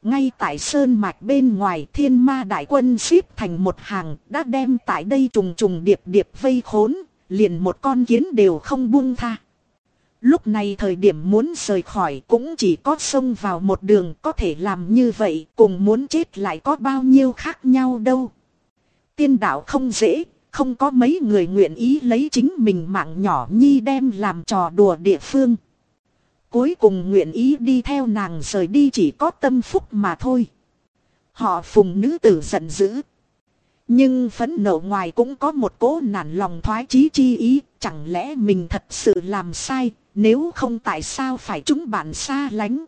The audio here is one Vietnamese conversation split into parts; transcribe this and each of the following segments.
Ngay tại sơn mạch bên ngoài, thiên ma đại quân xếp thành một hàng, đã đem tại đây trùng trùng điệp điệp vây khốn, liền một con kiến đều không buông tha. Lúc này thời điểm muốn rời khỏi cũng chỉ có xông vào một đường, có thể làm như vậy, cùng muốn chết lại có bao nhiêu khác nhau đâu. Tiên đạo không dễ, không có mấy người nguyện ý lấy chính mình mạng nhỏ nhi đem làm trò đùa địa phương. Cuối cùng nguyện ý đi theo nàng rời đi chỉ có Tâm Phúc mà thôi. Họ Phùng nữ tử giận dữ. Nhưng phẫn nộ ngoài cũng có một cỗ nản lòng thoái chí chi ý. Chẳng lẽ mình thật sự làm sai, nếu không tại sao phải chúng bạn xa lánh.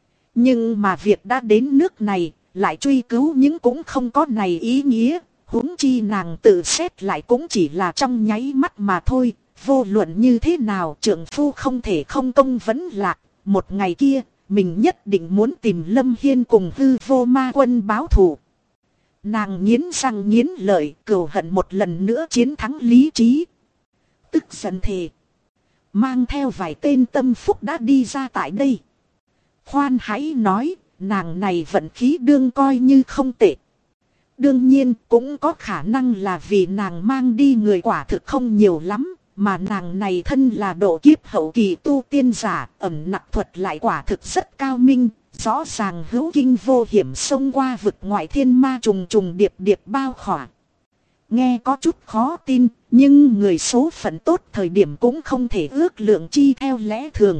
Nhưng mà việc đã đến nước này, lại truy cứu những cũng không có này ý nghĩa. Huống chi nàng tự xét lại cũng chỉ là trong nháy mắt mà thôi. Vô luận như thế nào trượng phu không thể không công vẫn lạc. Một ngày kia mình nhất định muốn tìm Lâm Hiên cùng Hư Vô Ma Quân báo thù. Nàng nghiến răng nghiến lợi, cừu hận một lần nữa chiến thắng lý trí. Tức giận thề, mang theo vài tên Tâm Phúc đã đi ra tại đây. Khoan hãy nói, nàng này vận khí đương coi như không tệ. Đương nhiên cũng có khả năng là vì nàng mang đi người quả thực không nhiều lắm. Mà nàng này thân là độ kiếp hậu kỳ tu tiên giả, ẩn nặc thuật lại quả thực rất cao minh. Rõ ràng hữu kinh vô hiểm xông qua vực ngoại thiên ma trùng trùng điệp điệp bao khỏa. Nghe có chút khó tin, nhưng người số phận tốt thời điểm cũng không thể ước lượng chi theo lẽ thường.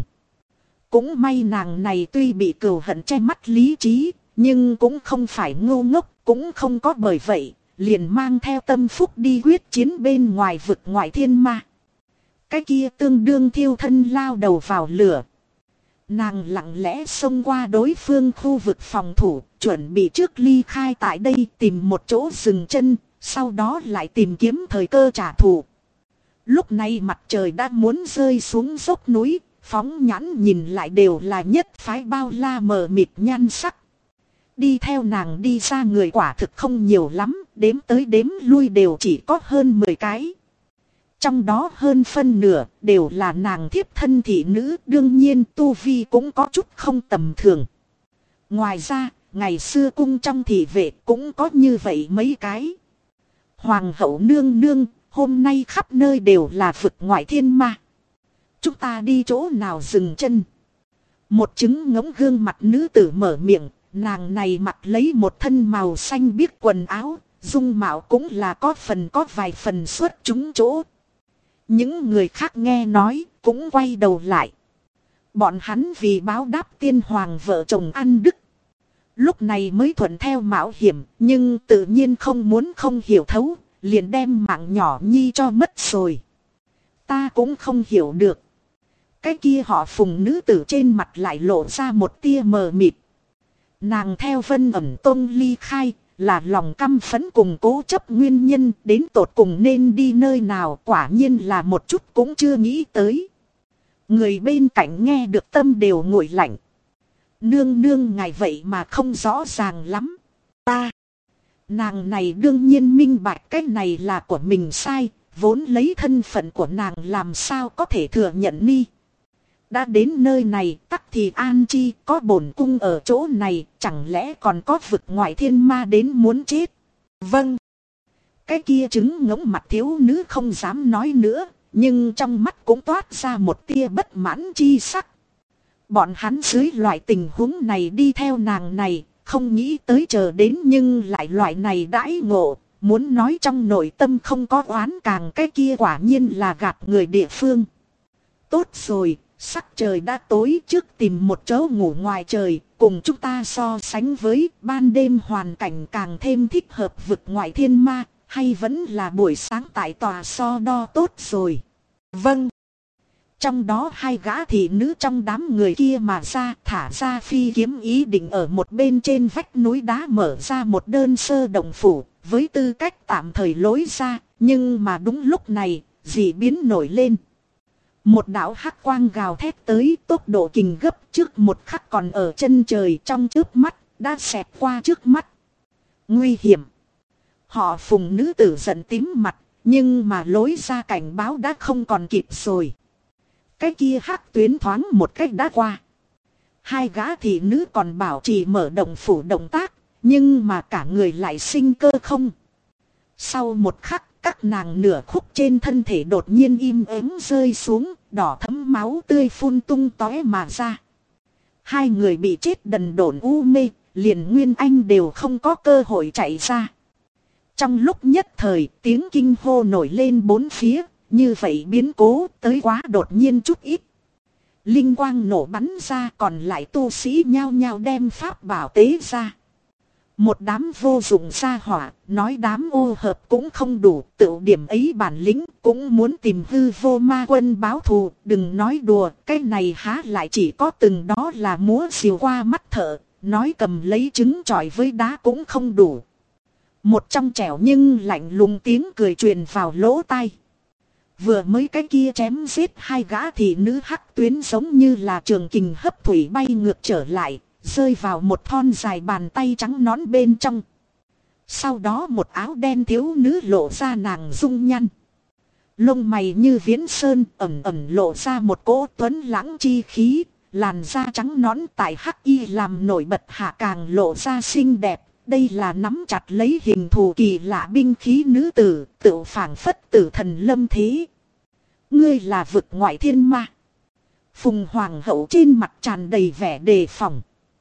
Cũng may nàng này tuy bị cừu hận che mắt lý trí, nhưng cũng không phải ngu ngốc, cũng không có bởi vậy, liền mang theo Tâm Phúc đi quyết chiến bên ngoài vực ngoại thiên ma. Cái kia tương đương thiêu thân lao đầu vào lửa. Nàng lặng lẽ xông qua đối phương khu vực phòng thủ, chuẩn bị trước ly khai tại đây tìm một chỗ dừng chân, sau đó lại tìm kiếm thời cơ trả thù. Lúc này mặt trời đã muốn rơi xuống dốc núi, phóng nhãn nhìn lại đều là nhất phái bao la mờ mịt nhan sắc. Đi theo nàng đi ra người quả thực không nhiều lắm, đếm tới đếm lui đều chỉ có hơn 10 cái. Trong đó hơn phân nửa đều là nàng thiếp thân thị nữ, đương nhiên tu vi cũng có chút không tầm thường. Ngoài ra, ngày xưa cung trong thị vệ cũng có như vậy mấy cái. Hoàng hậu nương nương, hôm nay khắp nơi đều là vực ngoại thiên ma. Chúng ta đi chỗ nào dừng chân? Một trứng ngỗng gương mặt nữ tử mở miệng, nàng này mặc lấy một thân màu xanh biếc quần áo, dung mạo cũng là có vài phần xuất chúng chỗ. Những người khác nghe nói cũng quay đầu lại. Bọn hắn vì báo đáp tiên hoàng vợ chồng ăn đức. Lúc này mới thuận theo mạo hiểm, nhưng tự nhiên không muốn không hiểu thấu, liền đem mạng nhỏ nhi cho mất rồi. Ta cũng không hiểu được. Cái kia họ Phùng nữ tử trên mặt lại lộ ra một tia mờ mịt. Nàng theo Vân Ẩn Tông ly khai, là lòng căm phẫn cùng cố chấp nguyên nhân, đến tột cùng nên đi nơi nào quả nhiên là một chút cũng chưa nghĩ tới. Người bên cạnh nghe được tâm đều nguội lạnh. Nương nương ngài vậy mà không rõ ràng lắm. Ta, nàng này đương nhiên minh bạch cái này là của mình sai, vốn lấy thân phận của nàng làm sao có thể thừa nhận ni. Đã đến nơi này tắc thì an chi, có bổn cung ở chỗ này, chẳng lẽ còn có vực ngoại thiên ma đến muốn chết. Vâng. Cái kia trứng ngỗng mặt thiếu nữ không dám nói nữa, nhưng trong mắt cũng toát ra một tia bất mãn chi sắc. Bọn hắn dưới loại tình huống này đi theo nàng này, không nghĩ tới chờ đến nhưng lại loại này đãi ngộ, muốn nói trong nội tâm không có oán càng cái kia quả nhiên là gạt người địa phương. Tốt rồi. Sắc trời đã tối, trước tìm một chỗ ngủ ngoài trời, cùng chúng ta so sánh với ban đêm hoàn cảnh càng thêm thích hợp vực ngoại thiên ma, hay vẫn là buổi sáng tại tòa so đo tốt rồi. Vâng. Trong đó hai gã thị nữ trong đám người kia mà ra, thả ra phi kiếm ý định ở một bên trên vách núi đá mở ra một đơn sơ động phủ, với tư cách tạm thời lối ra, nhưng mà đúng lúc này, dị biến nổi lên. Một đạo hắc quang gào thét tới, tốc độ kình gấp, trước một khắc còn ở chân trời, trong chớp mắt đã xẹt qua trước mắt. Nguy hiểm. Họ Phùng nữ tử giận tím mặt, nhưng mà lối ra cảnh báo đã không còn kịp rồi. Cái kia hắc tuyến thoáng một cách đã qua. Hai gã thị nữ còn bảo trì mở động phủ động tác, nhưng mà cả người lại sinh cơ không. Sau một khắc, các nàng nửa khúc trên thân thể đột nhiên im ắng rơi xuống, đỏ thẫm máu tươi phun tung tóe mà ra. Hai người bị chết đần độn u mê, liền Nguyên Anh đều không có cơ hội chạy ra. Trong lúc nhất thời, tiếng kinh hô nổi lên bốn phía, như vậy biến cố tới quá đột nhiên chút ít. Linh quang nổ bắn ra, còn lại tu sĩ nhao nhao đem pháp bảo tế ra. Một đám vô dụng sa hỏa, nói đám ô hợp cũng không đủ, tự điểm ấy bản lĩnh cũng muốn tìm hư vô ma quân báo thù. Đừng nói đùa, cái này há lại chỉ có từng đó là múa diều qua mắt thợ, nói cầm lấy trứng chọi với đá cũng không đủ. Một trong trẻo nhưng lạnh lùng tiếng cười truyền vào lỗ tai. Vừa mới cái kia chém giết hai gã thì nữ hắc tuyến giống như là trường kình hấp thủy bay ngược trở lại, rơi vào một thon dài bàn tay trắng nõn bên trong. Sau đó một áo đen thiếu nữ lộ ra nàng dung nhăn. Lông mày như viễn sơn, ẩn ẩn lộ ra một cỗ tuấn lãng chi khí, làn da trắng nõn tại hắc y làm nổi bật hạ càng lộ ra xinh đẹp. Đây là nắm chặt lấy hình thù kỳ lạ binh khí nữ tử, tự phảng phất tử thần lâm thế. Ngươi là vực ngoại thiên ma. Phùng hoàng hậu trên mặt tràn đầy vẻ đề phòng.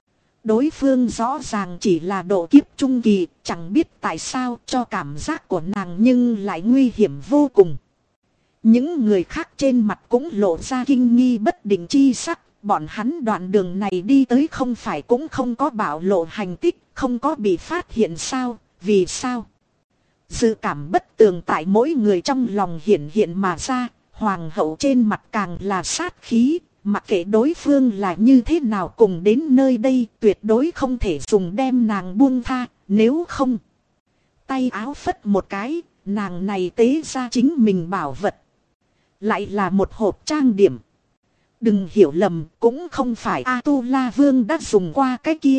Đối phương rõ ràng chỉ là độ kiếp trung kỳ, chẳng biết tại sao cho cảm giác của nàng nhưng lại nguy hiểm vô cùng. Những người khác trên mặt cũng lộ ra kinh nghi bất định chi sắc. Bọn hắn đoạn đường này đi tới không phải cũng không có bảo lộ hành tích, không có bị phát hiện sao, vì sao? Dự cảm bất tường tại mỗi người trong lòng hiện hiện mà ra, hoàng hậu trên mặt càng là sát khí, mặc kệ đối phương là như thế nào cùng đến nơi đây, tuyệt đối không thể dùng đem nàng buông tha, nếu không. Tay áo phất một cái, nàng này tế ra chính mình bảo vật. Lại là một hộp trang điểm. Đừng hiểu lầm, cũng không phải A-tu-la vương đã dùng qua cái kia.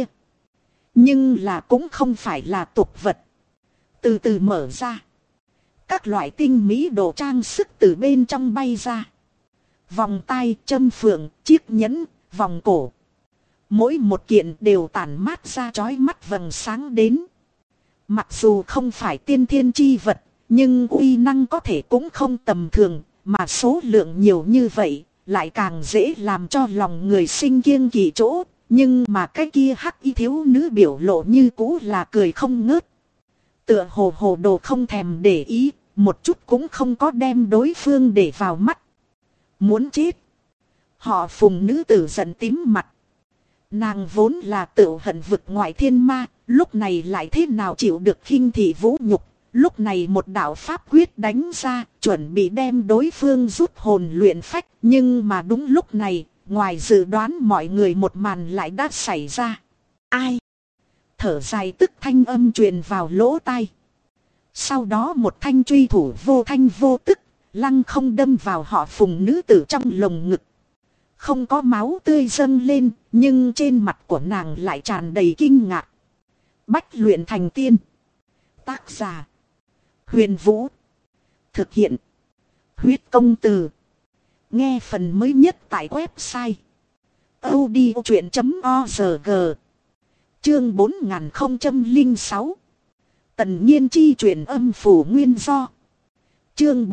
Nhưng là cũng không phải là tục vật. Từ từ mở ra. Các loại tinh mỹ đồ trang sức từ bên trong bay ra. Vòng tay, châm phượng, chiếc nhẫn, vòng cổ. Mỗi một kiện đều tản mát ra chói mắt vầng sáng đến. Mặc dù không phải tiên thiên chi vật, nhưng uy năng có thể cũng không tầm thường, mà số lượng nhiều như vậy. Lại càng dễ làm cho lòng người sinh kiêng kỵ chỗ. Nhưng mà cái kia hắc y thiếu nữ biểu lộ như cũ là cười không ngớt. Tựa hồ hồ đồ không thèm để ý. Một chút cũng không có đem đối phương để vào mắt. Muốn chết. Họ Phùng nữ tử giận tím mặt. Nàng vốn là tự hận vực ngoại thiên ma. Lúc này lại thế nào chịu được khinh thị vũ nhục. Lúc này một đạo pháp quyết đánh ra, chuẩn bị đem đối phương rút hồn luyện phách. Nhưng mà đúng lúc này, ngoài dự đoán mọi người một màn lại đã xảy ra. Ai? Thở dài tức thanh âm truyền vào lỗ tai. Sau đó một thanh truy thủ vô thanh vô tức, lăng không đâm vào họ Phùng nữ tử trong lồng ngực. Không có máu tươi dâng lên, nhưng trên mặt của nàng lại tràn đầy kinh ngạc. Bách luyện thành tiên. Tác giả Huyền Vũ. Thực hiện Huyết Công Từ. Nghe phần mới nhất tại website audiochuyện.org. Chương 4006. Tần Nhiên chi truyền âm phủ nguyên do. Chương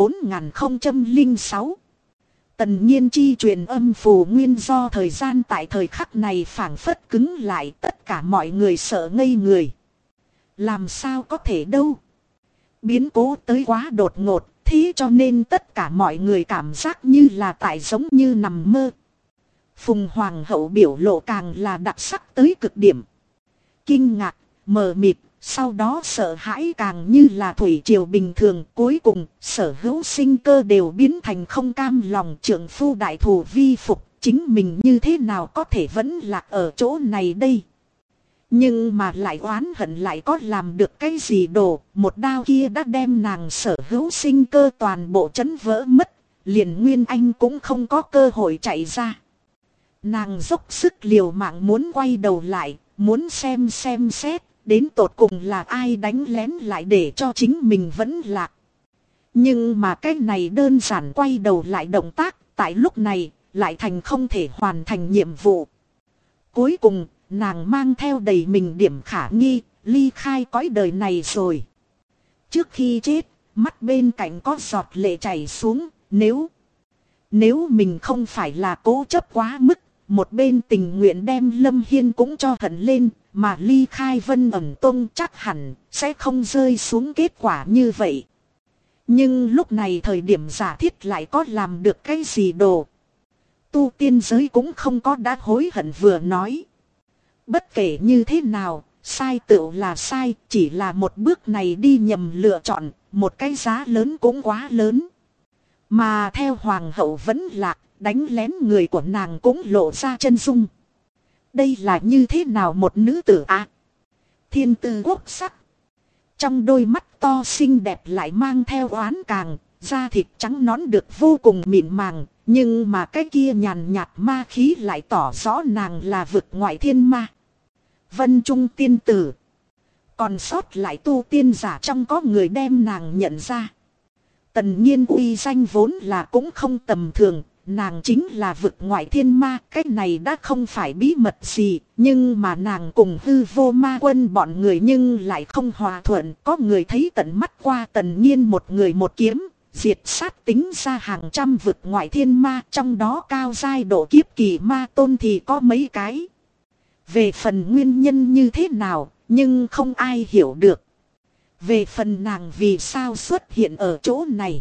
4006. Tần Nhiên chi truyền âm phù nguyên do. Thời gian tại thời khắc này phảng phất cứng lại, tất cả mọi người sợ ngây người. Làm sao có thể đâu? Biến cố tới quá đột ngột, thế cho nên tất cả mọi người cảm giác như là tại giống như nằm mơ. Phùng hoàng hậu biểu lộ càng là đặc sắc tới cực điểm. Kinh ngạc, mờ mịt, sau đó sợ hãi càng như là thủy triều bình thường. Cuối cùng, sở hữu sinh cơ đều biến thành không cam lòng. Trượng phu đại thù vi phục, chính mình như thế nào có thể vẫn lạc ở chỗ này đây? Nhưng mà lại oán hận lại có làm được cái gì đồ. Một đao kia đã đem nàng sở hữu sinh cơ toàn bộ chấn vỡ mất. Liền Nguyên Anh cũng không có cơ hội chạy ra. Nàng dốc sức liều mạng muốn quay đầu lại, muốn xem xét, đến tột cùng là ai đánh lén lại để cho chính mình vẫn lạc. Nhưng mà cái này đơn giản quay đầu lại động tác, tại lúc này, lại thành không thể hoàn thành nhiệm vụ. Cuối cùng, nàng mang theo đầy mình điểm khả nghi, ly khai cõi đời này rồi. Trước khi chết, mắt bên cạnh có giọt lệ chảy xuống, nếu mình không phải là cố chấp quá mức, một bên tình nguyện đem Lâm Hiên cũng cho hận lên, mà ly khai Vân Ẩn Tông chắc hẳn sẽ không rơi xuống kết quả như vậy. Nhưng lúc này thời điểm giả thiết lại có làm được cái gì đồ. Tu tiên giới cũng không có đã hối hận vừa nói. Bất kể như thế nào, sai tựu là sai, chỉ là một bước này đi nhầm lựa chọn, một cái giá lớn cũng quá lớn. Mà theo hoàng hậu vẫn lạc, đánh lén người của nàng cũng lộ ra chân dung. Đây là như thế nào một nữ tử ạ? Thiên tư quốc sắc. Trong đôi mắt to xinh đẹp lại mang theo oán càng, da thịt trắng nõn được vô cùng mịn màng. Nhưng mà cái kia nhàn nhạt ma khí lại tỏ rõ nàng là vực ngoại thiên ma. Vân Trung tiên tử. Còn sót lại tu tiên giả trong có người đem nàng nhận ra. Tần Nhiên uy danh vốn là cũng không tầm thường. Nàng chính là vực ngoại thiên ma. Cái này đã không phải bí mật gì. Nhưng mà nàng cùng hư vô ma quân bọn người nhưng lại không hòa thuận. Có người thấy tận mắt qua Tần Nhiên một người một kiếm. Diệt sát tính ra hàng trăm vực ngoại thiên ma. Trong đó cao giai độ kiếp kỳ ma tôn thì có mấy cái. Về phần nguyên nhân như thế nào, nhưng không ai hiểu được. Về phần nàng vì sao xuất hiện ở chỗ này,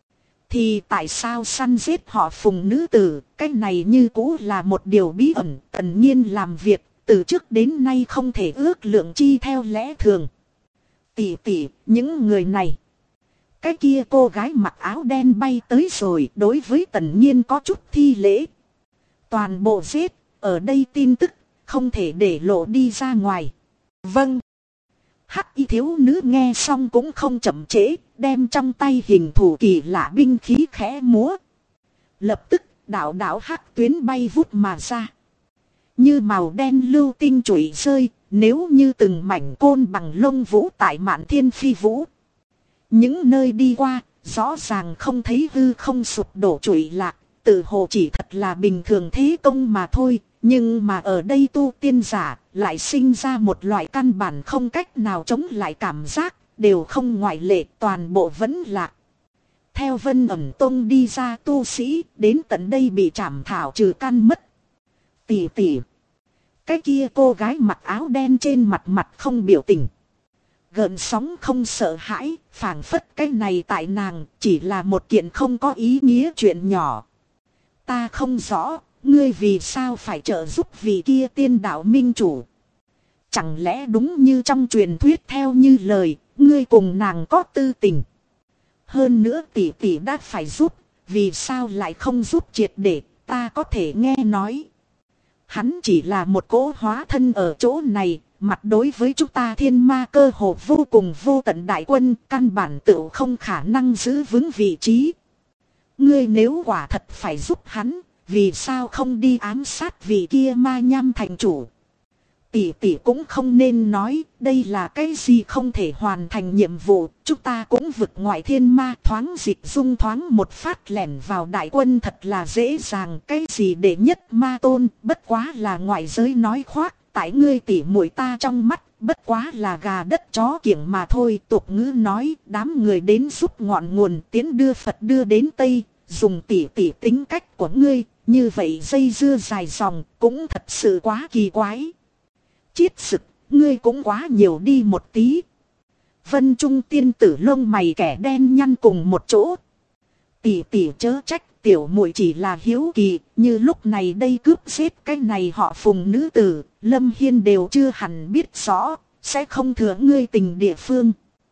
thì tại sao săn giết họ Phùng nữ tử, cái này như cũ là một điều bí ẩn. Tần Nhiên làm việc, từ trước đến nay không thể ước lượng chi theo lẽ thường. Tỷ tỷ, những người này. Cái kia cô gái mặc áo đen bay tới rồi, đối với Tần Nhiên có chút thi lễ. Toàn bộ giết, ở đây tin tức không thể để lộ đi ra ngoài. Vâng. Hắc y thiếu nữ nghe xong cũng không chậm trễ, đem trong tay hình thủ kỳ lạ binh khí khẽ múa. Lập tức đạo đạo hắc tuyến bay vút mà ra. Như màu đen lưu tinh trụy rơi, nếu như từng mảnh côn bằng lông vũ tại Mạn Thiên phi vũ. Những nơi đi qua, rõ ràng không thấy hư không sụp đổ trụy lạc, tự hồ chỉ thật là bình thường thế công mà thôi. Nhưng mà ở đây tu tiên giả lại sinh ra một loại căn bản không cách nào chống lại cảm giác, đều không ngoại lệ, toàn bộ vẫn lạc. Theo Vân Ẩn Tông đi ra tu sĩ, đến tận đây bị trảm thảo trừ căn mất. Tỷ tỷ. Cái kia cô gái mặc áo đen trên mặt không biểu tình. Gợn sóng không sợ hãi, phảng phất cái này tại nàng chỉ là một kiện không có ý nghĩa chuyện nhỏ. Ta không rõ, ngươi vì sao phải trợ giúp vị kia tiên đạo minh chủ. Chẳng lẽ đúng như trong truyền thuyết theo như lời, ngươi cùng nàng có tư tình. Hơn nữa tỷ tỷ đã phải giúp, vì sao lại không giúp triệt để, ta có thể nghe nói. Hắn chỉ là một cỗ hóa thân ở chỗ này, mặt đối với chúng ta thiên ma cơ hồ vô cùng vô tận đại quân, căn bản tự không khả năng giữ vững vị trí. Ngươi nếu quả thật phải giúp hắn, vì sao không đi ám sát vị kia ma nham thành chủ. Tỷ tỷ cũng không nên nói, đây là cái gì không thể hoàn thành nhiệm vụ, chúng ta cũng vực ngoại thiên ma thoáng dịch dung thoáng một phát lẻn vào đại quân thật là dễ dàng. Cái gì để nhất ma tôn, bất quá là ngoại giới nói khoác, tại ngươi tỷ muội ta trong mắt, bất quá là gà đất chó kiểng mà thôi. Tục ngữ nói, đám người đến giúp ngọn nguồn tiến đưa Phật đưa đến Tây, dùng tỷ tỷ tính cách của ngươi, như vậy dây dưa dài dòng, cũng thật sự quá kỳ quái. Chiết sực, ngươi cũng quá nhiều đi một tí. Vân Trung tiên tử lông mày kẻ đen nhăn cùng một chỗ. Tỷ tỷ chớ trách, tiểu muội chỉ là hiếu kỳ, như lúc này đây cướp giết cái này họ Phùng nữ tử, Lâm Hiên đều chưa hẳn biết rõ, sẽ không thừa ngươi tình địa phương.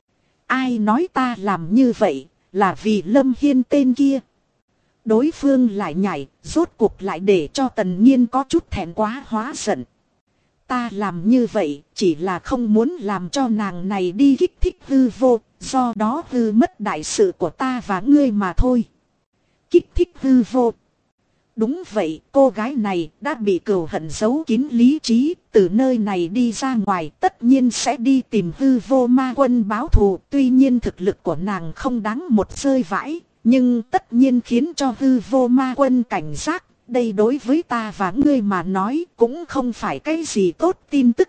Ai nói ta làm như vậy, là vì Lâm Hiên tên kia. Đối phương lại nhảy, rốt cuộc lại để cho Tần Nhiên có chút thẹn quá hóa giận. Ta làm như vậy chỉ là không muốn làm cho nàng này đi kích thích hư vô, do đó hư mất đại sự của ta và ngươi mà thôi. Kích thích hư vô. Đúng vậy, cô gái này đã bị cừu hận giấu kín lý trí, từ nơi này đi ra ngoài tất nhiên sẽ đi tìm hư vô ma quân báo thù. Tuy nhiên thực lực của nàng không đáng một rơi vãi, nhưng tất nhiên khiến cho hư vô ma quân cảnh giác, đây đối với ta và ngươi mà nói cũng không phải cái gì tốt tin tức.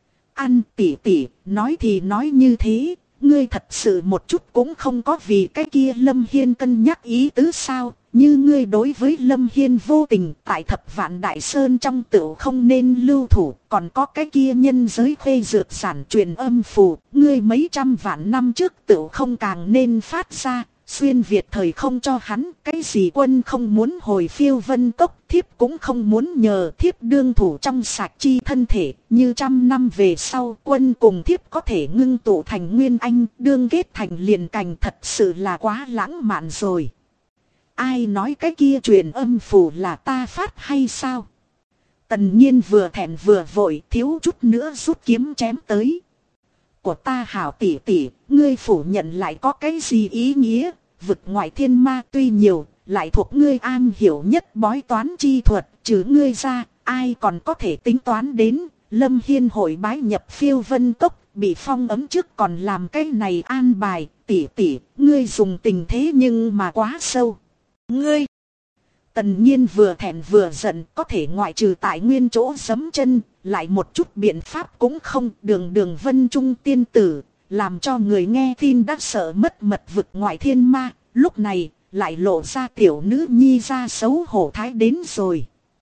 An tỷ tỷ, nói thì nói như thế, ngươi thật sự một chút cũng không có vì cái kia Lâm Hiên cân nhắc ý tứ sao? Như ngươi đối với Lâm Hiên vô tình tại Thập Vạn Đại Sơn trong tựu không nên lưu thủ, còn có cái kia nhân giới khuê dược sản truyền âm phù, ngươi mấy trăm vạn năm trước tựu không càng nên phát ra, xuyên Việt thời không cho hắn, cái gì quân không muốn hồi phiêu vân cốc, thiếp cũng không muốn nhờ thiếp đương thủ trong sạch chi thân thể, như trăm năm về sau quân cùng thiếp có thể ngưng tụ thành nguyên anh, đương kết thành liền cành, thật sự là quá lãng mạn rồi. Ai nói cái kia truyền âm phù là ta phát hay sao? Tần Nhiên vừa thẹn vừa vội, thiếu chút nữa rút kiếm chém tới. Của ta hảo tỷ tỷ, ngươi phủ nhận lại có cái gì ý nghĩa? Vực ngoại thiên ma tuy nhiều, lại thuộc ngươi an hiểu nhất bói toán chi thuật, trừ ngươi ra, ai còn có thể tính toán đến? Lâm Hiên hội bái nhập phiêu vân cốc, bị phong ấm trước còn làm cái này an bài, tỷ tỷ, ngươi dùng tình thế nhưng mà quá sâu. Ngươi! Tần Nhiên vừa thẹn vừa giận, có thể ngoại trừ tại nguyên chỗ giẫm chân, lại một chút biện pháp cũng không. Đường vân trung tiên tử, làm cho người nghe tin đã sợ mất mật vực ngoại thiên ma, lúc này lại lộ ra tiểu nữ nhi ra xấu hổ thái đến rồi.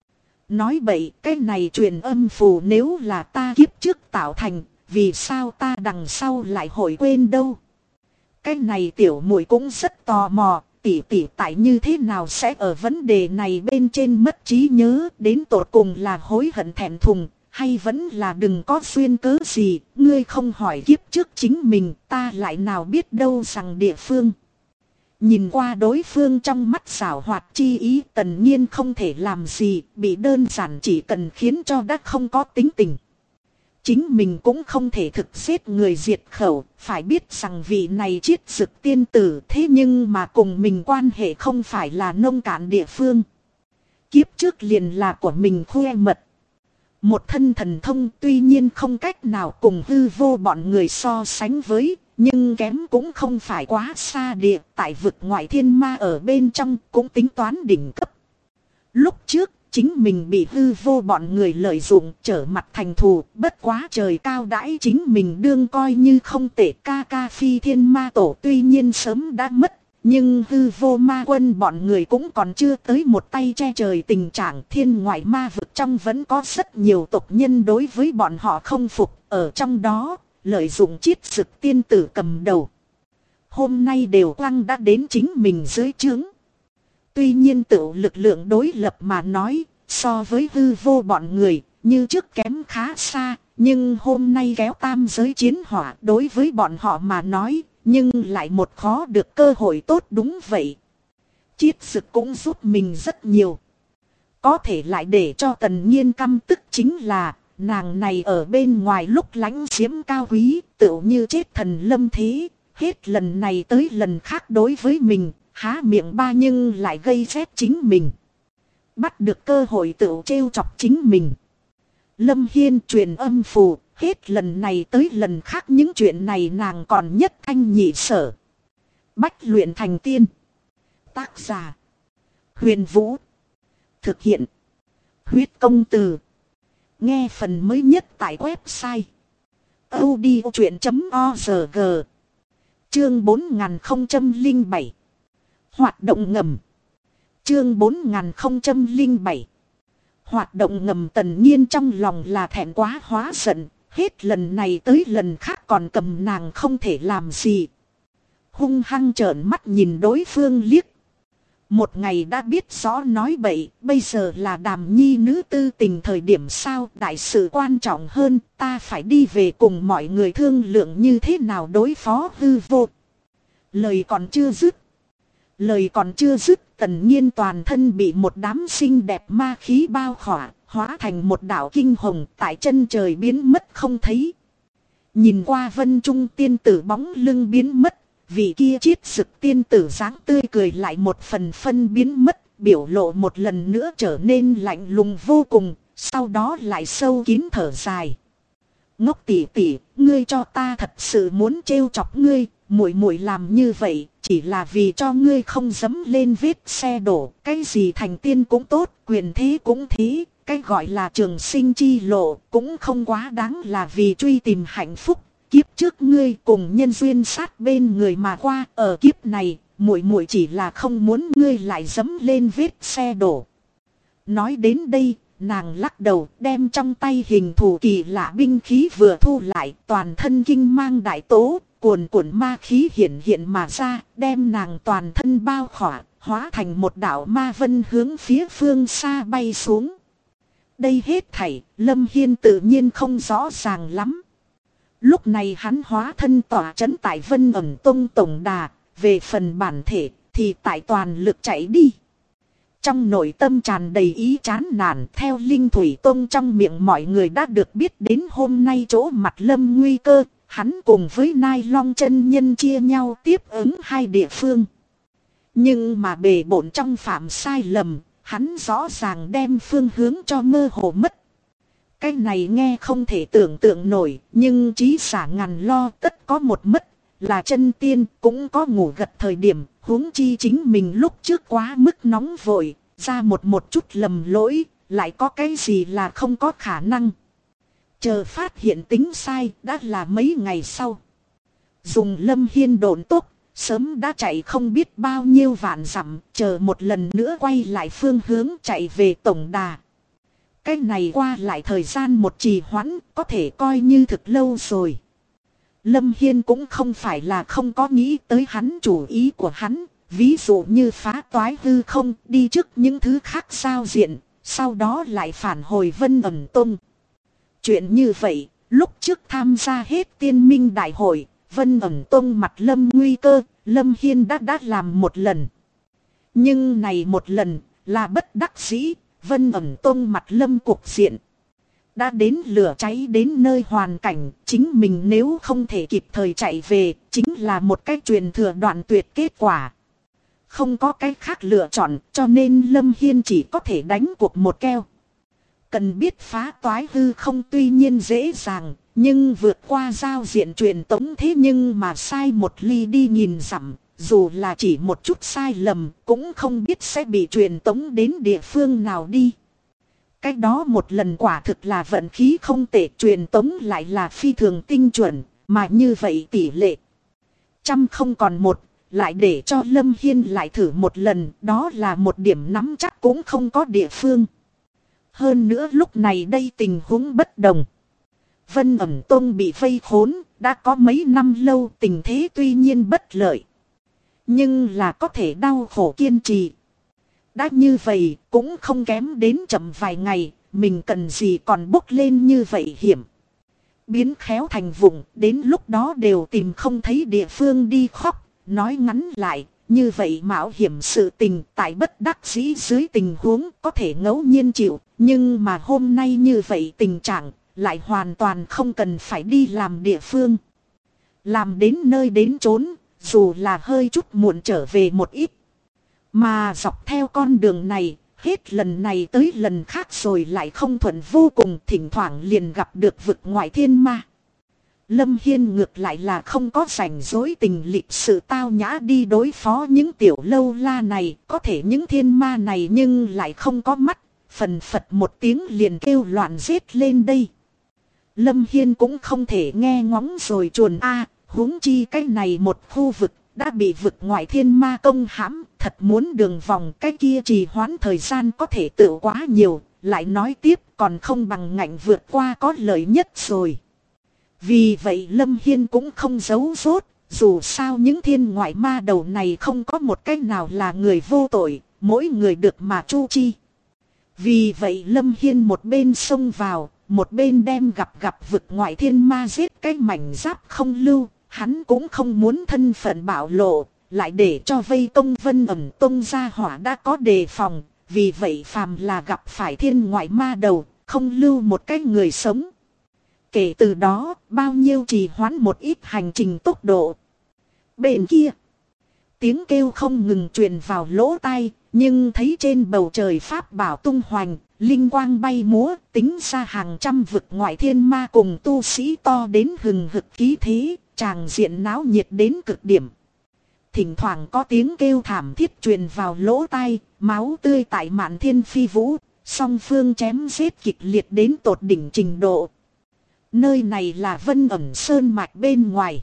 Nói bậy, cái này truyền âm phù nếu là ta kiếp trước tạo thành, vì sao ta đằng sau lại hội quên đâu? Cái này tiểu muội cũng rất tò mò. Tỷ tỷ tại như thế nào sẽ ở vấn đề này bên trên mất trí nhớ, đến tột cùng là hối hận thẹn thùng, hay vẫn là đừng có duyên cớ gì, ngươi không hỏi kiếp trước chính mình, ta lại nào biết đâu rằng địa phương. Nhìn qua đối phương trong mắt xảo hoạt chi ý, Tần Nhiên không thể làm gì, bị đơn giản chỉ cần khiến cho đã không có tính tình. Chính mình cũng không thể thực giết người diệt khẩu, phải biết rằng vị này chiết dực tiên tử, thế nhưng mà cùng mình quan hệ không phải là nông cạn địa phương. Kiếp trước liền là của mình khoe mật. Một thân thần thông tuy nhiên không cách nào cùng hư vô bọn người so sánh với, nhưng kém cũng không phải quá xa địa, tại vực ngoại thiên ma ở bên trong cũng tính toán đỉnh cấp. Lúc trước, chính mình bị hư vô bọn người lợi dụng trở mặt thành thù, bất quá trời cao đãi chính mình đương coi như không tệ. Ca phi thiên ma tổ tuy nhiên sớm đã mất, nhưng hư vô ma quân bọn người cũng còn chưa tới một tay che trời tình trạng. Thiên ngoại ma vực trong vẫn có rất nhiều tộc nhân đối với bọn họ không phục, ở trong đó lợi dụng chiết dực tiên tử cầm đầu. Hôm nay đều quăng đã đến chính mình dưới trướng. Tuy nhiên tự lực lượng đối lập mà nói, so với hư vô bọn người, như trước kém khá xa, nhưng hôm nay kéo tam giới chiến hỏa đối với bọn họ mà nói, nhưng lại một khó được cơ hội tốt đúng vậy. Chiết dực cũng giúp mình rất nhiều. Có thể lại để cho Tần Nhiên căm tức chính là, nàng này ở bên ngoài lúc lãnh diễm cao quý, tựu như chết thần lâm thế, hết lần này tới lần khác đối với mình. Há miệng ba nhưng lại gây rét chính mình. Bắt được cơ hội tự trêu chọc chính mình. Lâm Hiên truyền âm phù, hết lần này tới lần khác những chuyện này nàng còn nhất thanh nhị sở. Bách luyện thành tiên. Tác giả: Huyền Vũ. Thực hiện: Huyết Công Từ. Nghe phần mới nhất tại website audiochuyện.org. Chương 4007. Hoạt động ngầm. Chương 4007. Hoạt động ngầm. Tần Nhiên trong lòng là thẹn quá hóa giận, hết lần này tới lần khác còn cầm nàng không thể làm gì. Hung hăng trợn mắt nhìn đối phương liếc. Một ngày đã biết rõ nói bậy, bây giờ là đàm nhi nữ tư tình thời điểm sao? Đại sự quan trọng hơn, ta phải đi về cùng mọi người thương lượng như thế nào đối phó hư vô. Lời còn chưa dứt. Tần Nhiên toàn thân bị một đám xinh đẹp ma khí bao khỏa, hóa thành một đạo kinh hồng tại chân trời biến mất không thấy. Nhìn qua vân trung tiên tử bóng lưng biến mất, vị kia chiết dực tiên tử dáng tươi cười lại một phần phân biến mất, biểu lộ một lần nữa trở nên lạnh lùng vô cùng, sau đó lại sâu kín thở dài. Ngốc tỷ tỷ, ngươi cho ta thật sự muốn trêu chọc ngươi, muội muội làm như vậy chỉ là vì cho ngươi không dẫm lên vết xe đổ. Cái gì thành tiên cũng tốt, quyền thế cũng thế. Cái gọi là trường sinh chi lộ cũng không quá đáng là vì truy tìm hạnh phúc. Kiếp trước ngươi cùng nhân duyên sát bên người mà qua, ở kiếp này, muội muội chỉ là không muốn ngươi lại dẫm lên vết xe đổ. Nói đến đây, nàng lắc đầu đem trong tay hình thù kỳ lạ binh khí vừa thu lại, toàn thân kinh mang đại tố, cuồn cuộn ma khí hiện hiện mà ra, đem nàng toàn thân bao khỏa, hóa thành một đạo ma vân hướng phía phương xa bay xuống. Đây hết thảy, Lâm Hiên tự nhiên không rõ ràng lắm. Lúc này hắn hóa thân tỏa trấn tại Vân Ẩn Tông tổng đà, về phần bản thể thì tại toàn lực chạy đi. Trong nội tâm tràn đầy ý chán nản, theo Linh Thủy Tông trong miệng mọi người đã được biết đến hôm nay chỗ mặt Lâm nguy cơ, hắn cùng với Nai Long chân nhân chia nhau tiếp ứng hai địa phương. Nhưng mà bề bộn trong phạm sai lầm, hắn rõ ràng đem phương hướng cho mơ hồ mất. Cái này nghe không thể tưởng tượng nổi, nhưng trí giả ngàn lo tất có một mất, là chân tiên cũng có ngủ gật thời điểm, huống chi chính mình lúc trước quá mức nóng vội, ra một chút lầm lỗi, lại có cái gì là không có khả năng. Chờ phát hiện tính sai đã là mấy ngày sau. Dùng Lâm Hiên độn tốc, sớm đã chạy không biết bao nhiêu vạn dặm, chờ một lần nữa quay lại phương hướng chạy về tổng đà. Cái này qua lại thời gian một trì hoãn, có thể coi như thực lâu rồi. Lâm Hiên cũng không phải là không có nghĩ tới hắn chủ ý của hắn, ví dụ như phá toái hư không, đi trước những thứ khác giao diện, sau đó lại phản hồi Vân Ẩn Tông. Chuyện như vậy, lúc trước tham gia hết tiên minh đại hội, Vân Ẩn Tông mặt Lâm nguy cơ, Lâm Hiên đã làm một lần. Nhưng này một lần, là bất đắc dĩ, Vân Ẩn Tông mặt Lâm cục diện. Đã đến lửa cháy đến nơi hoàn cảnh, chính mình nếu không thể kịp thời chạy về, chính là một cái truyền thừa đoạn tuyệt kết quả. Không có cái khác lựa chọn, cho nên Lâm Hiên chỉ có thể đánh cuộc một keo. Cần biết phá toái hư không tuy nhiên dễ dàng, nhưng vượt qua giao diện truyền tống thế nhưng mà sai một ly đi nghìn dặm, dù là chỉ một chút sai lầm, cũng không biết sẽ bị truyền tống đến địa phương nào đi. Cái đó một lần quả thực là vận khí không tệ, truyền tống lại là phi thường tinh chuẩn, mà như vậy tỷ lệ trăm không còn một, lại để cho Lâm Hiên lại thử một lần, đó là một điểm nắm chắc cũng không có địa phương. Hơn nữa lúc này đây tình huống bất đồng. Vân Ẩn Tông bị vây khốn, đã có mấy năm lâu, tình thế tuy nhiên bất lợi. Nhưng là có thể đau khổ kiên trì. Đã như vậy, cũng không kém đến chậm vài ngày, mình cần gì còn bốc lên như vậy hiểm. Biến khéo thành vùng, đến lúc đó đều tìm không thấy địa phương đi khóc. Nói ngắn lại, như vậy mạo hiểm sự tình tại bất đắc dĩ dưới tình huống có thể ngẫu nhiên chịu. Nhưng mà hôm nay như vậy tình trạng, lại hoàn toàn không cần phải đi làm địa phương. Làm đến nơi đến chốn, dù là hơi chút muộn trở về một ít. Mà dọc theo con đường này, hết lần này tới lần khác rồi lại không thuận vô cùng, thỉnh thoảng liền gặp được vực ngoại thiên ma. Lâm Hiên ngược lại là không có rảnh rỗi tình lịch sự tao nhã đi đối phó những tiểu lâu la này, có thể những thiên ma này nhưng lại không có mắt, phần phật một tiếng liền kêu loạn giết lên đây. Lâm Hiên cũng không thể nghe ngóng rồi chuồn huống chi cái này một khu vực đã bị vực ngoại thiên ma công hãm, thật muốn đường vòng cái kia trì hoãn thời gian có thể tự quá nhiều, lại nói tiếp còn không bằng ngạnh vượt qua có lợi nhất rồi. Vì vậy Lâm Hiên cũng không giấu giốt, dù sao những thiên ngoại ma đầu này không có một cách nào là người vô tội, mỗi người được mà chu chi. Vì vậy Lâm Hiên một bên xông vào, một bên đem gặp vực ngoại thiên ma giết cái mảnh giáp không lưu. Hắn cũng không muốn thân phận bạo lộ, lại để cho vây công Vân Ẩn Tông gia hỏa đã có đề phòng. Vì vậy phàm là gặp phải thiên ngoại ma đầu, không lưu một cái người sống. Kể từ đó, bao nhiêu trì hoãn một ít hành trình tốc độ. Bên kia, tiếng kêu không ngừng truyền vào lỗ tai, nhưng thấy trên bầu trời pháp bảo tung hoành, linh quang bay múa, tính ra hàng trăm vực ngoại thiên ma cùng tu sĩ to đến hừng hực khí thế, tràng diện náo nhiệt đến cực điểm. thỉnh thoảng có tiếng kêu thảm thiết truyền vào lỗ tai, máu tươi tại Mạn Thiên phi vũ, song phương chém giết kịch liệt đến tột đỉnh trình độ. Nơi này là Vân Ẩn Sơn mạch bên ngoài.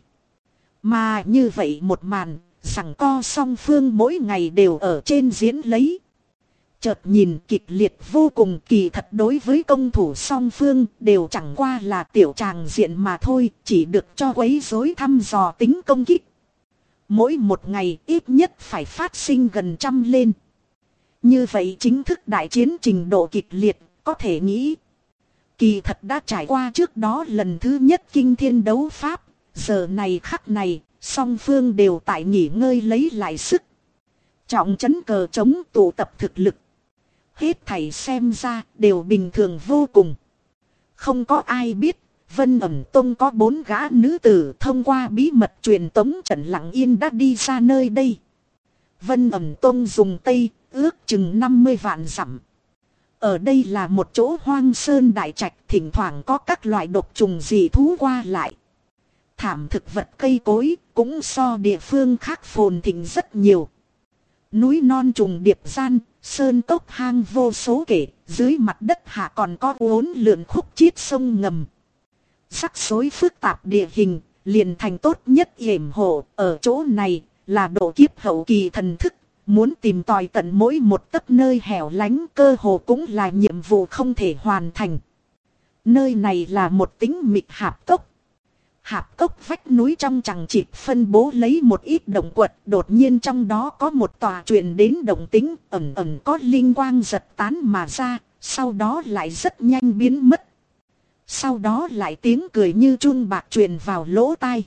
Mà như vậy một màn, giằng co song phương mỗi ngày đều ở trên diễn lấy. Chợt nhìn kịch liệt vô cùng, kỳ thật đối với công thủ song phương đều chẳng qua là tiểu tràng diện mà thôi, chỉ được cho quấy rối thăm dò tính công kích. Mỗi một ngày ít nhất phải phát sinh gần trăm lên. Như vậy chính thức đại chiến trình độ kịch liệt, có thể nghĩ. Kỳ thật đã trải qua trước đó lần thứ nhất kinh thiên đấu pháp, giờ này khắc này, song phương đều tại nghỉ ngơi lấy lại sức. Trọng trấn cờ chống tụ tập thực lực. Hết thảy xem ra đều bình thường vô cùng. Không có ai biết, Vân Ẩn Tông có 4 gã nữ tử thông qua bí mật truyền tống trận lặng yên đã đi ra nơi đây. Vân Ẩn Tông dùng Tây, ước chừng 50 vạn dặm. Ở đây là một chỗ hoang sơn đại trạch, thỉnh thoảng có các loại độc trùng dị thú qua lại. Thảm thực vật cây cối cũng so địa phương khác phồn thịnh rất nhiều. Núi non trùng điệp gian, sơn cốc hang vô số kể, dưới mặt đất hạ còn có uốn lượn khúc chiết sông ngầm. Rắc rối phức tạp địa hình, liền thành tốt nhất yểm hộ, ở chỗ này là độ kiếp hậu kỳ thần thức, muốn tìm tòi tận mỗi một tấc nơi hẻo lánh cơ hồ cũng là nhiệm vụ không thể hoàn thành. Nơi này là một tĩnh mịch hạp cốc. Hạp cốc vách núi trong chằng chịt phân bố lấy một ít động quật, đột nhiên trong đó có một tòa truyền đến động tĩnh, ẩn ẩn có linh quang giật tán mà ra, sau đó lại rất nhanh biến mất. Sau đó lại tiếng cười như chun bạc truyền vào lỗ tai.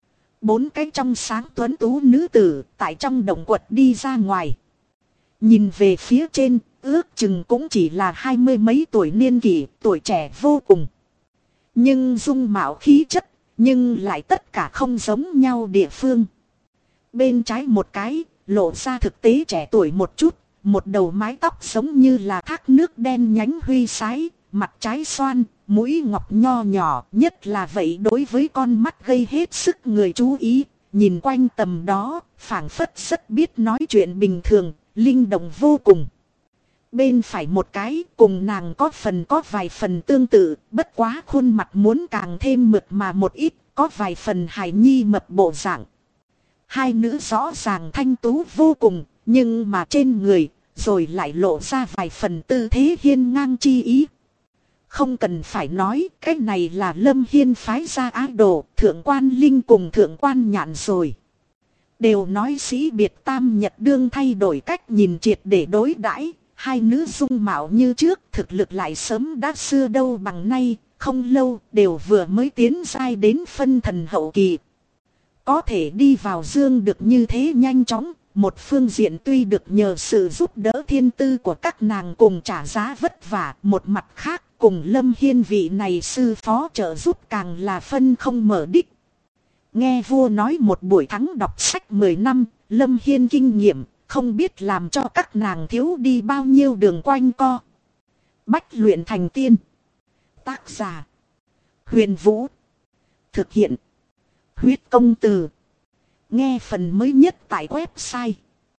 4 cái trong sáng tuấn tú nữ tử tại trong động quật đi ra ngoài. Nhìn về phía trên, ước chừng cũng chỉ là 20 mấy tuổi niên kỷ, tuổi trẻ vô cùng. Nhưng dung mạo khí chất, nhưng lại tất cả không giống nhau địa phương. Bên trái một cái, lộ ra thực tế trẻ tuổi một chút, một đầu mái tóc giống như là thác nước đen nhánh huy sái, mặt trái xoan, mũi ngọc nho nhỏ, nhất là vậy đối với con mắt gây hết sức người chú ý, nhìn quanh tầm đó, phảng phất rất biết nói chuyện bình thường, linh động vô cùng. Bên phải một cái, cùng nàng có vài phần tương tự, bất quá khuôn mặt muốn càng thêm mượt mà một ít, có vài phần hài nhi mập bộ dạng. Hai nữ rõ ràng thanh tú vô cùng, nhưng mà trên người, rồi lại lộ ra vài phần tư thế hiên ngang chi ý. Không cần phải nói, cái này là Lâm Hiên phái ra ái đồ, thượng quan Linh cùng thượng quan Nhạn rồi. Đều nói sĩ biệt tam nhật đương thay đổi cách nhìn triệt để đối đãi, hai nữ dung mạo như trước, thực lực lại sớm đã xưa đâu bằng nay, không lâu đều vừa mới tiến giai đến phân thần hậu kỳ. Có thể đi vào dương được như thế nhanh chóng, một phương diện tuy được nhờ sự giúp đỡ thiên tư của các nàng cùng trả giá vất vả, một mặt khác cùng Lâm Hiên vị này sư phó trợ giúp càng là phân không mở đích. Nghe vua nói một buổi thắng đọc sách 10 năm, Lâm Hiên kinh nghiệm, không biết làm cho các nàng thiếu đi bao nhiêu đường quanh co. Bách luyện thành tiên. Tác giả: Huyền Vũ. Thực hiện: Huyết Công Từ. Nghe phần mới nhất tại website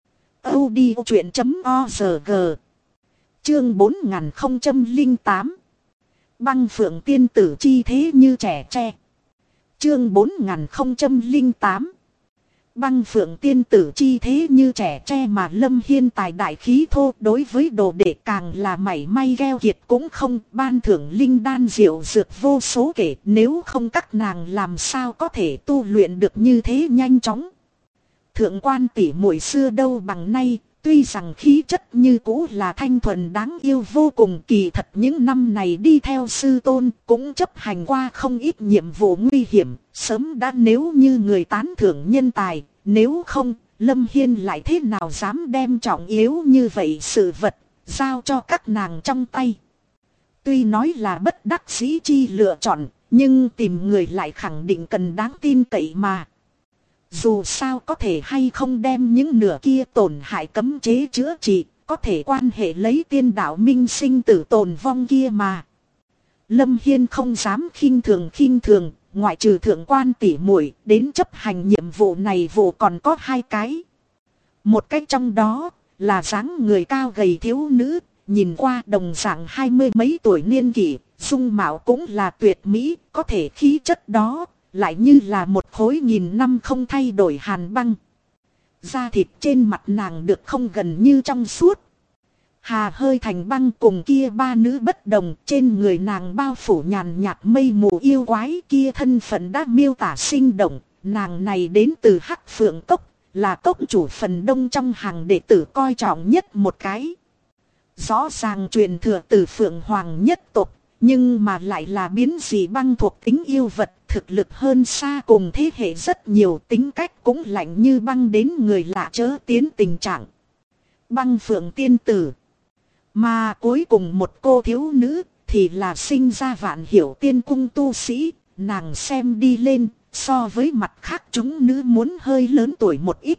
audiochuyện.org. Chương 4008. Băng Phượng tiên tử chi thế như trẻ tre. Chương 4008. Băng Phượng tiên tử chi thế như trẻ tre, mà Lâm Hiên tài đại khí thô, đối với đồ đệ càng là mảy may gheo kiệt cũng không, ban thưởng linh đan diệu dược vô số kể, nếu không các nàng làm sao có thể tu luyện được như thế nhanh chóng. Thượng quan tỷ muội xưa đâu bằng nay, tuy rằng khí chất như cũ là thanh thuần đáng yêu vô cùng, kỳ thật những năm này đi theo sư tôn cũng chấp hành qua không ít nhiệm vụ nguy hiểm, sớm đã nếu như người tán thưởng nhân tài, nếu không, Lâm Hiên lại thế nào dám đem trọng yếu như vậy sự vật, giao cho các nàng trong tay. Tuy nói là bất đắc dĩ chi lựa chọn, nhưng tìm người lại khẳng định cần đáng tin cậy mà. Dù sao có thể hay không đem những nửa kia tổn hại cấm chế chữa trị, có thể quan hệ lấy tiên đạo minh sinh tử tồn vong kia mà. Lâm Hiên không dám khinh thường, ngoại trừ thượng quan tỷ muội đến chấp hành nhiệm vụ này vụ còn có 2 cái. Một cái trong đó là dáng người cao gầy thiếu nữ, nhìn qua đồng dạng 20 mấy tuổi niên kỷ, dung mạo cũng là tuyệt mỹ, có thể khí chất đó lại như là một khối nghìn năm không thay đổi hàn băng. Da thịt trên mặt nàng được không gần như trong suốt, hà hơi thành băng. Cùng kia 3 nữ bất đồng, trên người nàng bao phủ nhàn nhạt mây mù yêu quái, kia thân phận đã miêu tả sinh động. Nàng này đến từ Hắc Phượng Cốc, là cốc chủ phần đông trong hàng đệ tử coi trọng nhất một cái. Rõ ràng truyền thừa từ Phượng Hoàng nhất tộc, nhưng mà lại là biến dị băng thuộc tính yêu vật, thực lực hơn xa cùng thế hệ rất nhiều, tính cách cũng lạnh như băng đến người lạ chớ tiến tình trạng. Băng Phượng tiên tử. Mà cuối cùng một cô thiếu nữ thì là sinh ra Vạn Hiểu Tiên cung tu sĩ, nàng xem đi lên so với mặt khác chúng nữ muốn hơi lớn tuổi một ít.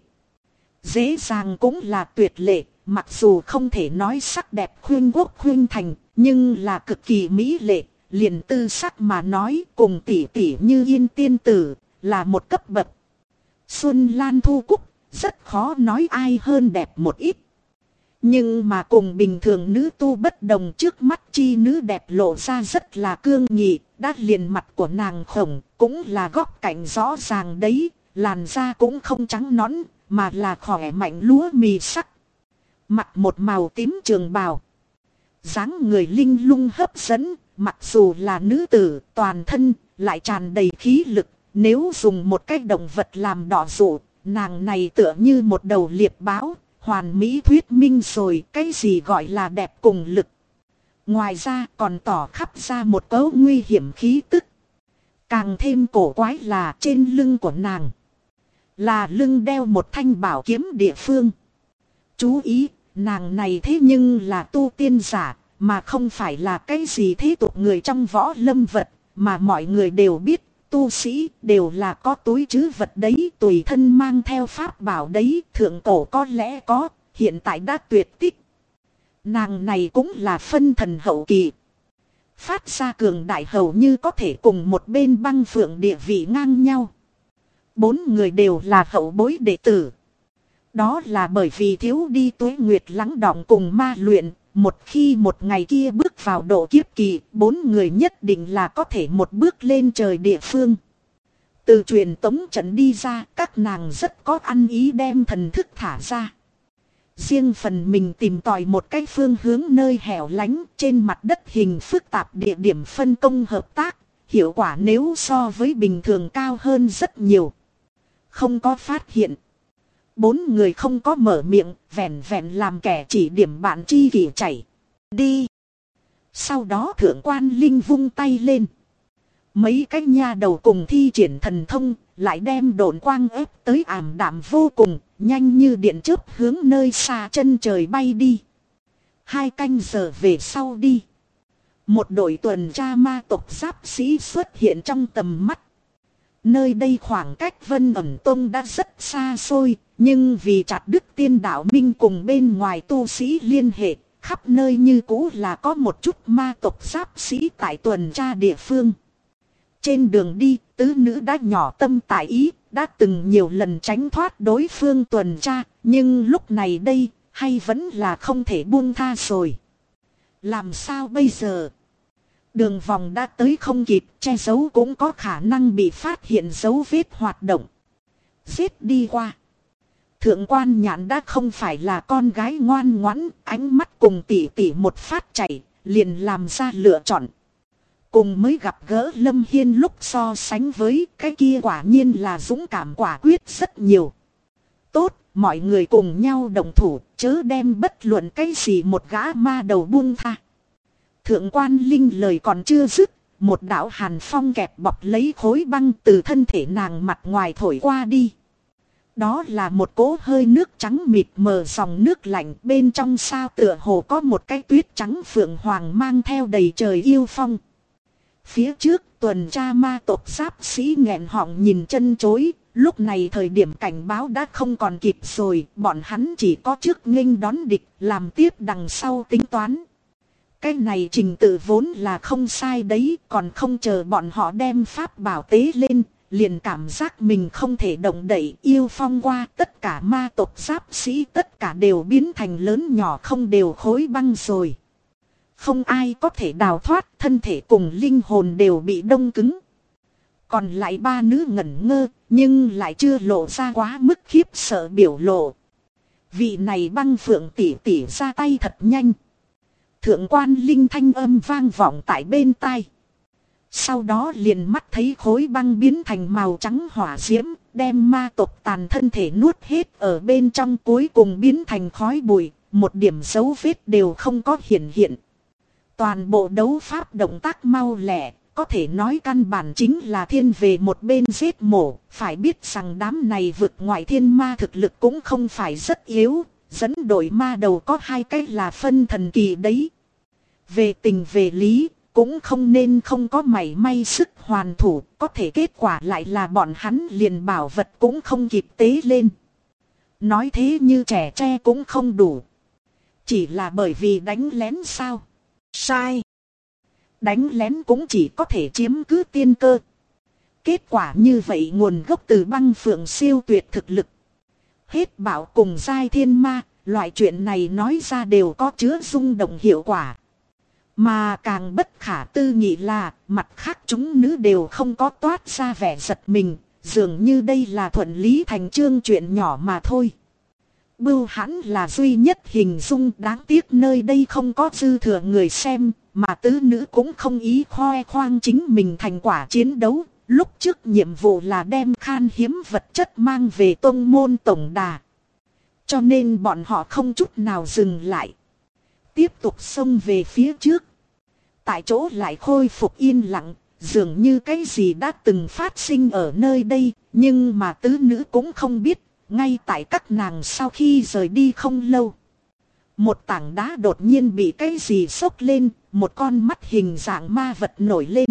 Dễ dàng cũng là tuyệt lệ, mặc dù không thể nói sắc đẹp khuyên quốc khuyên thành, nhưng là cực kỳ mỹ lệ. Liền tư sắc mà nói cùng tỷ tỷ Như Yên tiên tử là một cấp bậc. Xuân Lan Thu Cúc rất khó nói ai hơn đẹp một ít. Nhưng mà cùng bình thường nữ tu bất đồng, trước mắt chi nữ đẹp lộ ra rất là cương nghị, đã liền mặt của nàng khổng cũng là góc cạnh rõ ràng đấy, làn da cũng không trắng nõn mà là khỏe mạnh lúa mì sắc. Mặc một màu tím trường bào, dáng người linh lung hấp dẫn, mặc dù là nữ tử toàn thân lại tràn đầy khí lực, nếu dùng một cái động vật làm đỏ dụ, nàng này tựa như một đầu liệp báo. Hoàn mỹ thuyết minh rồi cái gì gọi là đẹp cùng lực. Ngoài ra còn tỏ khắp ra một cấu nguy hiểm khí tức. Càng thêm cổ quái là trên lưng của nàng là lưng đeo một thanh bảo kiếm địa phương. Chú ý, nàng này thế nhưng là tu tiên giả, mà không phải là cái gì thế tục người trong võ lâm vật, mà mọi người đều biết. Tu sĩ đều là có túi trữ vật đấy, tùy thân mang theo pháp bảo đấy, thượng cổ có lẽ có, hiện tại đã tuyệt tích. Nàng này cũng là phân thần hậu kỳ. Phát ra cường đại hầu như có thể cùng một bên Băng Phượng địa vị ngang nhau. 4 người đều là hậu bối đệ tử. Đó là bởi vì thiếu đi tuế nguyệt lắng đọng cùng ma luyện. Một khi một ngày kia bước vào độ kiếp kỳ, 4 người nhất định là có thể một bước lên trời địa phương. Từ truyền tống trận đi ra, các nàng rất có ăn ý đem thần thức thả ra. Riêng phần mình tìm tòi một cái phương hướng nơi hẻo lánh trên mặt đất hình phức tạp địa điểm phân công hợp tác. Hiệu quả nếu so với bình thường cao hơn rất nhiều. Không có phát hiện. 4 người không có mở miệng, vẹn vẹn làm kẻ chỉ điểm bạn tri kỷ chảy. Đi. Sau đó thượng quan Linh vung tay lên. Mấy cái nha đầu cùng thi triển thần thông, lại đem độn quang ép tới ảm đạm vô cùng, nhanh như điện chớp hướng nơi xa chân trời bay đi. 2 canh giờ về sau đi. Một đội tuần tra ma tộc giáp sĩ xuất hiện trong tầm mắt. Nơi đây khoảng cách Vân Ẩn Tông đã rất xa xôi, nhưng vì chặt đứt tiên đạo minh cùng bên ngoài tu sĩ liên hệ, khắp nơi như cũ là có một chút ma tộc giáp sĩ tại tuần tra địa phương. Trên đường đi, tứ nữ đã nhỏ tâm tại ý, đã từng nhiều lần tránh thoát đối phương tuần tra, nhưng lúc này đây, hay vẫn là không thể buông tha rồi. Làm sao bây giờ? Đường vòng đã tới không kịp, che giấu cũng có khả năng bị phát hiện dấu vết hoạt động. Giết đi qua. Thượng quan Nhạn đã không phải là con gái ngoan ngoãn, ánh mắt cùng tỉ tỉ một phát chảy, liền làm ra lựa chọn. Cùng mới gặp gỡ Lâm Hiên lúc so sánh với cái kia quả nhiên là dũng cảm quả quyết rất nhiều. Tốt, mọi người cùng nhau đồng thủ, chớ đem bất luận cái gì một gã ma đầu buông tha. Thượng quan Linh lời còn chưa dứt, một đạo hàn phong kẹp bọc lấy khối băng từ thân thể nàng mặt ngoài thổi qua đi. Đó là một cỗ hơi nước trắng mịt mờ dòng nước lạnh, bên trong sao tựa hồ có một cái tuyết trắng phượng hoàng mang theo đầy trời yêu phong. Phía trước tuần tra ma tộc giáp sĩ nghẹn họng nhìn chân chối, lúc này thời điểm cảnh báo đã không còn kịp rồi, bọn hắn chỉ có trước nghênh đón địch, làm tiếp đằng sau tính toán. Cái này trình tự vốn là không sai đấy, còn không chờ bọn họ đem pháp bảo tế lên, liền cảm giác mình không thể động đậy. Yêu phong qua, tất cả ma tộc giáp sĩ tất cả đều biến thành lớn nhỏ không đều khối băng rồi. Không ai có thể đào thoát, thân thể cùng linh hồn đều bị đông cứng. Còn lại ba nữ ngẩn ngơ, nhưng lại chưa lộ ra quá mức khiếp sợ biểu lộ. Vị này băng phượng tỷ tỷ ra tay thật nhanh. Thượng quan linh thanh âm vang vọng tại bên tai. Sau đó liền mắt thấy khối băng biến thành màu trắng hỏa diễm, đem ma tộc tàn thân thể nuốt hết ở bên trong, cuối cùng biến thành khói bụi, một điểm dấu vết đều không có hiện hiện. Toàn bộ đấu pháp động tác mau lẹ, có thể nói căn bản chính là thiên về một bên giết mổ. Phải biết rằng đám này vực ngoại thiên ma thực lực cũng không phải rất yếu, dẫn đội ma đầu có 2 cái là phân thần kỳ đấy. Về tình về lý, cũng không nên không có mảy may sức hoàn thủ, có thể kết quả lại là bọn hắn liền bảo vật cũng không kịp tế lên. Nói thế như trẻ tre cũng không đủ. Chỉ là bởi vì đánh lén sao? Sai. Đánh lén cũng chỉ có thể chiếm cứ tiên cơ. Kết quả như vậy nguồn gốc từ băng phượng siêu tuyệt thực lực. Hết bảo cùng giai thiên ma, loại chuyện này nói ra đều có chứa rung động hiệu quả. Mà càng bất khả tư nghị là, mặt khác chúng nữ đều không có toát ra vẻ giật mình, dường như đây là thuận lý thành chương chuyện nhỏ mà thôi. Bưu hãn là duy nhất hình dung, đáng tiếc nơi đây không có dư thừa người xem, mà tứ nữ cũng không ý khoe khoang chính mình thành quả chiến đấu. Lúc trước nhiệm vụ là đem khan hiếm vật chất mang về tông môn tổng đà. Cho nên bọn họ không chút nào dừng lại. Tiếp tục xông về phía trước. Tại chỗ lại khôi phục yên lặng, dường như cái gì đã từng phát sinh ở nơi đây. Nhưng mà tứ nữ cũng không biết, ngay tại các nàng sau khi rời đi không lâu. Một tảng đá đột nhiên bị cái gì xốc lên, một con mắt hình dạng ma vật nổi lên.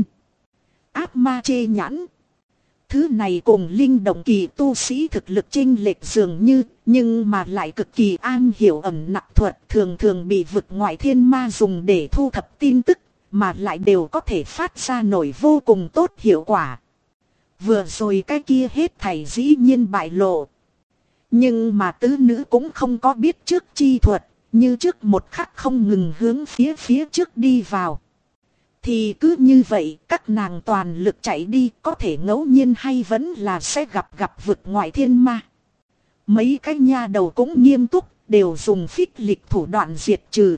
Ác ma chê nhãn. Thứ này cùng linh động kỳ tu sĩ thực lực chênh lệch dường như, nhưng mà lại cực kỳ an hiểu ẩn nặc thuật, thường thường bị vực ngoại thiên ma dùng để thu thập tin tức, mà lại đều có thể phát ra nổi vô cùng tốt hiệu quả. Vừa rồi cái kia hết thảy dĩ nhiên bại lộ. Nhưng mà tứ nữ cũng không có biết trước chi thuật, như trước một khắc không ngừng hướng phía trước đi vào. Thì cứ như vậy, các nàng toàn lực chạy đi, có thể ngẫu nhiên hay vẫn là sẽ gặp vực ngoại thiên ma. Mấy cái nha đầu cũng nghiêm túc, đều dùng phích lịch thủ đoạn diệt trừ.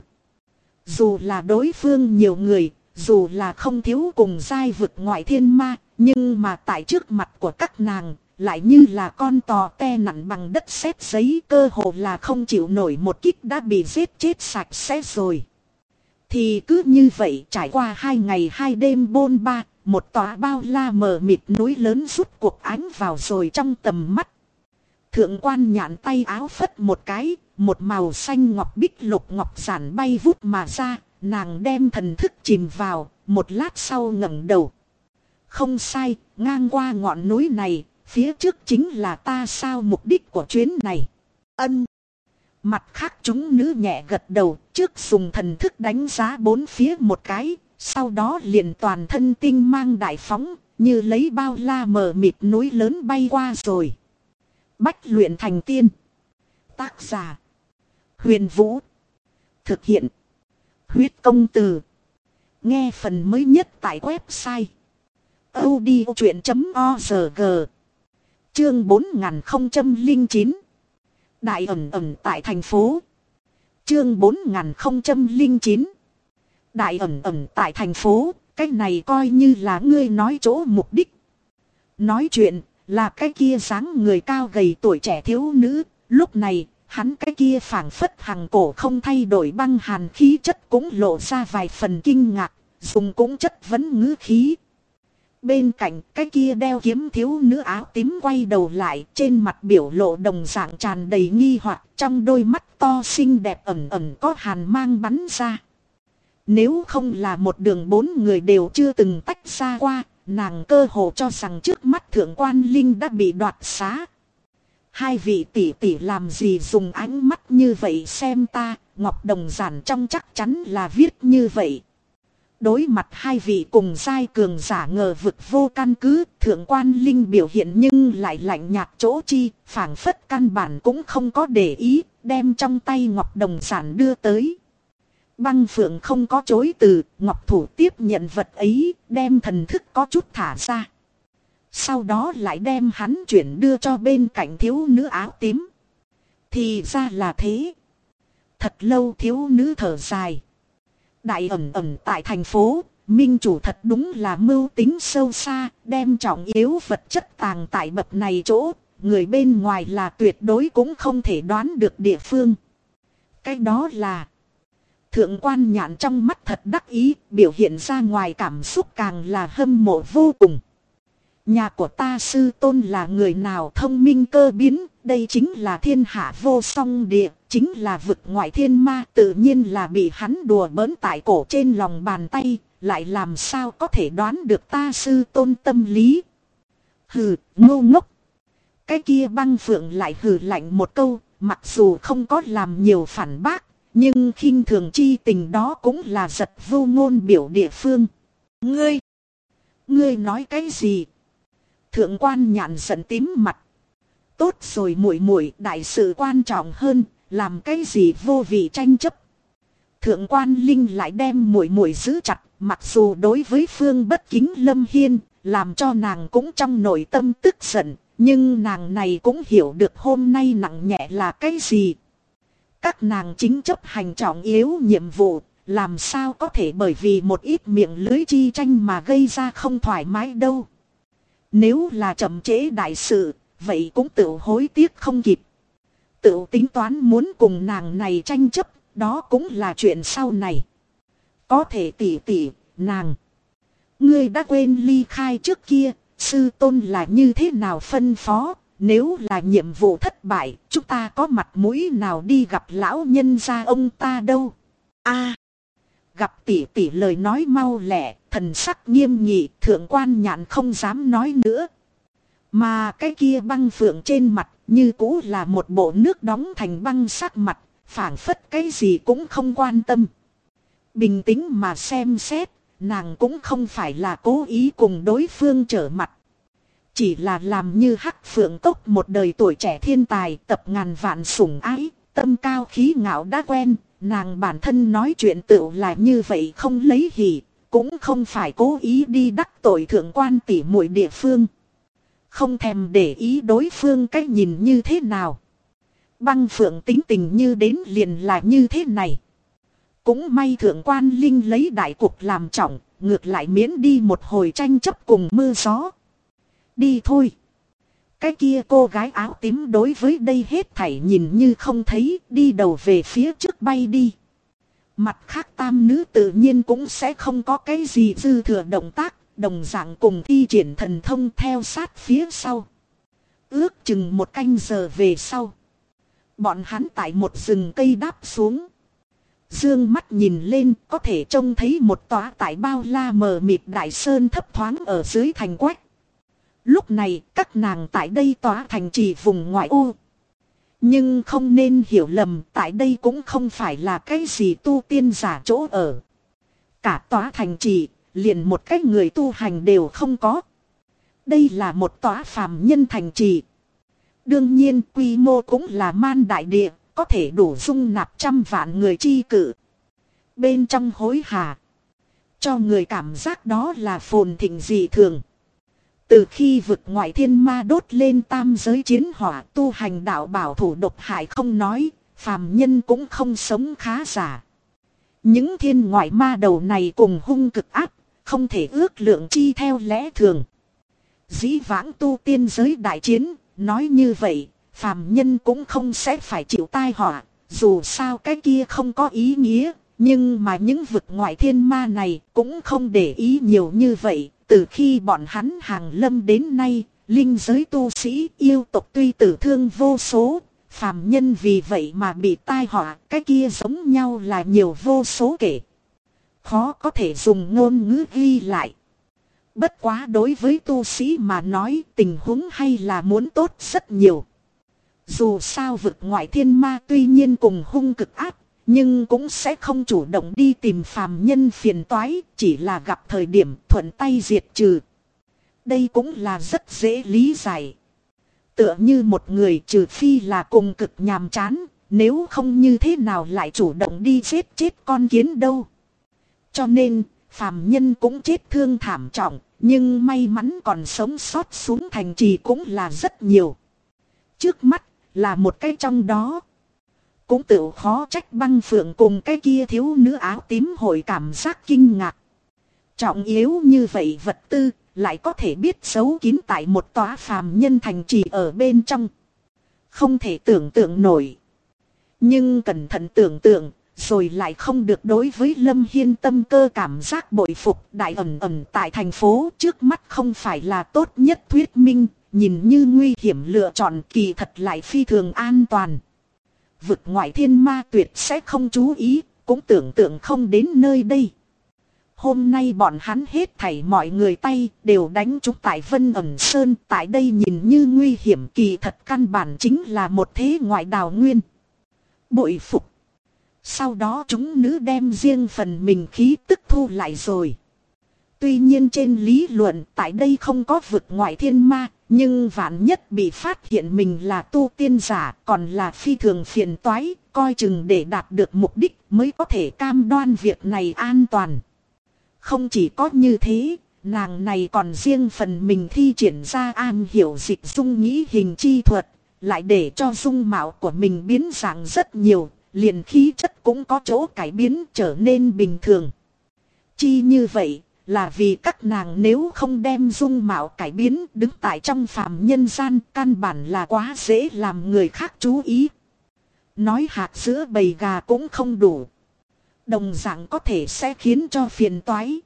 Dù là đối phương nhiều người, dù là không thiếu cùng giai vực ngoại thiên ma, nhưng mà tại trước mặt của các nàng, lại như là con tò te nặng bằng đất sét giấy, cơ hồ là không chịu nổi một kích đã bị giết chết sạch sẽ rồi. Thì cứ như vậy trải qua 2 ngày 2 đêm bôn ba, một tòa bao la mờ mịt núi lớn rút cuộc ánh vào rồi trong tầm mắt. Thượng quan nhạn tay áo phất một cái, một màu xanh ngọc bích lục ngọc giản bay vút mà ra, nàng đem thần thức chìm vào, một lát sau ngẩng đầu. Không sai, ngang qua ngọn núi này, phía trước chính là ta sao mục đích của chuyến này. Ân. Mặt khác chúng nữ nhẹ gật đầu, trước dùng thần thức đánh giá bốn phía một cái, sau đó liền toàn thân tinh mang đại phóng, như lấy bao la mờ mịt núi lớn bay qua rồi. Bách luyện thành tiên. Tác giả: Huyền Vũ. Thực hiện: Huyết Công Từ. Nghe phần mới nhất tại website audiochuyện.org. Chương 4009. Đại ẩn ẩn tại thành phố. Chương 4009. Đại ẩn ẩn tại thành phố, cái này coi như là ngươi nói chỗ mục đích. Nói chuyện là cái kia dáng người cao gầy tuổi trẻ thiếu nữ, lúc này hắn cái kia phảng phất hằng cổ không thay đổi băng hàn khí chất cũng lộ ra vài phần kinh ngạc, dùng cũng chất vấn ngữ khí. Bên cạnh cái kia đeo kiếm thiếu nữ áo tím quay đầu lại, trên mặt biểu lộ đồng dạng tràn đầy nghi hoặc, trong đôi mắt to xinh đẹp ẩn ẩn có hàn mang bắn ra. Nếu không là một đường 4 người đều chưa từng tách ra qua, nàng cơ hồ cho rằng trước mắt thượng quan linh đã bị đoạt xá. Hai vị tỷ tỷ làm gì dùng ánh mắt như vậy xem ta, Ngọc Đồng Giản trong chắc chắn là viết như vậy. Đối mặt hai vị cùng giai cường giả ngờ vực vô căn cứ, Thượng Quan Linh biểu hiện nhưng lại lạnh nhạt chỗ chi, phảng phất căn bản cũng không có để ý, đem trong tay Ngọc Đồng Giản đưa tới. Băng Phượng không có chối từ, Ngọc Thủ tiếp nhận vật ấy, đem thần thức có chút thả ra. Sau đó lại đem hắn chuyển đưa cho bên cạnh thiếu nữ áo tím. Thì ra là thế. Thật lâu thiếu nữ thở dài. Đại ẩn tại thành phố, minh chủ thật đúng là mưu tính sâu xa, đem trọng yếu vật chất tàng tại bậc này chỗ, người bên ngoài là tuyệt đối cũng không thể đoán được địa phương. Cái đó là... Thượng Quan Nhạn trong mắt thật đắc ý, biểu hiện ra ngoài cảm xúc càng là hâm mộ vô cùng. Nhà của ta sư tôn là người nào thông minh cơ biến, đây chính là thiên hạ vô song địa, chính là vực ngoại thiên ma, tự nhiên là bị hắn đùa bỡn tại cổ trên lòng bàn tay, lại làm sao có thể đoán được ta sư tôn tâm lý. Hừ, ngu ngốc. Cái kia Băng Phượng lại hừ lạnh một câu, mặc dù không có làm nhiều phản bác, nhưng khinh thường chi tình đó cũng là giật vô ngôn biểu địa phương. Ngươi nói cái gì? Thượng Quan Nhạn giận tím mặt. Tốt rồi muội muội, đại sự quan trọng hơn, làm cái gì vô vị tranh chấp. Thượng Quan Linh lại đem muội muội giữ chặt, mặc dù đối với Phương bất kính Lâm Hiên, làm cho nàng cũng trong nội tâm tức giận, nhưng nàng này cũng hiểu được hôm nay nặng nhẹ là cái gì. Các nàng chính chấp hành trọng yếu nhiệm vụ, làm sao có thể bởi vì một ít miệng lưới chi tranh mà gây ra không thoải mái đâu. Nếu là chậm trễ đại sự, vậy cũng tự hối tiếc không kịp. Tự tính toán muốn cùng nàng này tranh chấp, đó cũng là chuyện sau này. Có thể tỷ, nàng. Ngươi đã quên ly khai trước kia, sư tôn là như thế nào phân phó, nếu là nhiệm vụ thất bại, chúng ta có mặt mũi nào đi gặp lão nhân gia ông ta đâu. Gặp tỷ lời nói mau lẹ, thần sắc nghiêm nghị, Thượng Quan Nhạn không dám nói nữa. Mà cái kia Băng Phượng trên mặt, như cũ là một bộ nước đóng thành băng sắc mặt, phảng phất cái gì cũng không quan tâm. Bình tĩnh mà xem xét, nàng cũng không phải là cố ý cùng đối phương trở mặt. Chỉ là làm như Hắc Phượng Cốc một đời tuổi trẻ thiên tài, tập ngàn vạn sủng ái, tâm cao khí ngạo đã quen. Nàng bản thân nói chuyện tựu là như vậy không lấy hỉ, cũng không phải cố ý đi đắc tội Thượng Quan tỷ muội địa phương. Không thèm để ý đối phương cách nhìn như thế nào. Băng Phượng tính tình như đến liền là như thế này. Cũng may Thượng Quan Linh lấy đại cục làm trọng, ngược lại miễn đi một hồi tranh chấp cùng mưa gió. Đi thôi. Cái kia cô gái áo tím đối với đây hết thảy nhìn như không thấy, đi đầu về phía trước bay đi. Mặt khác tam nữ tự nhiên cũng sẽ không có cái gì dư thừa động tác, đồng dạng cùng thi triển thần thông theo sát phía sau. Ước chừng một canh giờ về sau. Bọn hắn tại một rừng cây đáp xuống. Dương mắt nhìn lên có thể trông thấy một tòa tại bao la mờ mịt đại sơn thấp thoáng ở dưới thành quách. Lúc này các nàng tại đây tòa thành trì vùng ngoại ô. Nhưng không nên hiểu lầm, tại đây cũng không phải là cái gì tu tiên giả chỗ ở. Cả tòa thành trì, liền một cái người tu hành đều không có. Đây là một tòa phàm nhân thành trì. Đương nhiên quy mô cũng là man đại địa, có thể đủ dung nạp trăm vạn người chi cử. Bên trong hối hả, cho người cảm giác đó là phồn thịnh dị thường. Từ khi vực ngoại thiên ma đốt lên tam giới chiến hỏa, tu hành đạo bảo thủ độc hại không nói, phàm nhân cũng không sống khá giả. Những thiên ngoại ma đầu này cùng hung cực ác, không thể ước lượng chi theo lẽ thường. Dĩ vãng tu tiên giới đại chiến, nói như vậy, phàm nhân cũng không sẽ phải chịu tai họa, dù sao cái kia không có ý nghĩa, nhưng mà những vực ngoại thiên ma này cũng không để ý nhiều như vậy. Từ khi bọn hắn hàng lâm đến nay, linh giới tu sĩ yêu tộc tuy tử thương vô số, phàm nhân vì vậy mà bị tai họa, cái kia giống nhau là nhiều vô số kể. Khó có thể dùng ngôn ngữ ghi lại. Bất quá đối với tu sĩ mà nói tình huống hay là muốn tốt rất nhiều. Dù sao vực ngoại thiên ma tuy nhiên cùng hung cực ác, Nhưng cũng sẽ không chủ động đi tìm phàm nhân phiền toái, chỉ là gặp thời điểm thuận tay diệt trừ. Đây cũng là rất dễ lý giải. Tựa như một người trừ phi là cùng cực nhàm chán, nếu không như thế nào lại chủ động đi giết chết con kiến đâu. Cho nên, phàm nhân cũng chết thương thảm trọng, nhưng may mắn còn sống sót xuống thành trì cũng là rất nhiều. Trước mắt là một cái trong đó. Cũng tự khó trách Băng Phượng cùng cái kia thiếu nữ áo tím hội cảm giác kinh ngạc. Trọng yếu như vậy vật tư lại có thể biết giấu kín tại một tòa phàm nhân thành trì ở bên trong. Không thể tưởng tượng nổi. Nhưng cẩn thận tưởng tượng, rồi lại không được đối với Lâm Hiên tâm cơ cảm giác bội phục. Đại ẩn tại thành phố trước mắt không phải là tốt nhất thuyết minh, nhìn như nguy hiểm lựa chọn kỳ thật lại phi thường an toàn. Vực ngoại thiên ma tuyệt sẽ không chú ý, cũng tưởng tượng không đến nơi đây. Hôm nay bọn hắn hết thảy mọi người tay đều đánh trúng tại Vân Ẩn Sơn. Tại đây nhìn như nguy hiểm kỳ thật căn bản chính là một thế ngoại đào nguyên. Bội phục. Sau đó chúng nữ đem riêng phần mình khí tức thu lại rồi. Tuy nhiên trên lý luận tại đây không có vực ngoại thiên ma. Nhưng vạn nhất bị phát hiện mình là tu tiên giả còn là phi thường phiền toái. Coi chừng để đạt được mục đích mới có thể cam đoan việc này an toàn. Không chỉ có như thế, nàng này còn riêng phần mình thi triển ra am hiểu dịch dung nghĩ hình chi thuật, lại để cho dung mạo của mình biến dạng rất nhiều, liền khí chất cũng có chỗ cải biến trở nên bình thường. Chi như vậy, là vì các nàng nếu không đem dung mạo cải biến đứng tại trong phàm nhân gian, căn bản là quá dễ làm người khác chú ý. Nói hạt giữa bầy gà cũng không đủ. Đồng dạng có thể sẽ khiến cho phiền toái.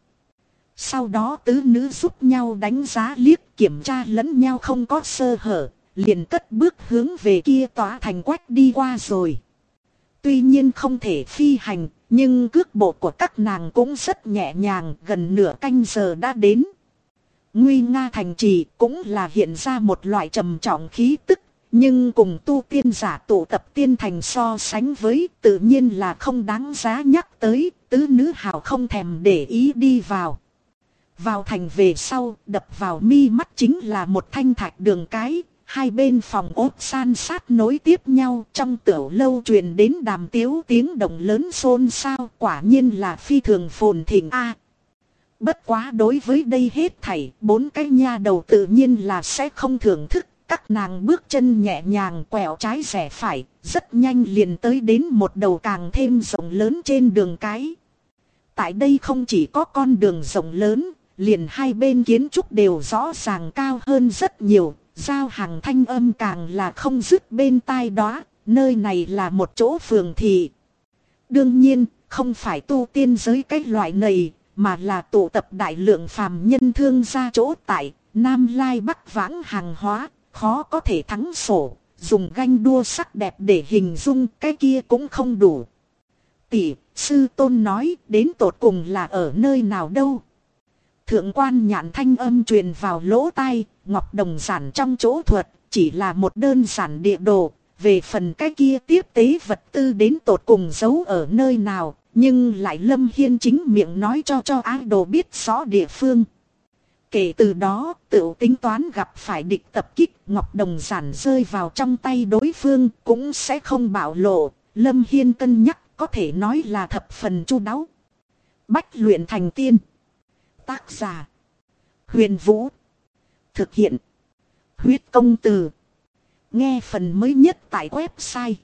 Sau đó tứ nữ giúp nhau đánh giá liếc kiểm tra lẫn nhau không có sơ hở, liền cất bước hướng về kia tòa thành quách đi qua rồi. Tuy nhiên không thể phi hành, nhưng cước bộ của các nàng cũng rất nhẹ nhàng, gần nửa canh giờ đã đến. Nguy nga thành trì cũng là hiện ra một loại trầm trọng khí tức. Nhưng cùng tu tiên giả tụ tập tiên thành so sánh với tự nhiên là không đáng giá nhắc tới, tứ nữ hào không thèm để ý đi vào. Vào thành về sau, đập vào mi mắt chính là một thanh thạch đường cái, hai bên phòng ốt san sát nối tiếp nhau, trong tiểu lâu truyền đến đàm tiếu tiếng động lớn xôn xao, quả nhiên là phi thường phồn thịnh a. Bất quá đối với đây hết thảy, bốn cái nha đầu tự nhiên là sẽ không thưởng thức. Các nàng bước chân nhẹ nhàng quẹo trái rẽ phải, rất nhanh liền tới đến một đầu càng thêm rộng lớn trên đường cái. Tại đây không chỉ có con đường rộng lớn, liền hai bên kiến trúc đều rõ ràng cao hơn rất nhiều, giao hàng thanh âm càng là không dứt bên tai đó, nơi này là một chỗ phường thị. Đương nhiên, không phải tu tiên giới cái loại này, mà là tụ tập đại lượng phàm nhân thương gia chỗ tại, Nam Lai Bắc vãng hàng hóa. Khó có thể thắng sổ, dùng ganh đua sắc đẹp để hình dung cái kia cũng không đủ. Tỷ, sư tôn nói đến tột cùng là ở nơi nào đâu. Thượng quan nhạn thanh âm truyền vào lỗ tai, ngọc đồng giản trong chỗ thuật, chỉ là một đơn giản địa đồ. Về phần cái kia tiếp tế vật tư đến tột cùng giấu ở nơi nào, nhưng lại Lâm Hiên chính miệng nói cho ái đồ biết rõ địa phương. Kể từ đó, tự tính toán gặp phải địch tập kích, ngọc đồng giản rơi vào trong tay đối phương cũng sẽ không bạo lộ. Lâm Hiên cân nhắc có thể nói là thập phần chu đáo. Bách luyện thành tiên. Tác giả: Huyền Vũ. Thực hiện: Huyết Công Từ. Nghe phần mới nhất tại website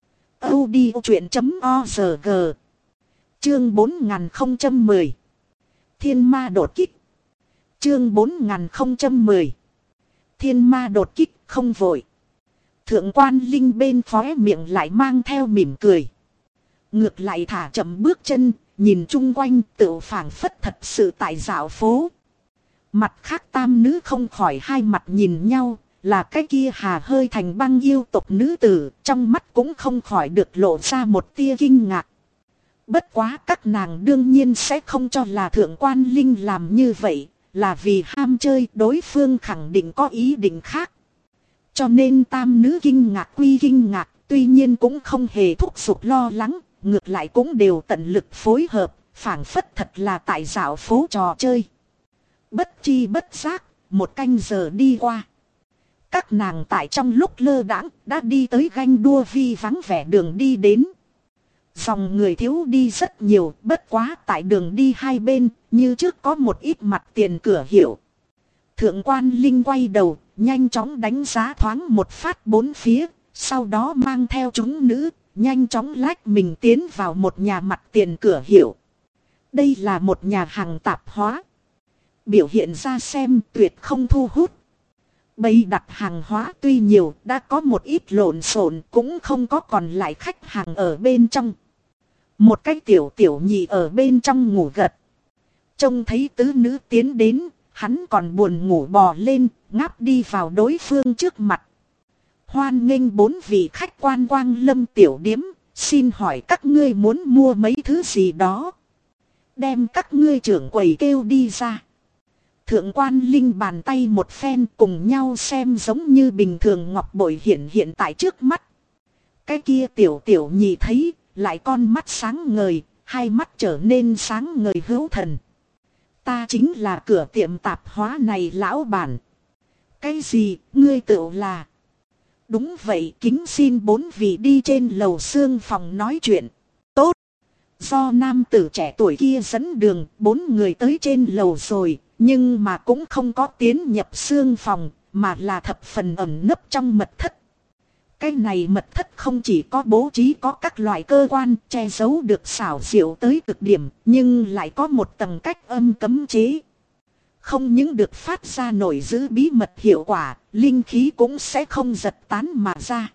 audiochuyện.org. Chương 4010. Thiên ma đột kích. Chương 4010. Thiên ma đột kích không vội. Thượng quan Linh bên khóe miệng lại mang theo mỉm cười. Ngược lại thả chậm bước chân, nhìn chung quanh tự phảng phất thật sự tại dạo phố. Mặt khác tam nữ không khỏi hai mặt nhìn nhau, là cái kia hà hơi thành băng yêu tộc nữ tử, trong mắt cũng không khỏi được lộ ra một tia kinh ngạc. Bất quá các nàng đương nhiên sẽ không cho là thượng quan Linh làm như vậy. Là vì ham chơi, đối phương khẳng định có ý định khác. Cho nên tam nữ kinh ngạc quy kinh ngạc, tuy nhiên cũng không hề thúc giục lo lắng, ngược lại cũng đều tận lực phối hợp, phảng phất thật là tại dạo phố trò chơi. Bất chi bất giác, 1 canh giờ đi qua. Các nàng tại trong lúc lơ đãng đã đi tới ganh đua vi vắng vẻ đường đi đến. Dòng người thiếu đi rất nhiều, bất quá tại đường đi hai bên, như trước có một ít mặt tiền cửa hiệu. Thượng quan Linh quay đầu, nhanh chóng đánh giá thoáng một phát 4 phía, sau đó mang theo chúng nữ, nhanh chóng lách mình tiến vào một nhà mặt tiền cửa hiệu. Đây là một nhà hàng tạp hóa. Biểu hiện ra xem tuyệt không thu hút. Bày đặt hàng hóa tuy nhiều, đã có một ít lộn xộn, cũng không có còn lại khách hàng ở bên trong. Một cái tiểu nhị ở bên trong ngủ gật. Trông thấy tứ nữ tiến đến, hắn còn buồn ngủ bò lên, ngáp đi vào đối phương trước mặt. Hoan nghênh 4 vị khách quan quang lâm tiểu điếm, xin hỏi các ngươi muốn mua mấy thứ gì đó. Đem các ngươi trưởng quầy kêu đi ra. Thượng quan Linh bàn tay một phen cùng nhau xem giống như bình thường ngọc bội hiện tại trước mắt. Cái kia tiểu nhị thấy, lại con mắt sáng ngời, hai mắt trở nên sáng ngời hữu thần. Ta chính là cửa tiệm tạp hóa này lão bản. Cái gì, ngươi tựu là? Đúng vậy, kính xin 4 vị đi trên lầu xương phòng nói chuyện. Tốt. Do nam tử trẻ tuổi kia dẫn đường, 4 người tới trên lầu rồi, nhưng mà cũng không có tiến nhập xương phòng, mà là thập phần ẩn nấp trong mật thất. Cái này mật thất không chỉ có bố trí có các loại cơ quan che giấu được xảo diệu tới cực điểm, nhưng lại có một tầng cách âm cấm chế. Không những được phát ra nổi giữ bí mật hiệu quả, linh khí cũng sẽ không giật tán mà ra.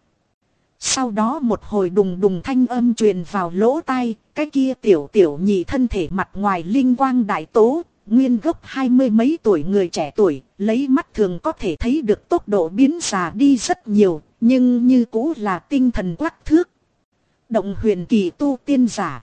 Sau đó một hồi đùng đùng thanh âm truyền vào lỗ tai, cái kia tiểu nhị thân thể mặt ngoài linh quang đại tố, nguyên gốc 20 mấy tuổi người trẻ tuổi, lấy mắt thường có thể thấy được tốc độ biến già đi rất nhiều, nhưng như cũ là tinh thần quắc thước. Động huyền kỳ tu tiên giả.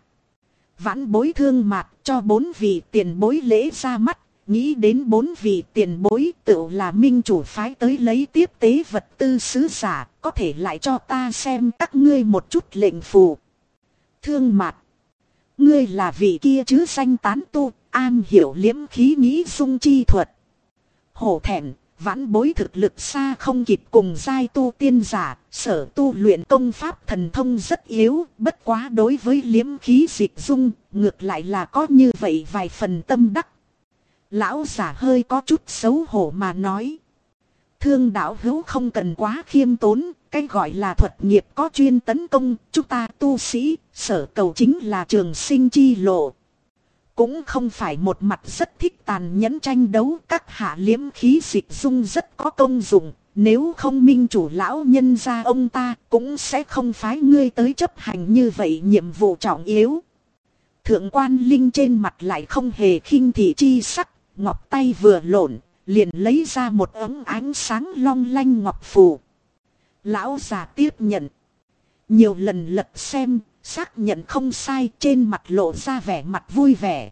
Vãn bối thương mạc cho 4 vị tiền bối lễ ra mắt, nghĩ đến 4 vị tiền bối tự là minh chủ phái tới lấy tiếp tế vật tư sứ giả, có thể lại cho ta xem các ngươi một chút lệnh phù. Thương mạc. Ngươi là vị kia chứ danh tán tu, an hiểu liễm khí nghĩ dung chi thuật. Hổ thẹn, vãn bối thực lực xa không kịp cùng giai tu tiên giả, sở tu luyện công pháp thần thông rất yếu, bất quá đối với liễm khí dịch dung, ngược lại là có như vậy vài phần tâm đắc. Lão giả hơi có chút xấu hổ mà nói. Thương đạo hữu không cần quá khiêm tốn, cái gọi là thuật nghiệp có chuyên tấn công, chúng ta tu sĩ, sở cầu chính là trường sinh chi lộ. Cũng không phải một mặt rất thích tàn nhẫn tranh đấu, các hạ liễm khí dịch dung rất có công dụng, nếu không minh chủ lão nhân gia ông ta cũng sẽ không phái ngươi tới chấp hành như vậy nhiệm vụ trọng yếu. Thượng quan Linh trên mặt lại không hề khinh thị chi sắc, ngọc tay vừa lộn, liền lấy ra một ống ánh sáng long lanh ngọc phù. Lão già tiếp nhận. Nhiều lần lật xem, xác nhận không sai, trên mặt lộ ra vẻ mặt vui vẻ.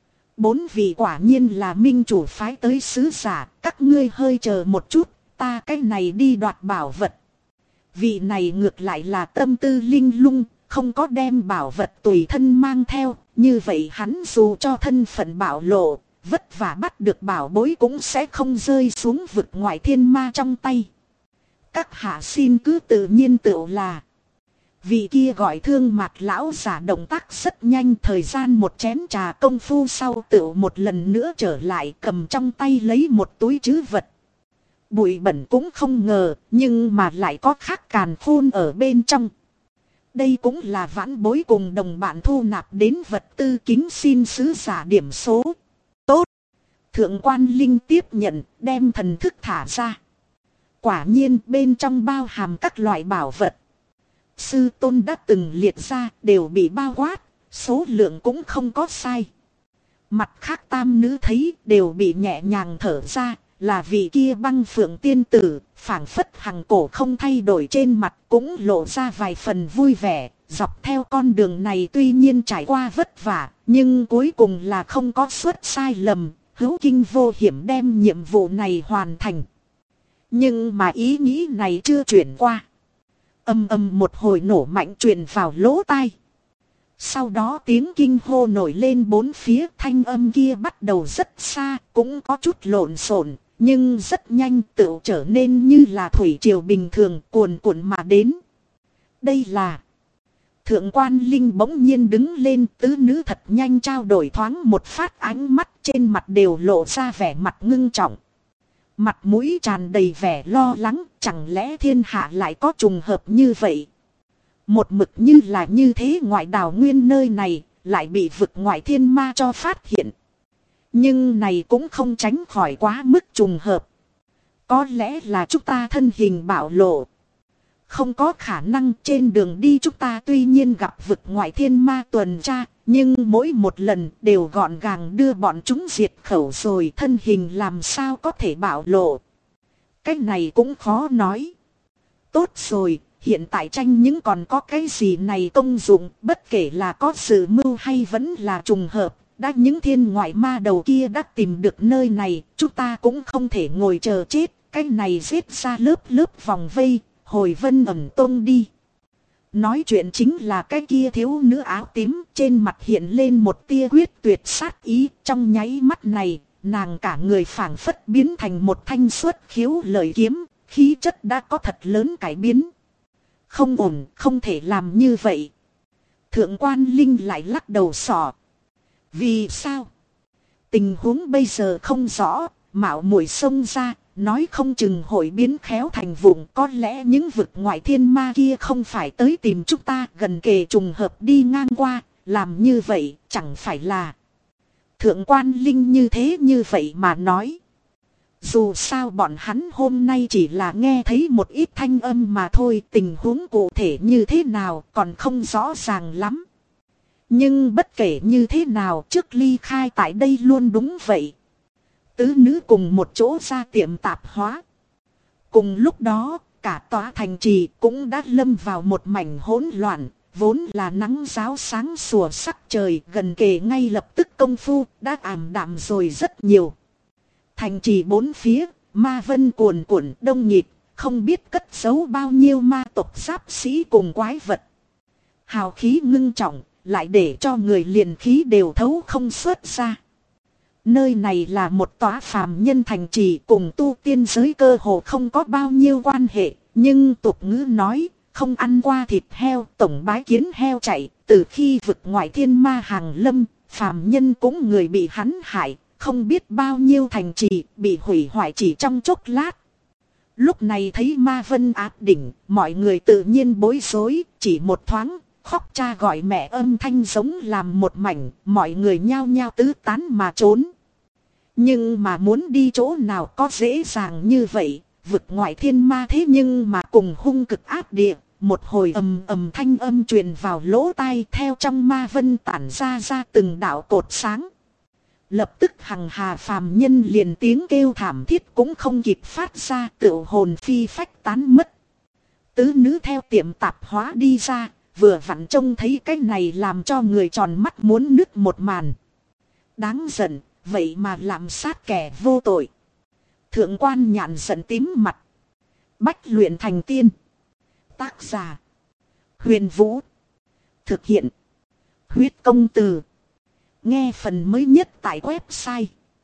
4 vị quả nhiên là minh chủ phái tới sứ giả, các ngươi hơi chờ một chút, ta cái này đi đoạt bảo vật. Vị này ngược lại là tâm tư linh lung, không có đem bảo vật tùy thân mang theo, như vậy hắn dù cho thân phận bảo lộ, vất vả bắt được bảo bối cũng sẽ không rơi xuống vực ngoại thiên ma trong tay. Các hạ xin cứ tự nhiên tựu là. Vị kia gọi thương mặt lão giả động tác rất nhanh, thời gian một chén trà công phu sau tựu một lần nữa trở lại, cầm trong tay lấy một túi trữ vật. Bụi bẩn cũng không ngờ, nhưng mà lại có khắc càn khôn ở bên trong. Đây cũng là vãn bối cùng đồng bạn thu nạp đến vật tư, kính xin sứ giả điểm số. Tốt. Thượng quan Linh tiếp nhận, đem thần thức thả ra. Quả nhiên bên trong bao hàm các loại bảo vật. Sư tôn đã từng liệt ra, đều bị bao quát, số lượng cũng không có sai. Mặt khác tam nữ thấy đều bị nhẹ nhàng thở ra, là vị kia băng phượng tiên tử, phảng phất hằng cổ không thay đổi trên mặt cũng lộ ra vài phần vui vẻ. Dọc theo con đường này tuy nhiên trải qua vất vả, nhưng cuối cùng là không có suất sai lầm, hữu kinh vô hiểm đem nhiệm vụ này hoàn thành. Nhưng mà ý nghĩ này chưa chuyển qua. Âm âm một hồi nổ mạnh truyền vào lỗ tai. Sau đó tiếng kinh hô nổi lên bốn phía, thanh âm kia bắt đầu rất xa, cũng có chút lộn xộn, nhưng rất nhanh tựu trở nên như là thủy triều bình thường cuồn cuộn mà đến. Đây là... Thượng quan Linh bỗng nhiên đứng lên, tứ nữ thật nhanh trao đổi thoáng một phát, ánh mắt trên mặt đều lộ ra vẻ mặt ngưng trọng. Mặt mũi tràn đầy vẻ lo lắng, chẳng lẽ thiên hạ lại có trùng hợp như vậy? Một mực như là như thế, ngoại đảo nguyên nơi này lại bị vực ngoại thiên ma cho phát hiện. Nhưng này cũng không tránh khỏi quá mức trùng hợp. Có lẽ là chúng ta thân hình bạo lộ. Không có khả năng, trên đường đi chúng ta tuy nhiên gặp vực ngoại thiên ma tuần tra, nhưng mỗi một lần đều gọn gàng đưa bọn chúng diệt khẩu rồi, thân hình làm sao có thể bạo lộ. Cái này cũng khó nói. Tốt rồi, hiện tại tranh những còn có cái gì này công dụng, bất kể là có sự mưu hay vẫn là trùng hợp. Đã những thiên ngoại ma đầu kia đã tìm được nơi này, chúng ta cũng không thể ngồi chờ chết. Cái này giết ra lớp lớp vòng vây, hồi Vân Ẩn Tông đi. Nói chuyện chính là cái kia thiếu nữ áo tím, trên mặt hiện lên một tia quyết tuyệt sát ý. Trong nháy mắt này, nàng cả người phảng phất biến thành một thanh xuất khiếu lợi kiếm, khí chất đã có thật lớn cải biến. Không ổn, không thể làm như vậy. Thượng quan Linh lại lắc đầu sọ. Vì sao? Tình huống bây giờ không rõ, mạo muội xông ra, nói không chừng hội biến khéo thành vụng. Có lẽ những vực ngoại thiên ma kia không phải tới tìm chúng ta, gần kề trùng hợp đi ngang qua, làm như vậy chẳng phải là... Thượng quan Linh như thế như vậy mà nói. Dù sao bọn hắn hôm nay chỉ là nghe thấy một ít thanh âm mà thôi, tình huống cụ thể như thế nào còn không rõ ràng lắm. Nhưng bất kể như thế nào, trước ly khai tại đây luôn đúng vậy. Tứ nữ cùng một chỗ ra tiệm tạp hóa. Cùng lúc đó, cả tòa thành trì cũng đã lâm vào một mảnh hỗn loạn. Vốn là nắng ráo sáng sủa sắc trời, gần kề ngay lập tức công phu đã ảm đạm rồi rất nhiều. Thành trì bốn phía, ma vân cuồn cuộn đông nghịt, không biết cất giấu bao nhiêu ma tộc giáp sĩ cùng quái vật. Hào khí ngưng trọng, lại để cho người liền khí đều thấu không xuất ra. Nơi này là một tòa phàm nhân thành trì, cùng tu tiên giới cơ hồ không có bao nhiêu quan hệ, nhưng tục ngữ nói, không ăn qua thịt heo, tổng bái kiến heo chạy. Từ khi vực ngoại thiên ma hàng lâm, phàm nhân cũng người bị hắn hại, không biết bao nhiêu thành trì bị hủy hoại chỉ trong chốc lát. Lúc này thấy ma vân áp đỉnh, mọi người tự nhiên bối rối, chỉ một thoáng, khóc cha gọi mẹ âm thanh giống làm một mảnh, mọi người nhao nhao tứ tán mà trốn. Nhưng mà muốn đi chỗ nào có dễ dàng như vậy, vực ngoại thiên ma thế nhưng mà cùng hung cực áp địa. Một hồi ầm ầm thanh âm truyền vào lỗ tai, theo trong ma vân tản ra từng đạo cột sáng. Lập tức hằng hà phàm nhân liền tiếng kêu thảm thiết cũng không kịp phát ra, tựu hồn phi phách tán mất. Tứ nữ theo tiệm tạp hóa đi ra, vừa vặn trông thấy cái này làm cho người tròn mắt muốn nứt một màn. Đáng giận, vậy mà lạm sát kẻ vô tội. Thượng quan Nhạn giận tím mặt. Bách luyện thành tiên. Tác giả Huyền Vũ. Thực hiện Huyết Công Từ. Nghe phần mới nhất tại website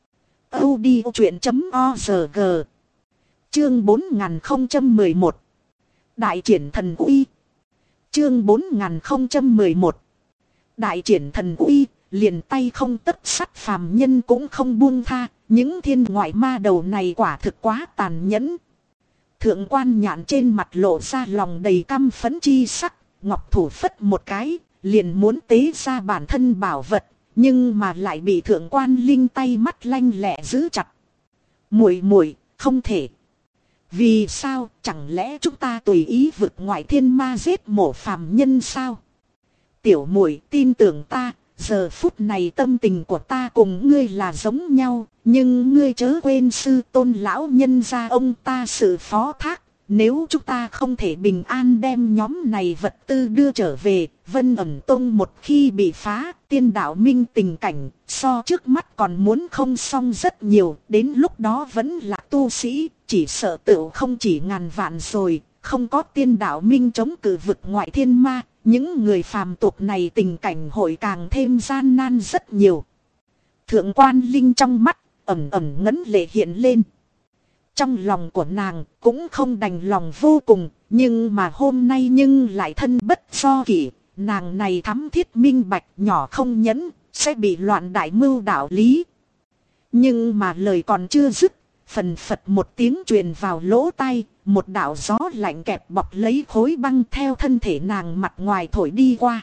audiochuyện.org. Chương 4011 Đại triển thần uy. Chương 4011 Đại triển thần uy. Liền tay không tất sắt phàm nhân cũng không buông tha. Những thiên ngoại ma đầu này quả thực quá tàn nhẫn. Thượng quan Nhạn trên mặt lộ ra lòng đầy căm phẫn chi sắc, ngọc thủ phất một cái, liền muốn tế ra bản thân bảo vật, nhưng mà lại bị thượng quan Linh tay mắt lanh lẹ giữ chặt. Muội muội, không thể. Vì sao, chẳng lẽ chúng ta tùy ý vực ngoại thiên ma giết mổ phàm nhân sao? Tiểu muội tin tưởng ta, giờ phút này tâm tình của ta cùng ngươi là giống nhau, nhưng ngươi chớ quên sư tôn lão nhân gia ông ta sự phó thác. Nếu chúng ta không thể bình an đem nhóm này vật tư đưa trở về, Vân Ẩn Tông một khi bị phá, tiên đạo minh tình cảnh, so trước mắt còn muốn không xong rất nhiều, đến lúc đó vẫn là tu sĩ, chỉ sợ tựu không chỉ ngàn vạn rồi, không có tiên đạo minh chống cự vực ngoại thiên ma, những người phàm tục này tình cảnh hội càng thêm gian nan rất nhiều. Thượng quan Linh trong mắt ẩn ẩn ngấn lệ hiện lên. Trong lòng của nàng cũng không đành lòng vô cùng, nhưng mà hôm nay nhưng lại thân bất do kỷ, nàng này thắm thiết minh bạch nhỏ không nhẫn, sẽ bị loạn đại mưu đạo lý. Nhưng mà lời còn chưa dứt, phần phật một tiếng truyền vào lỗ tai, một đạo gió lạnh kẹp bọc lấy khối băng theo thân thể nàng mặt ngoài thổi đi qua.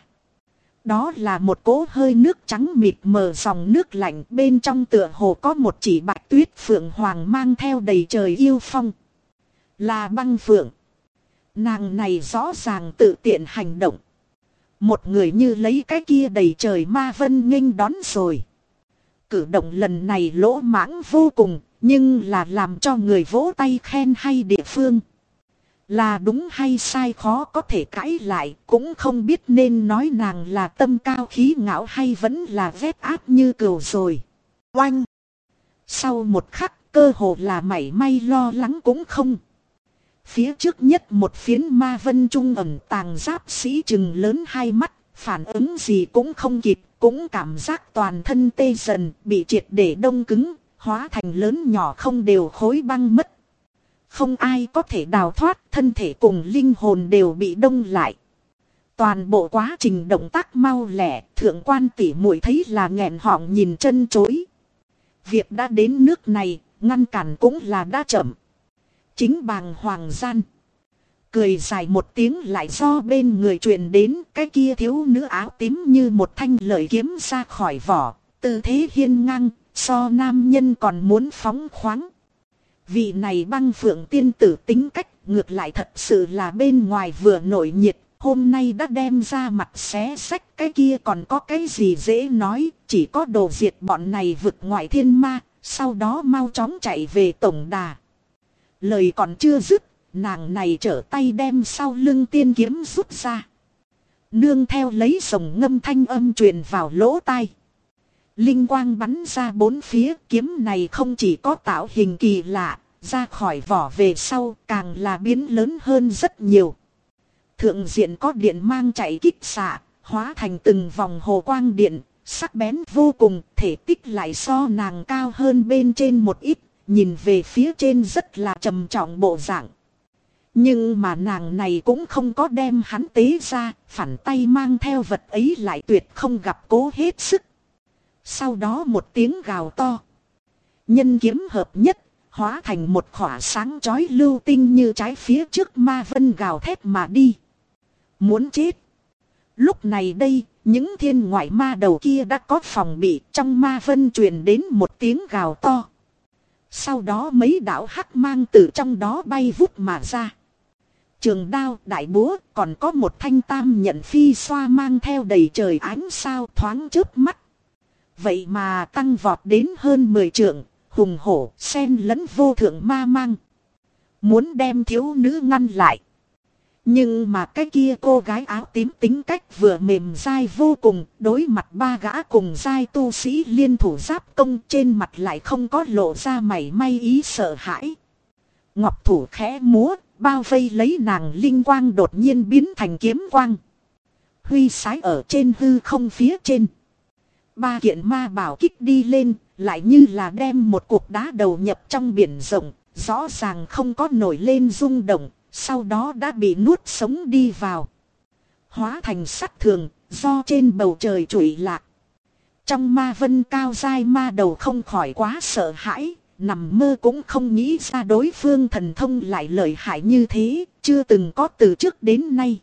Đó là một cỗ hơi nước trắng mịt mờ dòng nước lạnh, bên trong tựa hồ có một chỉ bạch tuyết phượng hoàng mang theo đầy trời yêu phong. Là băng phượng. Nàng này rõ ràng tự tiện hành động. Một người như lấy cái kia đầy trời ma vân nghênh đón rồi. Cử động lần này lỗ mãng vô cùng, nhưng là làm cho người vỗ tay khen hay địa phương. Là đúng hay sai khó có thể cãi lại, cũng không biết nên nói nàng là tâm cao khí ngạo hay vẫn là vét áp như cừu rồi. Oanh! Sau một khắc, cơ hồ là mảy may lo lắng cũng không. Phía trước nhất một phiến ma vân trung ẩn tàng giáp sĩ chừng lớn hai mắt, phản ứng gì cũng không kịp, cũng cảm giác toàn thân tê dần, bị triệt để đông cứng, hóa thành lớn nhỏ không đều khối băng mất. Không ai có thể đào thoát, thân thể cùng linh hồn đều bị đông lại. Toàn bộ quá trình động tác mau lẹ, thượng quan tỷ muội thấy là nghẹn họng nhìn chân chối. Việc đã đến nước này, ngăn cản cũng là đã chậm. Chính bàng hoàng gian. Cười dài một tiếng lại do bên người truyền đến, cái kia thiếu nữ áo tím như một thanh lợi kiếm ra khỏi vỏ, tư thế hiên ngang, so nam nhân còn muốn phóng khoáng. Vị này băng phượng tiên tử tính cách ngược lại thật sự là bên ngoài vừa nổi nhiệt, hôm nay đã đem ra mặt xé xách, cái kia còn có cái gì dễ nói, chỉ có đồ diệt bọn này vực ngoại thiên ma, sau đó mau chóng chạy về tổng đà. Lời còn chưa dứt, nàng này trở tay đem sau lưng tiên kiếm rút ra. Nương theo lấy rồng ngâm thanh âm truyền vào lỗ tai. Linh quang bắn ra bốn phía, kiếm này không chỉ có tạo hình kỳ lạ, ra khỏi vỏ về sau càng là biến lớn hơn rất nhiều. Thượng diện có điện mang chạy kích xạ, hóa thành từng vòng hồ quang điện, sắc bén vô cùng, thể tích lại so nàng cao hơn bên trên một ít, nhìn về phía trên rất là trầm trọng bộ dạng. Nhưng mà nàng này cũng không có đem hắn tế ra, phản tay mang theo vật ấy lại tuyệt không gặp cố hết sức. Sau đó một tiếng gào to. Nhân kiếm hợp nhất, hóa thành một khỏa sáng chói lưu tinh như trái phía trước ma vân gào thét mà đi. Muốn chết. Lúc này đây, những thiên ngoại ma đầu kia đã có phòng bị, trong ma vân truyền đến một tiếng gào to. Sau đó mấy đạo hắc mang từ trong đó bay vút mà ra. Trường đao, đại búa, còn có một thanh tam nhận phi xoa mang theo đầy trời ánh sao thoáng chớp mắt. Vậy mà tăng vọt đến hơn 10 trượng, hùng hổ, xen lẫn vô thượng ma mang. Muốn đem thiếu nữ ngăn lại. Nhưng mà cái kia cô gái áo tím tính cách vừa mềm dai vô cùng, đối mặt ba gã cùng dai tu sĩ liên thủ giáp công, trên mặt lại không có lộ ra mảy may ý sợ hãi. Ngọc thủ khẽ múa, bao vây lấy nàng, linh quang đột nhiên biến thành kiếm quang. Huy sái ở trên hư không phía trên. Ba kiện ma bảo kích đi lên, lại như là đem một cục đá đầu nhập trong biển rộng, rõ ràng không có nổi lên rung động, sau đó đã bị nuốt sống đi vào. Hóa thành sắt thường, do trên bầu trời trụi lạc. Trong ma vân cao dai ma đầu không khỏi quá sợ hãi, nằm mơ cũng không nghĩ ra đối phương thần thông lại lợi hại như thế, chưa từng có từ trước đến nay.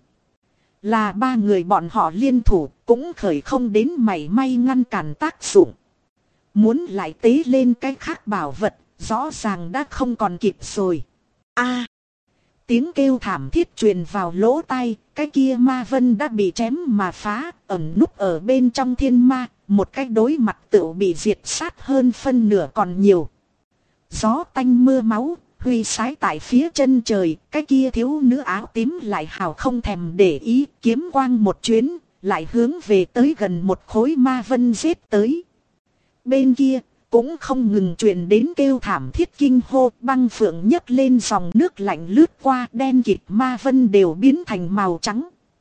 Là ba người bọn họ liên thủ, cũng khởi không đến mảy may ngăn cản tác dụng. Muốn lại tế lên cái khác bảo vật, rõ ràng đã không còn kịp rồi. A, tiếng kêu thảm thiết truyền vào lỗ tai, cái kia ma vân đã bị chém mà phá, ẩn núp ở bên trong thiên ma, một cái đối mặt tựu bị diệt sát hơn phân nửa còn nhiều. Gió tanh mưa máu, huy sái tại phía chân trời, cái kia thiếu nữ áo tím lại hào không thèm để ý, kiếm quang một chuyến, lại hướng về tới gần một khối ma vân giết tới. Bên kia, cũng không ngừng truyền đến kêu thảm thiết kinh hô, băng phượng nhấc lên dòng nước lạnh lướt qua, đen kịt ma vân đều biến thành màu trắng.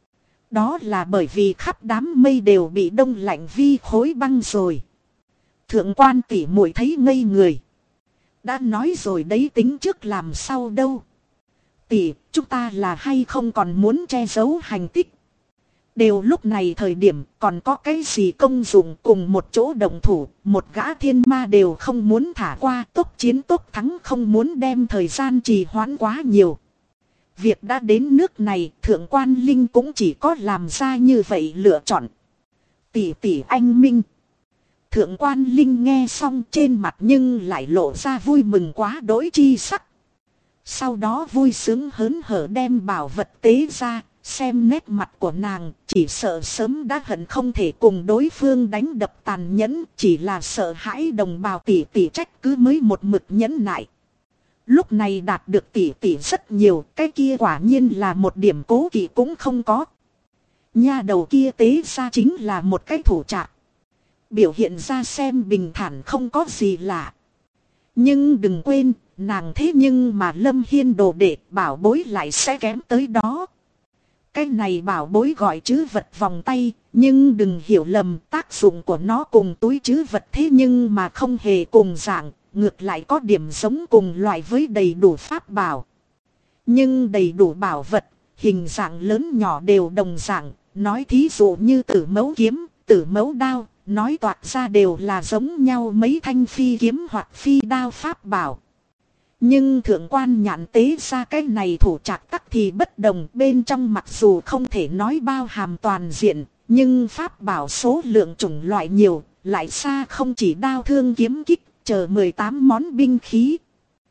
Đó là bởi vì khắp đám mây đều bị đông lạnh vi khối băng rồi. Thượng quan tỷ muội thấy ngây người. Đã nói rồi đấy, tính trước làm sao đâu. Tỷ, chúng ta là hay không còn muốn che giấu hành tích. Đều lúc này thời điểm còn có cái gì công dụng, cùng một chỗ đồng thủ, một gã thiên ma đều không muốn thả qua, tốc chiến tốc thắng, không muốn đem thời gian trì hoãn quá nhiều. Việc đã đến nước này, thượng quan Linh cũng chỉ có làm ra như vậy lựa chọn. Tỷ tỷ anh minh. Thượng quan Linh nghe xong trên mặt nhưng lại lộ ra vui mừng quá đỗi chi sắc. Sau đó vui sướng hớn hở đem bảo vật tế ra, xem nét mặt của nàng, chỉ sợ sớm đã hận không thể cùng đối phương đánh đập tàn nhẫn, chỉ là sợ hãi đồng bào tỷ tỷ trách cứ mới một mực nhẫn nại. Lúc này đạt được tỷ tỷ rất nhiều, cái kia quả nhiên là một điểm cố kỵ cũng không có. Nha đầu kia tế ra chính là một cái thủ trạc. Biểu hiện ra xem bình thản không có gì lạ. Nhưng đừng quên, nàng thế nhưng mà Lâm Hiên đồ đệ, bảo bối lại sẽ kém tới đó. Cái này bảo bối gọi trữ vật vòng tay, nhưng đừng hiểu lầm, tác dụng của nó cùng túi trữ vật thế nhưng mà không hề cùng dạng, ngược lại có điểm giống cùng loại với đầy đủ pháp bảo. Nhưng đầy đủ bảo vật, hình dạng lớn nhỏ đều đồng dạng, nói thí dụ như tử mẫu kiếm, tử mẫu đao, nói toạc ra đều là giống nhau mấy thanh phi kiếm hoặc phi đao pháp bảo. Nhưng thượng quan nhạn tế ra cái này thủ trạc tắc thì bất đồng, bên trong mặc dù không thể nói bao hàm toàn diện, nhưng pháp bảo số lượng chủng loại nhiều, lại xa không chỉ đao thương kiếm kích, chờ 18 món binh khí,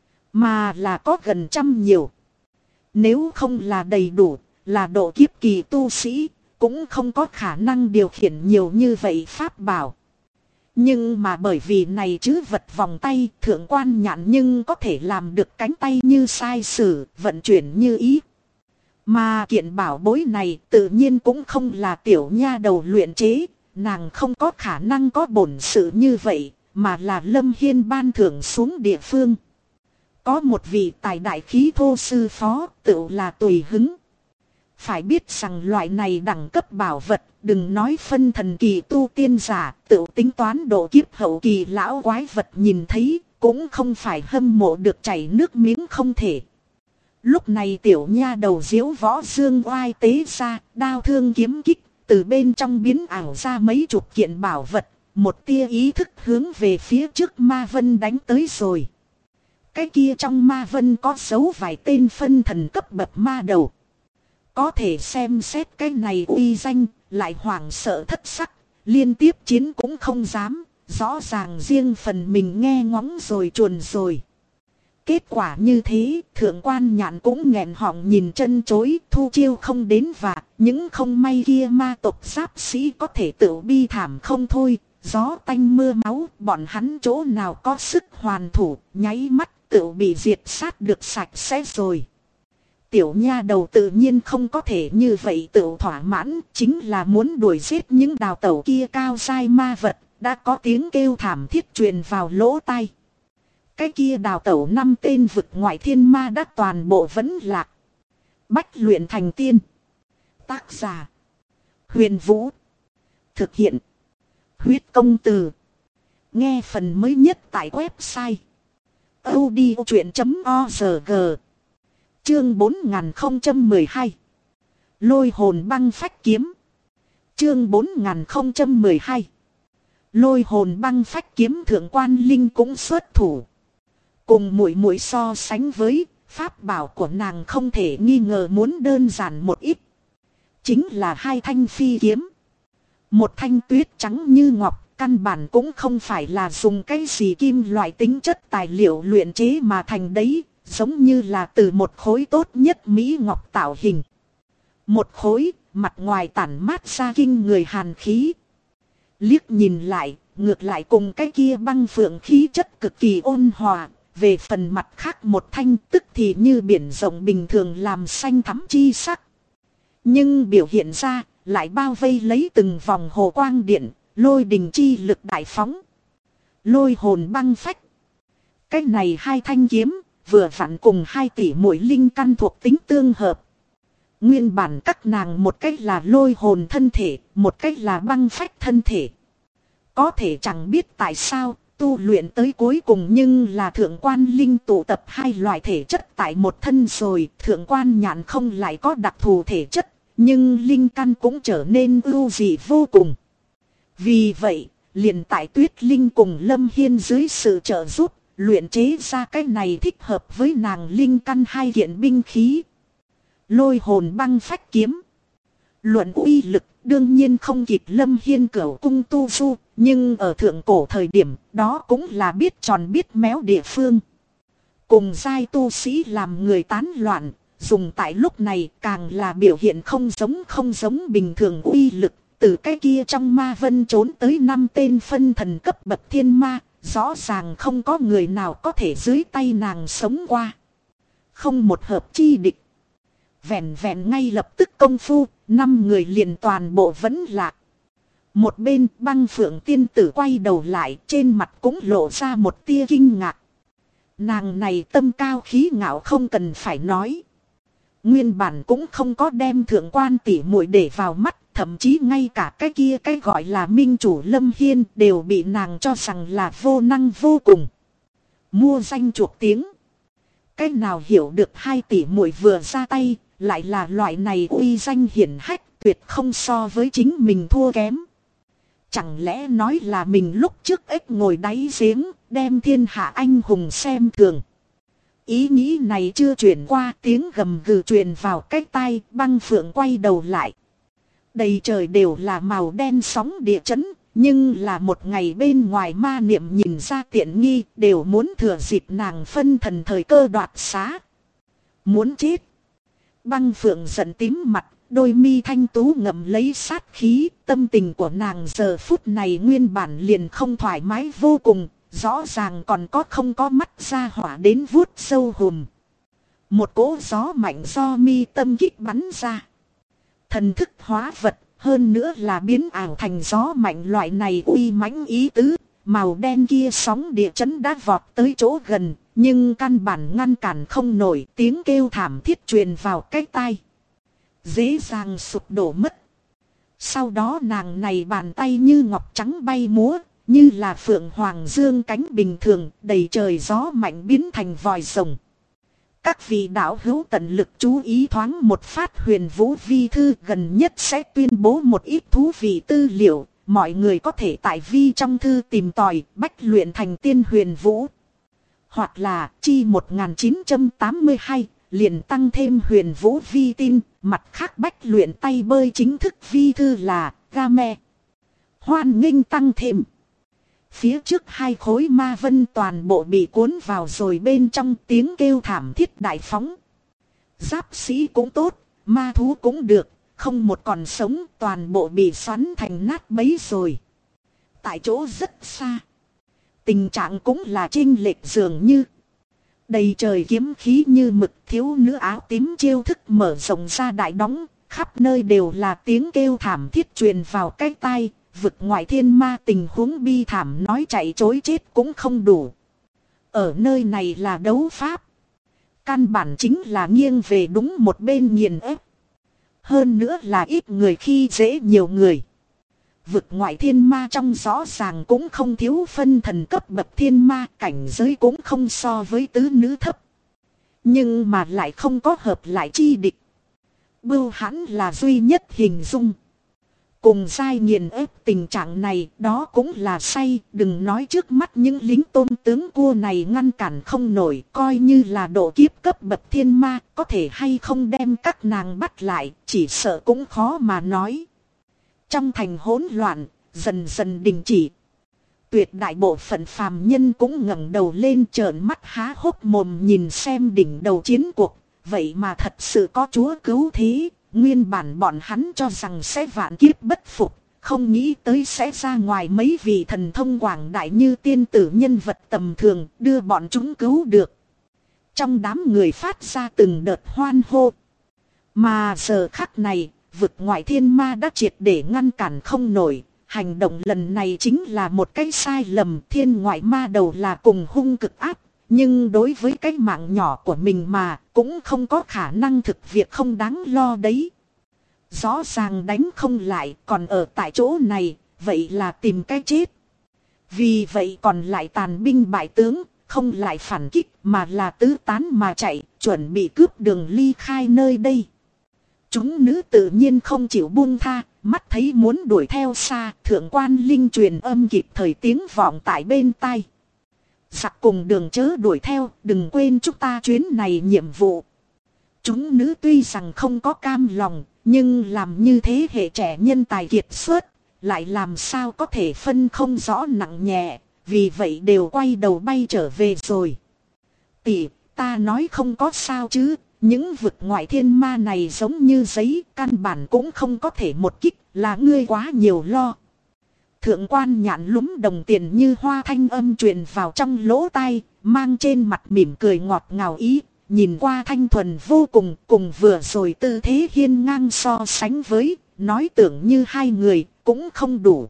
mà là có gần 100 nhiều. Nếu không là đầy đủ, là độ kiếp kỳ tu sĩ, cũng không có khả năng điều khiển nhiều như vậy pháp bảo. Nhưng mà bởi vì này chứ vật vòng tay, thượng quan nhạn nhưng có thể làm được cánh tay như sai sử, vận chuyển như ý. Mà kiện bảo bối này tự nhiên cũng không là tiểu nha đầu luyện chế, nàng không có khả năng có bổn sự như vậy, mà là Lâm Hiên ban thưởng xuống địa phương. Có một vị tài đại khí thô sư phó, tự là tùy hứng. Phải biết rằng loại này đẳng cấp bảo vật, đừng nói phân thần kỳ tu tiên giả, tự tính toán độ kiếp hậu kỳ lão quái vật nhìn thấy, cũng không phải hâm mộ được chảy nước miếng không thể. Lúc này tiểu nha đầu diếu võ dương oai tế ra, đao thương kiếm kích, từ bên trong biến ảo ra mấy chục kiện bảo vật, một tia ý thức hướng về phía trước ma vân đánh tới rồi. Cái kia trong ma vân có dấu vài tên phân thần cấp bậc ma đầu. Có thể xem xét cái này uy danh, lại hoảng sợ thất sắc, liên tiếp chiến cũng không dám, rõ ràng riêng phần mình nghe ngóng rồi chuồn rồi. Kết quả như thế, thượng quan nhạn cũng nghẹn họng nhìn chân chối, thu chiêu không đến và những không may kia ma tộc giáp sĩ có thể tự bi thảm không thôi, gió tanh mưa máu, bọn hắn chỗ nào có sức hoàn thủ, nháy mắt tự bị diệt sát được sạch sẽ rồi. Tiểu nha đầu tự nhiên không có thể như vậy tự thỏa mãn, chính là muốn đuổi giết những đào tẩu kia cao sai ma vật, đã có tiếng kêu thảm thiết truyền vào lỗ tai. Cái kia đào tẩu 5 tên vực ngoại thiên ma đã toàn bộ vẫn lạc. Bách luyện thành tiên. Tác giả: Huyền Vũ. Thực hiện: Huyết Công Từ. Nghe phần mới nhất tại website audiochuyện.org. Chương 4012. Lôi hồn băng phách kiếm. Chương 4012. Lôi hồn băng phách kiếm, thượng quan Linh cũng xuất thủ. Cùng muội muội so sánh với, pháp bảo của nàng không thể nghi ngờ muốn đơn giản một ít. Chính là 2 thanh phi kiếm. Một thanh tuyết trắng như ngọc, căn bản cũng không phải là dùng cái gì kim loại tính chất tài liệu luyện chế mà thành đấy, giống như là từ một khối tốt nhất mỹ ngọc tạo hình. Một khối, mặt ngoài tản mát ra kinh người hàn khí. Liếc nhìn lại, ngược lại cùng cái kia băng phượng khí chất cực kỳ ôn hòa. Về phần mặt khác một thanh, tức thì như biển rộng bình thường làm xanh thắm chi sắc. Nhưng biểu hiện ra, lại bao vây lấy từng vòng hồ quang điện, lôi đình chi lực đại phóng. Lôi hồn băng phách. Cái này 2 thanh kiếm, vừa vặn cùng 2 tỷ muội linh căn thuộc tính tương hợp. Nguyên bản các nàng một cách là lôi hồn thân thể, một cách là băng phách thân thể. Có thể chẳng biết tại sao, tu luyện tới cuối cùng nhưng là thượng quan linh tụ tập hai loại thể chất tại một thân rồi. Thượng quan nhạn không lại có đặc thù thể chất, nhưng linh căn cũng trở nên ưu dị vô cùng. Vì vậy, liền tại Tuyết Linh cùng Lâm Hiên dưới sự trợ giúp, luyện chế ra cái này thích hợp với nàng linh căn hai kiện binh khí. Lôi hồn băng phách kiếm. Luận uy lực đương nhiên không kịp Lâm Hiên cửu cung tu du, nhưng ở thượng cổ thời điểm đó cũng là biết tròn biết méo địa phương. Cùng giai tu sĩ làm người tán loạn, dùng tại lúc này càng là biểu hiện không giống bình thường uy lực. Từ cái kia trong ma vân trốn tới 5 tên phân thần cấp bậc thiên ma, rõ ràng không có người nào có thể dưới tay nàng sống qua. Không một hợp chi địch. Vẹn vẹn ngay lập tức công phu, 5 người liền toàn bộ vẫn lạc. Một bên Băng Phượng tiên tử quay đầu lại, trên mặt cũng lộ ra một tia kinh ngạc. Nàng này tâm cao khí ngạo không cần phải nói. Nguyên bản cũng không có đem thượng quan tỷ muội để vào mắt, thậm chí ngay cả cái kia cái gọi là minh chủ Lâm Hiên đều bị nàng cho rằng là vô năng vô cùng. Mua danh chuộc tiếng. Cái nào hiểu được 2 tỷ muội vừa ra tay, lại là loại này uy danh hiển hách, tuyệt không so với chính mình thua kém. Chẳng lẽ nói là mình lúc trước ếch ngồi đáy giếng, đem thiên hạ anh hùng xem thường. Ý nghĩ này chưa chuyển qua, tiếng gầm gừ truyền vào cái tai. Băng Phượng quay đầu lại. Đầy trời đều là màu đen sóng địa chấn, nhưng là một ngày bên ngoài ma niệm nhìn ra tiện nghi, đều muốn thừa dịp nàng phân thần thời cơ đoạt xá. Muốn chết. Băng Phượng giận tím mặt, đôi mi thanh tú ngậm lấy sát khí, tâm tình của nàng giờ phút này nguyên bản liền không thoải mái vô cùng, rõ ràng còn không có mắt ra hỏa đến vuốt sâu hùm. Một cỗ gió mạnh do mi tâm kích bắn ra. Thần thức hóa vật, hơn nữa là biến ảo thành gió mạnh loại này uy mãnh ý tứ, màu đen kia sóng địa chấn đã vọt tới chỗ gần, nhưng căn bản ngăn cản không nổi, tiếng kêu thảm thiết truyền vào cái tai. Dễ dàng sụp đổ mất. Sau đó nàng này bàn tay như ngọc trắng bay múa, như là phượng hoàng dương cánh bình thường, đầy trời gió mạnh biến thành vòi rồng. Các vị đạo hữu tận lực chú ý thoáng một phát Huyền Vũ Vi Thư, gần nhất sẽ tuyên bố một ít thú vị tư liệu, mọi người có thể tại Vi trong thư tìm tòi Bách luyện thành tiên Huyền Vũ. Hoặc là chi 1982, liền tăng thêm Huyền Vũ Vi tin, mặt khác Bách luyện tay bơi chính thức Vi thư là Game. Hoan nghênh tăng thêm. Phía trước 2 khối ma vân toàn bộ bị cuốn vào rồi, bên trong tiếng kêu thảm thiết đại phóng. Giáp sĩ cũng tốt, ma thú cũng được, không một còn sống, toàn bộ bị xoắn thành nát bấy rồi. Tại chỗ rất xa, tình trạng cũng là chênh lệch dường như. Đầy trời kiếm khí như mực, thiếu nữ áo tím chiêu thức mở rộng ra đại đóng, khắp nơi đều là tiếng kêu thảm thiết truyền vào cái tai. Vực ngoại thiên ma tình huống bi thảm nói chạy chối chết cũng không đủ. Ở nơi này là đấu pháp. Căn bản chính là nghiêng về đúng một bên nghiền ép. Hơn nữa là ít người khi dễ nhiều người. Vực ngoại thiên ma trong rõ ràng cũng không thiếu phân thần cấp bậc thiên ma, cảnh giới cũng không so với tứ nữ thấp. Nhưng mà lại không có hợp lại chi địch. Bưu hãn là duy nhất hình dung. Cùng giai nghiền ép tình trạng này, đó cũng là say, đừng nói trước mắt những lính tôn tướng cua này ngăn cản không nổi, coi như là độ kiếp cấp bậc thiên ma, có thể hay không đem các nàng bắt lại, chỉ sợ cũng khó mà nói. Trong thành hỗn loạn, dần dần đình chỉ. Tuyệt đại bộ phận phàm nhân cũng ngẩng đầu lên trợn mắt há hốc mồm nhìn xem đỉnh đầu chiến cuộc, vậy mà thật sự có Chúa cứu thế. Nguyên bản bọn hắn cho rằng sẽ vạn kiếp bất phục, không nghĩ tới sẽ ra ngoài mấy vị thần thông quảng đại như tiên tử nhân vật tầm thường đưa bọn chúng cứu được. Trong đám người phát ra từng đợt hoan hô. Mà giờ khắc này, vực ngoại thiên ma đã triệt để ngăn cản không nổi. Hành động lần này chính là một cái sai lầm, thiên ngoại ma đầu là cùng hung cực áp. nhưng đối với cái mạng nhỏ của mình mà cũng không có khả năng thực việc không đáng lo đấy. Rõ ràng đánh không lại còn ở tại chỗ này, vậy là tìm cái chết. Vì vậy còn lại tàn binh bại tướng, không lại phản kích mà là tứ tán mà chạy, chuẩn bị cướp đường ly khai nơi đây. Chúng nữ tự nhiên không chịu buông tha, mắt thấy muốn đuổi theo xa, thượng quan linh truyền âm kịp thời tiếng vọng tại bên tai. Giặc cùng đường chớ đuổi theo, đừng quên chúng ta chuyến này nhiệm vụ. Chúng nữ tuy rằng không có cam lòng, nhưng làm như thế hệ trẻ nhân tài kiệt xuất, lại làm sao có thể phân không rõ nặng nhẹ, vì vậy đều quay đầu bay trở về rồi. Tỷ, ta nói không có sao chứ, những vực ngoại thiên ma này giống như giấy, căn bản cũng không có thể một kích, là ngươi quá nhiều lo. Thượng quan nhạn lúm đồng tiền như hoa thanh âm truyền vào trong lỗ tai, mang trên mặt mỉm cười ngọt ngào ý, nhìn qua thanh thuần vô cùng, cùng vừa rồi tư thế hiên ngang so sánh với, nói tưởng như hai người, cũng không đủ.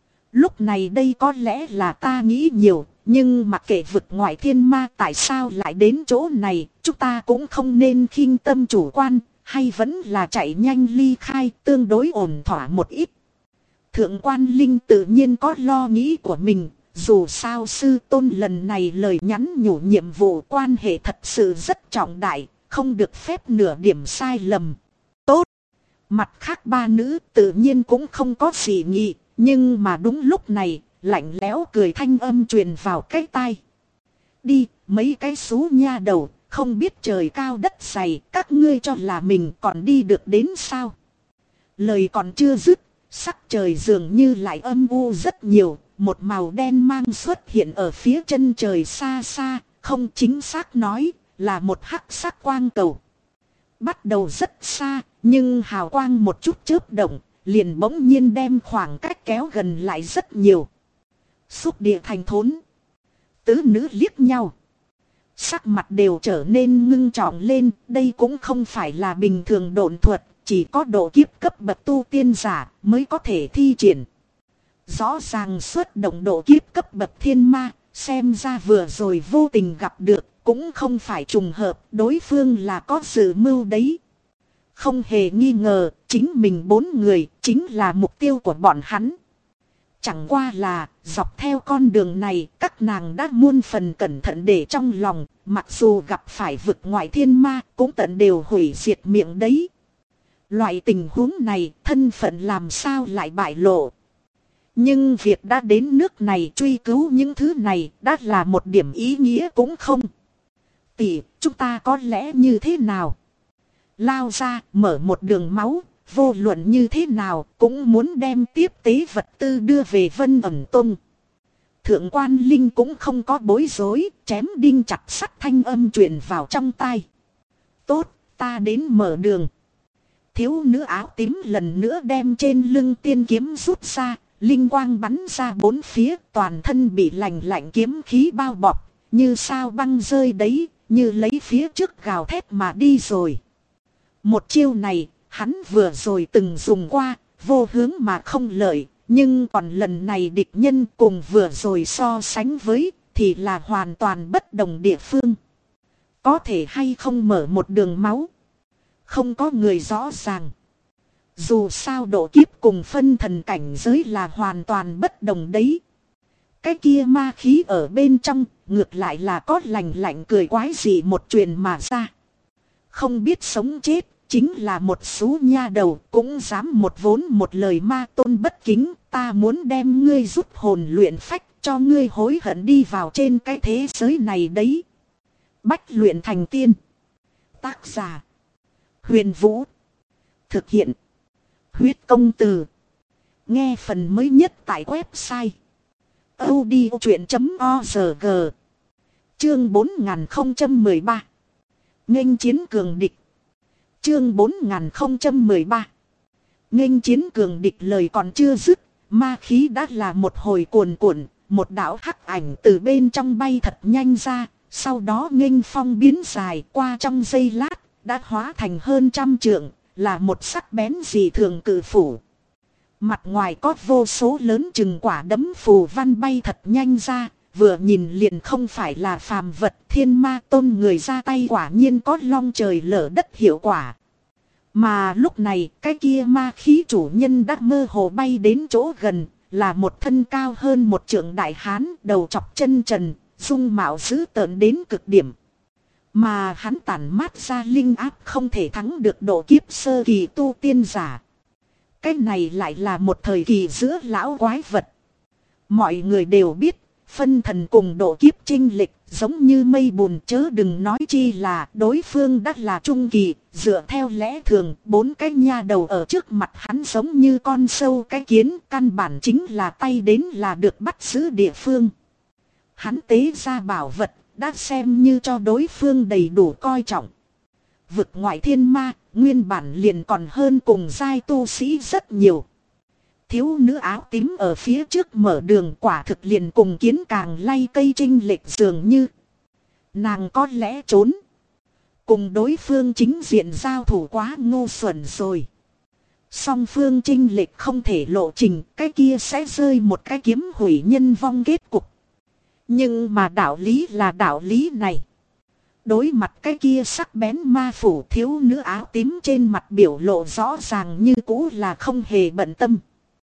Lúc này đây có lẽ là ta nghĩ nhiều, nhưng mặc kệ vực ngoại thiên ma tại sao lại đến chỗ này, chúng ta cũng không nên khinh tâm chủ quan, hay vẫn là chạy nhanh ly khai tương đối ổn thỏa một ít. Thượng quan Linh tự nhiên có lo nghĩ của mình, dù sao sư tôn lần này lời nhắn nhủ nhiệm vụ quan hệ thật sự rất trọng đại, không được phép nửa điểm sai lầm. Tốt! Mặt khác ba nữ tự nhiên cũng không có gì nghị, nhưng mà đúng lúc này, lạnh lẽo cười thanh âm truyền vào cái tai. Đi, mấy cái xú nha đầu, không biết trời cao đất dày, các ngươi cho là mình còn đi được đến sao? Lời còn chưa dứt, sắc trời dường như lại âm u rất nhiều, một màu đen mang xuất hiện ở phía chân trời xa xa, không chính xác nói, là một hắc sắc quang cầu. Bắt đầu rất xa, nhưng hào quang một chút chớp động, liền bỗng nhiên đem khoảng cách kéo gần lại rất nhiều. Xúc địa thành thốn. Tứ nữ liếc nhau. Sắc mặt đều trở nên ngưng trọng lên, đây cũng không phải là bình thường độn thuật, chỉ có độ kiếp cấp bậc tu tiên giả mới có thể thi triển. Rõ ràng xuất động độ kiếp cấp bậc thiên ma, xem ra vừa rồi vô tình gặp được, cũng không phải trùng hợp, đối phương là có dự mưu đấy. Không hề nghi ngờ, chính mình bốn người chính là mục tiêu của bọn hắn. Chẳng qua là, dọc theo con đường này, các nàng đã muôn phần cẩn thận để trong lòng, mặc dù gặp phải vực ngoại thiên ma, cũng tận đều hủy diệt miệng đấy. Loại tình huống này, thân phận làm sao lại bại lộ. Nhưng việc đã đến nước này truy cứu những thứ này, đã là một điểm ý nghĩa cũng không. Tỷ, chúng ta có lẽ như thế nào? Lao ra, mở một đường máu, vô luận như thế nào, cũng muốn đem tiếp tế vật tư đưa về Vân Ẩn Tông. Thượng quan Linh cũng không có bối rối, chém đinh chặt sắt thanh âm truyền vào trong tai. Tốt, ta đến mở đường. Thiếu nữ áo tím lần nữa đem trên lưng tiên kiếm rút ra, linh quang bắn ra bốn phía, toàn thân bị lạnh lạnh kiếm khí bao bọc, như sao băng rơi đấy, như lấy phía trước gào thét mà đi rồi. Một chiêu này, hắn vừa rồi từng dùng qua, vô hướng mà không lợi, nhưng còn lần này địch nhân cùng vừa rồi so sánh với, thì là hoàn toàn bất đồng địa phương. Có thể hay không mở một đường máu? Không có người rõ ràng. Dù sao độ kiếp cùng phân thần cảnh giới là hoàn toàn bất đồng đấy. Cái kia ma khí ở bên trong, ngược lại là có lạnh lạnh cười quái dị một truyền mà ra. Không biết sống chết, chính là một số nha đầu cũng dám một vốn một lời ma tôn bất kính. Ta muốn đem ngươi rút hồn luyện phách cho ngươi hối hận đi vào trên cái thế giới này đấy. Bách luyện thành tiên. Tác giả Huyền Vũ. Thực hiện Huyết Công Từ. Nghe phần mới nhất tại website audiochuyện.org. Chương 4013. Nghênh chiến cường địch. Chương 4013. Nghênh chiến cường địch lời còn chưa dứt, ma khí đã là một hồi cuồn cuộn, một đạo hắc ảnh từ bên trong bay thật nhanh ra, sau đó nghênh phong biến dài qua trong giây lát, đã hóa thành hơn 100 trượng, là một sắc bén dị thường cự phủ. Mặt ngoài có vô số lớn chừng quả đấm phù văn bay thật nhanh ra, vừa nhìn liền không phải là phàm vật. Thiên Ma Tôn người ra tay quả nhiên có long trời lở đất hiệu quả. Mà lúc này cái kia ma khí chủ nhân đã mơ hồ bay đến chỗ gần, là một thân cao hơn một trượng đại hán, đầu chọc chân trần, dung mạo dữ tợn đến cực điểm. Mà hắn tản mát ra linh áp không thể thắng được độ kiếp sơ kỳ tu tiên giả. Cái này lại là một thời kỳ giữa lão quái vật. Mọi người đều biết, phân thần cùng độ kiếp chênh lệch giống như mây bùn, chớ đừng nói chi là đối phương đã là trung kỳ. Dựa theo lẽ thường, 4 cái nha đầu ở trước mặt hắn giống như con sâu cái kiến, căn bản chính là tay đến là được bắt giữ địa phương. Hắn tế ra bảo vật, đã xem như cho đối phương đầy đủ coi trọng. Vực ngoại thiên ma, nguyên bản liền còn hơn cùng giai tu sĩ rất nhiều. Thiếu nữ áo tím ở phía trước mở đường, quả thực liền cùng kiến càng lay cây chênh lệch dường như. Nàng có lẽ trốn. Cùng đối phương chính diện giao thủ quá ngu xuẩn rồi. Song phương chênh lệch không thể lộ trình, cái kia sẽ rơi một cái kiếm hủy nhân vong kết cục. Nhưng mà đạo lý là đạo lý này. Đối mặt cái kia sắc bén ma phủ, thiếu nữ áo tím trên mặt biểu lộ rõ ràng như cũ là không hề bận tâm.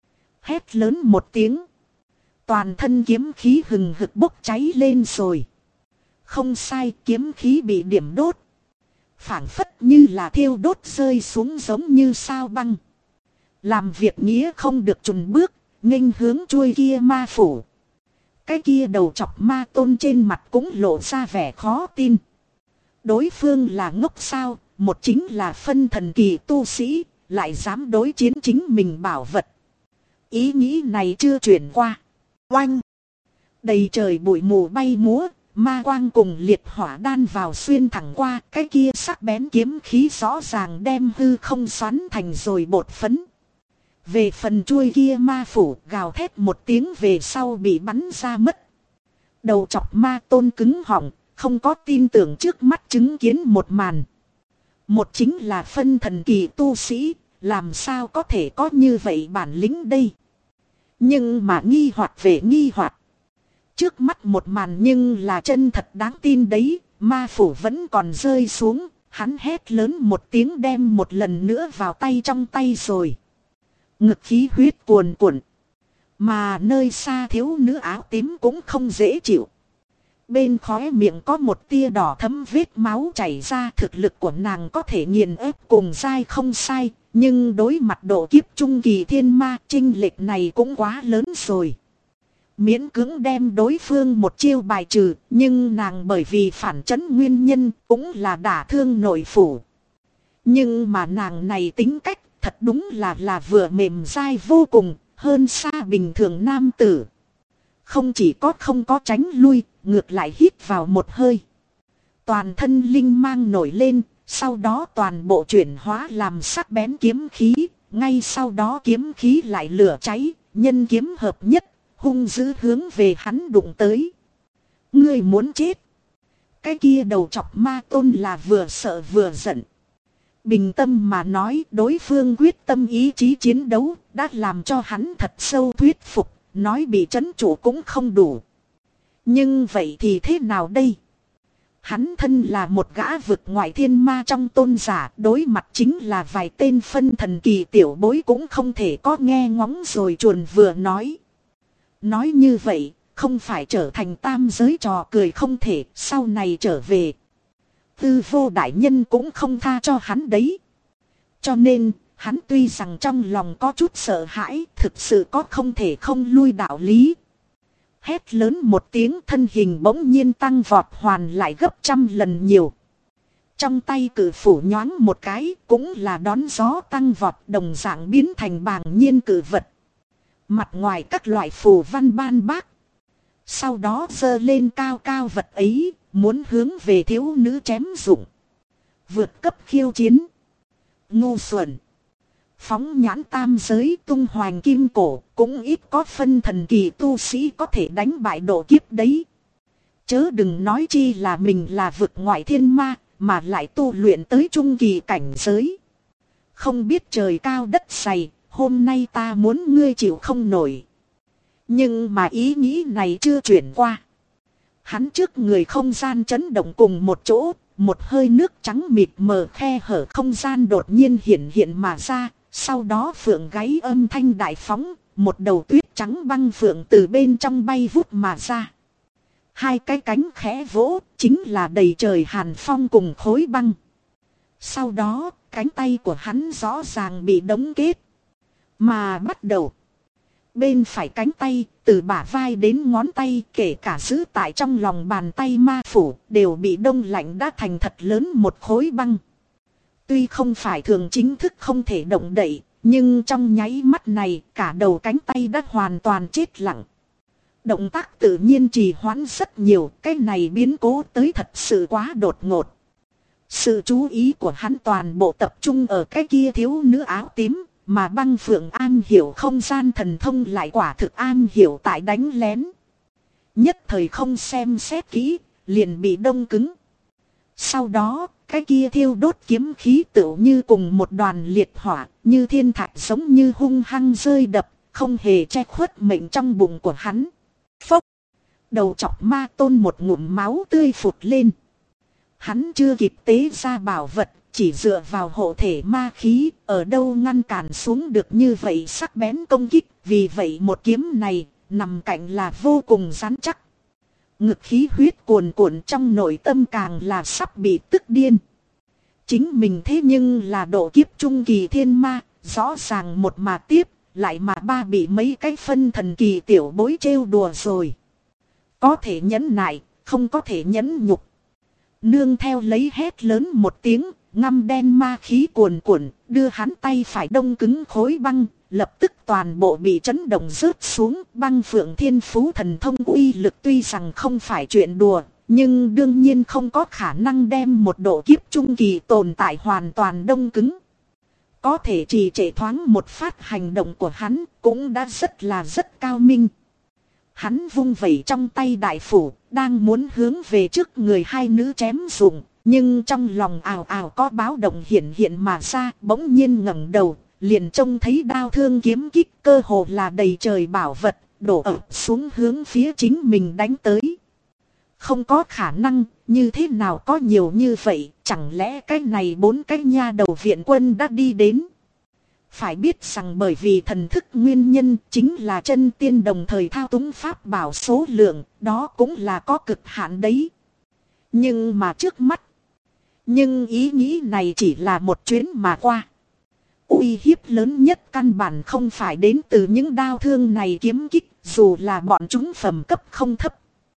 Hét lớn một tiếng. Toàn thân kiếm khí hừng hực bốc cháy lên rồi. Không sai, kiếm khí bị điểm đốt. Phảng phất như là thiêu đốt rơi xuống giống như sao băng. Làm việc nghĩa không được chùn bước, nghênh hướng chuôi kia ma phủ. Cái kia đầu chọc ma tôn trên mặt cũng lộ ra vẻ khó tin. Đối phương là ngốc sao, một chính là phân thần kỳ tu sĩ, lại dám đối chiến chính mình bảo vật. Ý nghĩ này chưa chuyển qua. Oanh! Đầy trời bụi mù bay múa, ma quang cùng liệt hỏa đan vào xuyên thẳng qua, cái kia sắc bén kiếm khí rõ ràng đem hư không xoắn thành rồi bột phấn. Về phần chuôi kia ma phủ, gào thét một tiếng về sau bị bắn ra mất. Đầu chọc ma tôn cứng họng, không có tin tưởng trước mắt chứng kiến một màn. Một chính là phân thần kỳ tu sĩ, làm sao có thể có như vậy bản lĩnh đây. Nhưng mà nghi hoặc về nghi hoặc. Trước mắt một màn nhưng là chân thật đáng tin đấy, ma phủ vẫn còn rơi xuống, hắn hét lớn một tiếng đem một lần nữa vào tay trong tay rồi. Ngực khí huyết cuồn cuộn. Mà nơi xa thiếu nữ áo tím cũng không dễ chịu. Bên khóe miệng có một tia đỏ thấm vết máu chảy ra, thực lực của nàng có thể nghiền ép cùng dai không sai, nhưng đối mặt độ kiếp trung kỳ thiên ma chênh lệch này cũng quá lớn rồi. Miễn cưỡng đem đối phương một chiêu bài trừ, nhưng nàng bởi vì phản chấn nguyên nhân cũng là đả thương nội phủ. Nhưng mà nàng này tính cách thật đúng là vừa mềm dai vô cùng, hơn xa bình thường nam tử. Không chỉ có không có tránh lui, ngược lại hít vào một hơi. Toàn thân linh mang nổi lên, sau đó toàn bộ chuyển hóa làm sắc bén kiếm khí, ngay sau đó kiếm khí lại lửa cháy, nhân kiếm hợp nhất, hung dữ hướng về hắn đụng tới. Ngươi muốn chết. Cái kia đầu chọc ma tôn là vừa sợ vừa giận. Bình tâm mà nói, đối phương quyết tâm ý chí chiến đấu đã làm cho hắn thật sâu thuyết phục, nói bị trấn trụ cũng không đủ. Nhưng vậy thì thế nào đây? Hắn thân là một gã vực ngoại thiên ma trong tôn giả, đối mặt chính là vài tên phân thần kỳ tiểu bối cũng không thể có nghe ngóng rồi chuồn vừa nói. Nói như vậy, không phải trở thành tam giới trò cười không thể, sau này trở về. Tư vô đại nhân cũng không tha cho hắn đấy. Cho nên, hắn tuy rằng trong lòng có chút sợ hãi, thực sự có không thể không lui đạo lý. Hét lớn một tiếng, thân hình bỗng nhiên tăng vọt hoàn lại gấp 100 lần nhiều. Trong tay cử phủ nhoáng một cái, cũng là đón gió tăng vọt, đồng dạng biến thành bàng nhiên cử vật. Mặt ngoài các loại phù văn ban bác. Sau đó giơ lên cao cao vật ấy, muốn hướng về thiếu nữ chém dụng. Vượt cấp khiêu chiến. Ngu xuẩn. Phóng nhãn tam giới tung hoành kim cổ, cũng ít có phân thần kỳ tu sĩ có thể đánh bại độ kiếp đấy. Chớ đừng nói chi là mình là vực ngoại thiên ma, mà lại tu luyện tới trung kỳ cảnh giới. Không biết trời cao đất dày, hôm nay ta muốn ngươi chịu không nổi. Nhưng mà ý nghĩ này chưa chuyển qua. Hắn trước người không gian chấn động cùng một chỗ, một hơi nước trắng mịt mờ khe hở không gian đột nhiên hiện mà ra, sau đó phượng gáy âm thanh đại phóng, một đầu tuyết trắng băng phượng từ bên trong bay vút mà ra. Hai cái cánh khẽ vỗ, chính là đầy trời hàn phong cùng khối băng. Sau đó, cánh tay của hắn rõ ràng bị đóng kết. Mà bắt đầu, bên phải cánh tay, từ bả vai đến ngón tay, kể cả giữ tại trong lòng bàn tay ma phủ, đều bị đông lạnh đã thành thật lớn một khối băng. Tuy không phải thường chính thức không thể động đậy, nhưng trong nháy mắt này, cả đầu cánh tay đã hoàn toàn chết lặng. Động tác tự nhiên trì hoãn rất nhiều, cái này biến cố tới thật sự quá đột ngột. Sự chú ý của hắn toàn bộ tập trung ở cái kia thiếu nữ áo tím, mà băng phượng an hiểu không gian thần thông lại quả thực an hiểu tại đánh lén. Nhất thời không xem xét kỹ, liền bị đông cứng. Sau đó, cái kia thiêu đốt kiếm khí tựu như cùng một đoàn liệt hỏa, như thiên thạch giống như hung hăng rơi đập, không hề che khuất mệnh trong bụng của hắn. Phốc! Đầu chọc ma tôn một ngụm máu tươi phụt lên. Hắn chưa kịp tế ra bảo vật, chỉ dựa vào hộ thể ma khí, ở đâu ngăn cản xuống được như vậy sắc bén công kích, vì vậy một kiếm này, nằm cạnh là vô cùng rắn chắc. Ngực khí huyết cuồn cuộn trong nội tâm càng là sắp bị tức điên. Chính mình thế nhưng là độ kiếp trung kỳ thiên ma, rõ ràng một mà tiếp, lại mà ba bị mấy cái phân thần kỳ tiểu bối trêu đùa rồi. Có thể nhẫn nại, không có thể nhẫn nhục. Nương theo lấy hét lớn một tiếng, ngăm đen ma khí cuồn cuộn, đưa hắn tay phải đông cứng khối băng, lập tức toàn bộ bị chấn động rớt xuống. Băng phượng thiên phú thần thông uy lực tuy rằng không phải chuyện đùa, nhưng đương nhiên không có khả năng đem một độ kiếp trung kỳ tồn tại hoàn toàn đông cứng. Có thể trì trệ thoáng một phát hành động của hắn cũng đã rất cao minh. Hắn vung vẩy trong tay đại phủ, đang muốn hướng về trước người hai nữ chém dụng, nhưng trong lòng ào ào có báo động hiện mà ra, bỗng nhiên ngẩng đầu, liền trông thấy đao thương kiếm kích cơ hồ là đầy trời bảo vật, đổ ập xuống hướng phía chính mình đánh tới. Không có khả năng, như thế nào có nhiều như vậy, chẳng lẽ cái này bốn cái nha đầu viện quân đã đi đến. Phải biết rằng bởi vì thần thức nguyên nhân chính là chân tiên đồng thời thao túng pháp bảo số lượng, đó cũng là có cực hạn đấy. Nhưng mà trước mắt, nhưng ý nghĩ này chỉ là một chuyến mà qua. Uy hiếp lớn nhất căn bản không phải đến từ những đao thương này kiếm kích, dù là bọn chúng phẩm cấp không thấp.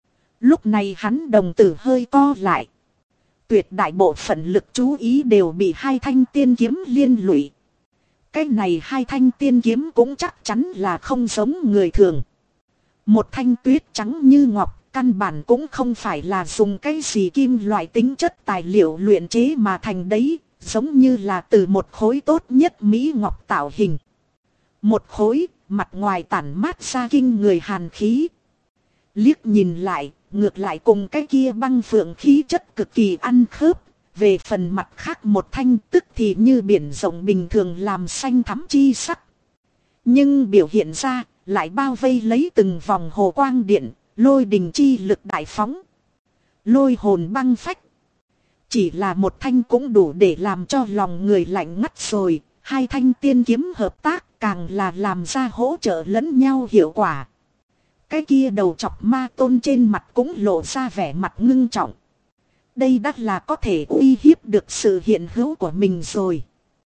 Lúc này hắn đồng tử hơi co lại. Tuyệt đại bộ phận lực chú ý đều bị hai thanh tiên kiếm liên lụy. Cái này hai thanh tiên kiếm cũng chắc chắn là không giống người thường. Một thanh tuyết trắng như ngọc, căn bản cũng không phải là dùng cái gì kim loại tính chất tài liệu luyện chế mà thành đấy, giống như là từ một khối tốt nhất mỹ ngọc tạo hình. Một khối, mặt ngoài tản mát ra kinh người hàn khí. Liếc nhìn lại, ngược lại cùng cái kia băng phượng khí chất cực kỳ ăn khớp. Về phần mặt khác một thanh tức thì như biển rộng bình thường làm xanh thắm chi sắc. Nhưng biểu hiện ra lại bao vây lấy từng vòng hồ quang điện, lôi đình chi lực đại phóng. Lôi hồn băng phách. Chỉ là một thanh cũng đủ để làm cho lòng người lạnh ngắt rồi. Hai thanh tiên kiếm hợp tác càng là làm ra hỗ trợ lẫn nhau hiệu quả. Cái kia đầu chọc ma tôn trên mặt cũng lộ ra vẻ mặt ngưng trọng. Đây đã là có thể uy hiếp được sự hiện hữu của mình rồi.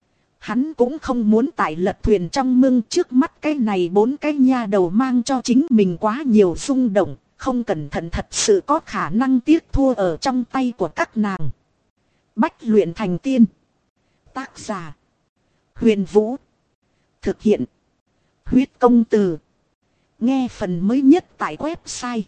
Hắn cũng không muốn tại lật thuyền trong mương, trước mắt cái này bốn cái nha đầu mang cho chính mình quá nhiều rung động, không cẩn thận thật sự có khả năng tiếc thua ở trong tay của các nàng. Bách luyện thành tiên. Tác giả: Huyền Vũ. Thực hiện: Huyết Công Từ. Nghe phần mới nhất tại website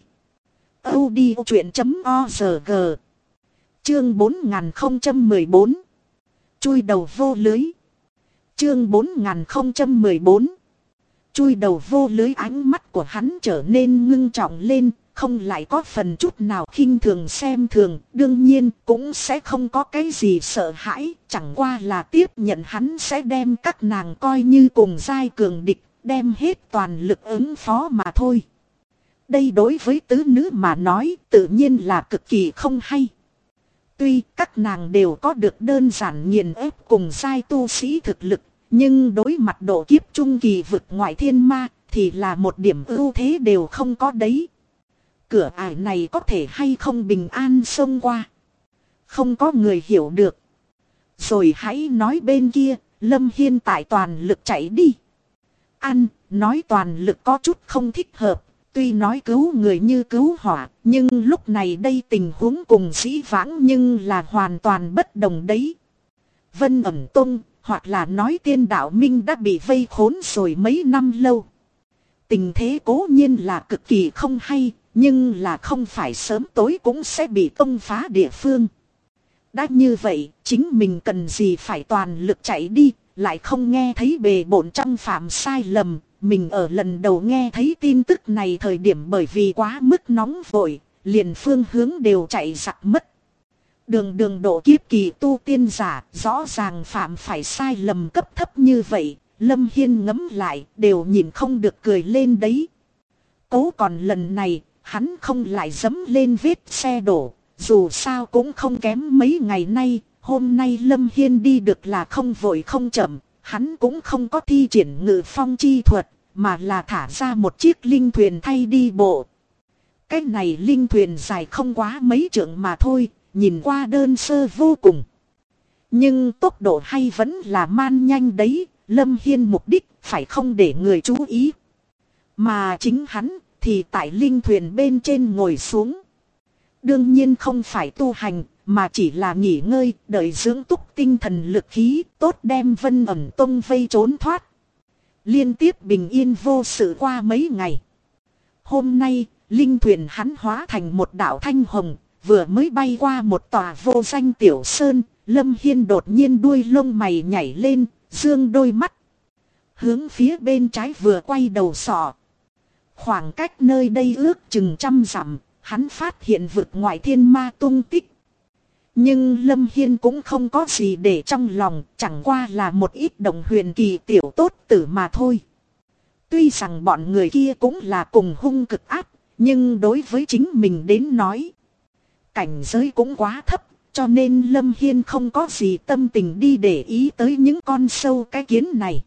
audiochuyện.org. Chương 4014. Chui đầu vô lưới. Chương 4014. Chui đầu vô lưới. Ánh mắt của hắn trở nên ngưng trọng lên, không lại có phần chút nào khinh thường xem thường, đương nhiên cũng sẽ không có cái gì sợ hãi, chẳng qua là tiếp nhận hắn sẽ đem các nàng coi như cùng giai cường địch, đem hết toàn lực ứng phó mà thôi. Đây đối với tứ nữ mà nói tự nhiên là cực kỳ không hay. Tuy các nàng đều có được đơn giản nghiền ép cùng giai tu sĩ thực lực, nhưng đối mặt độ kiếp trung kỳ vực ngoại thiên ma thì là một điểm ưu thế đều không có đấy. Cửa ải này có thể hay không bình an xông qua, không có người hiểu được. Rồi hãy nói bên kia, Lâm Hiên tại toàn lực chạy đi. Nói toàn lực có chút không thích hợp. Tuy nói cứu người như cứu hỏa, nhưng lúc này đây tình huống cùng dĩ vãng nhưng là hoàn toàn bất đồng đấy. Vân Ẩm Tông, hoặc là nói Tiên Đạo Minh đã bị vây khốn rồi mấy năm lâu. Tình thế cố nhiên là cực kỳ không hay, nhưng là không phải sớm tối cũng sẽ bị tông phá địa phương. Đã như vậy, chính mình cần gì phải toàn lực chạy đi, lại không nghe thấy bề bộn trong phạm sai lầm. Mình ở lần đầu nghe thấy tin tức này thời điểm bởi vì quá mức nóng vội, liền phương hướng đều chạy giặc mất. Đường độ kiếp kỳ tu tiên giả, rõ ràng phạm phải sai lầm cấp thấp như vậy, Lâm Hiên ngẫm lại, đều nhìn không được cười lên đấy. Cố còn lần này, hắn không lại dẫm lên vết xe đổ, dù sao cũng không kém mấy ngày nay, hôm nay Lâm Hiên đi được là không vội không chậm, hắn cũng không có thi triển ngự phong chi thuật, mà là thả ra một chiếc linh thuyền thay đi bộ. Cái này linh thuyền dài không quá mấy trượng mà thôi, nhìn qua đơn sơ vô cùng. Nhưng tốc độ hay vẫn là man nhanh đấy, Lâm Hiên mục đích phải không để người chú ý. Mà chính hắn thì tại linh thuyền bên trên ngồi xuống. Đương nhiên không phải tu hành, mà chỉ là nghỉ ngơi, đợi dưỡng túc tinh thần lực khí, tốt đem Vân Ẩm Tông vây trốn thoát. Liên tiếp bình yên vô sự qua mấy ngày. Hôm nay, linh thuyền hắn hóa thành một đạo thanh hồng, vừa mới bay qua một tòa vô danh tiểu sơn, Lâm Hiên đột nhiên đuôi lông mày nhảy lên, dương đôi mắt. Hướng phía bên trái vừa quay đầu sọ. Khoảng cách nơi đây ước chừng 100 dặm, hắn phát hiện vực ngoại thiên ma tung tích. Nhưng Lâm Hiên cũng không có gì để trong lòng, chẳng qua là một ít đồng huyền kỳ tiểu tốt tử mà thôi. Tuy rằng bọn người kia cũng là cùng hung cực áp, nhưng đối với chính mình đến nói, cảnh giới cũng quá thấp, cho nên Lâm Hiên không có gì tâm tình đi để ý tới những con sâu cái kiến này.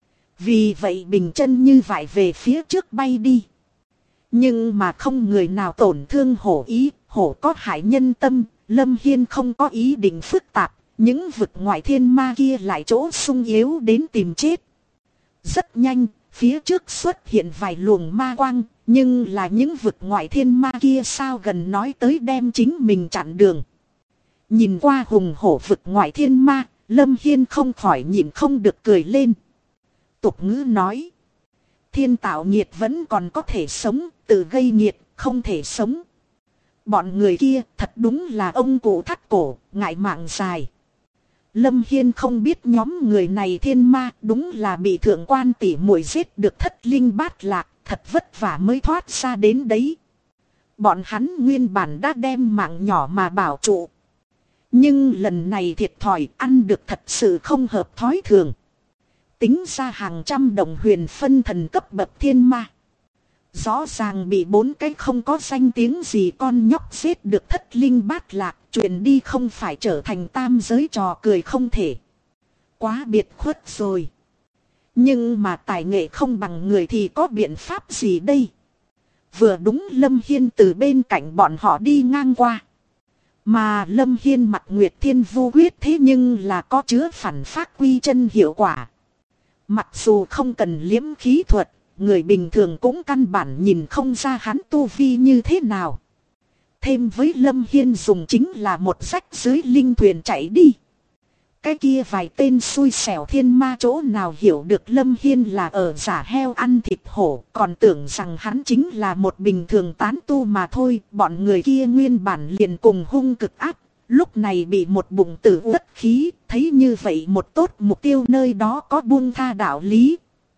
Vì vậy bình chân như vải về phía trước bay đi. Nhưng mà không người nào tổn thương hổ ý, hổ có hại nhân tâm, Lâm Hiên không có ý định phức tạp, những vực ngoại thiên ma kia lại chỗ sung yếu đến tìm chết. Rất nhanh, phía trước xuất hiện vài luồng ma quang, nhưng là những vực ngoại thiên ma kia sao gần nói tới đem chính mình chặn đường. Nhìn qua hùng hổ vực ngoại thiên ma, Lâm Hiên không khỏi nhịn không được cười lên. Tục ngữ nói, thiên tạo nghiệt vẫn còn có thể sống, tự gây nghiệt không thể sống. Bọn người kia thật đúng là ông cụ thắt cổ, ngại mạng dài. Lâm Hiên không biết nhóm người này thiên ma đúng là bị thượng quan tỷ muội giết được thất linh bát lạc, thật vất vả mới thoát ra đến đấy. Bọn hắn nguyên bản đã đem mạng nhỏ mà bảo trụ. Nhưng lần này thiệt thòi ăn được thật sự không hợp thói thường. Tính ra hàng trăm đồng huyền phân thần cấp bậc thiên ma. Rõ ràng bị 4 cái không có danh tiếng gì con nhóc giết được thất linh bát lạc, truyền đi không phải trở thành tam giới trò cười không thể. Quá biệt khuất rồi. Nhưng mà tài nghệ không bằng người thì có biện pháp gì đây? Vừa đúng Lâm Hiên từ bên cạnh bọn họ đi ngang qua. Mà Lâm Hiên mặc Nguyệt Thiên Vu Quyết thế nhưng là có chứa phản phát quy chân hiệu quả. Mặc dù không cần liếm khí thuật, người bình thường cũng căn bản nhìn không ra hắn tu vi như thế nào. Thêm với Lâm Hiên dùng chính là một rách dưới linh thuyền chạy đi. Cái kia vài tên xui xẻo thiên ma chỗ nào hiểu được Lâm Hiên là ở giả heo ăn thịt hổ, còn tưởng rằng hắn chính là một bình thường tán tu mà thôi. Bọn người kia nguyên bản liền cùng hung cực áp, lúc này bị một bụng tử uất khí, thấy như vậy một tốt mục tiêu nơi đó có buông tha đạo lý.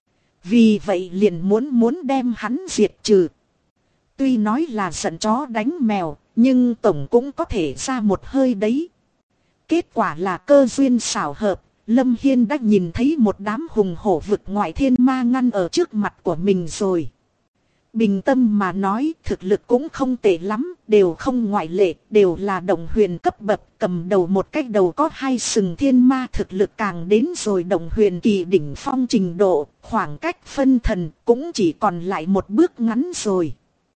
Vì vậy liền muốn đem hắn diệt trừ. Tuy nói là giận chó đánh mèo, nhưng tổng cũng có thể ra một hơi đấy. Kết quả là cơ duyên xảo hợp, Lâm Hiên đã nhìn thấy một đám hùng hổ vực ngoại thiên ma ngăn ở trước mặt của mình rồi. Bình tâm mà nói, thực lực cũng không tệ lắm, đều không ngoại lệ, đều là động huyền cấp bậc. Cầm đầu một cách đầu có 2 sừng thiên ma, thực lực càng đến rồi động huyền kỳ đỉnh phong trình độ, khoảng cách phân thần cũng chỉ còn lại một bước ngắn rồi.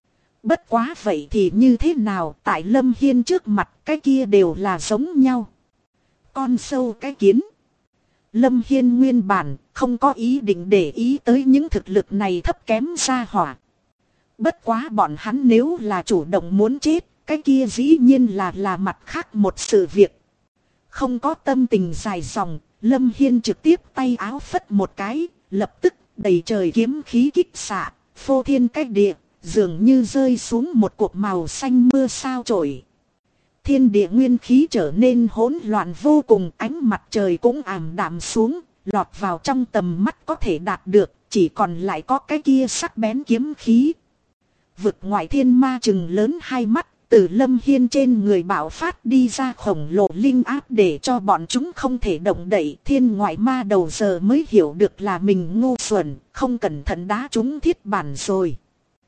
Bất quá vậy thì như thế nào, tại Lâm Hiên trước mặt cái kia đều là giống nhau. Con sâu cái kiến. Lâm Hiên nguyên bản không có ý định để ý tới những thực lực này thấp kém ra hỏa. Bất quá bọn hắn nếu là chủ động muốn chết, cái kia dĩ nhiên là mặt khác một sự việc. Không có tâm tình dài dòng, Lâm Hiên trực tiếp tay áo phất một cái, lập tức đầy trời kiếm khí kích xạ, phô thiên cách địa, dường như rơi xuống một cuộc màu xanh mưa sao trổi. Thiên địa nguyên khí trở nên hỗn loạn vô cùng, ánh mặt trời cũng ảm đạm xuống, lọt vào trong tầm mắt có thể đạt được, chỉ còn lại có cái kia sắc bén kiếm khí. Vực ngoại thiên ma trừng lớn hai mắt, từ Lâm Hiên trên người bạo phát đi ra khổng lồ linh áp để cho bọn chúng không thể động đậy. Thiên ngoại ma đầu giờ mới hiểu được là mình ngu xuẩn, không cẩn thận đá trúng thiết bản rồi.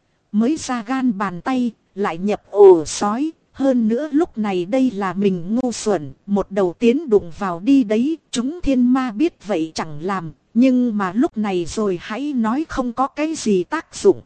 Mới ra gan bàn tay, lại nhập ổ sói. Hơn nữa lúc này đây là mình ngu xuẩn, một đầu tiến đụng vào đi đấy, chúng thiên ma biết vậy chẳng làm, nhưng mà lúc này rồi hãy nói không có cái gì tác dụng.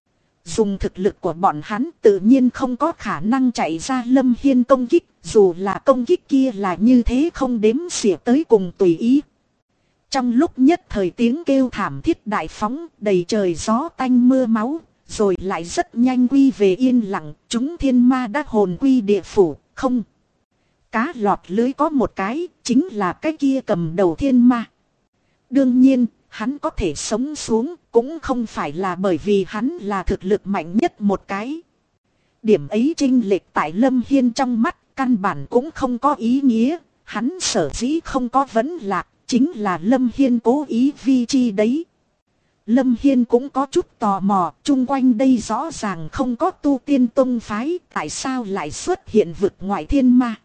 Dùng thực lực của bọn hắn tự nhiên không có khả năng chạy ra Lâm Hiên công kích, dù là công kích kia là như thế không đếm xỉa tới cùng tùy ý. Trong lúc nhất thời tiếng kêu thảm thiết đại phóng, đầy trời gió tanh mưa máu, rồi lại rất nhanh quy về yên lặng, chúng thiên ma đã hồn quy địa phủ, không. Cá lọt lưới có một cái, chính là cái kia cầm đầu thiên ma. Đương nhiên, hắn có thể sống xuống, cũng không phải là bởi vì hắn là thực lực mạnh nhất một cái. Điểm ấy chênh lệch tại Lâm Hiên trong mắt, căn bản cũng không có ý nghĩa, hắn sở dĩ không có vấn lạc, chính là Lâm Hiên cố ý vi chi đấy. Lâm Hiên cũng có chút tò mò, chung quanh đây rõ ràng không có tu tiên tông phái, tại sao lại xuất hiện vực ngoại thiên ma.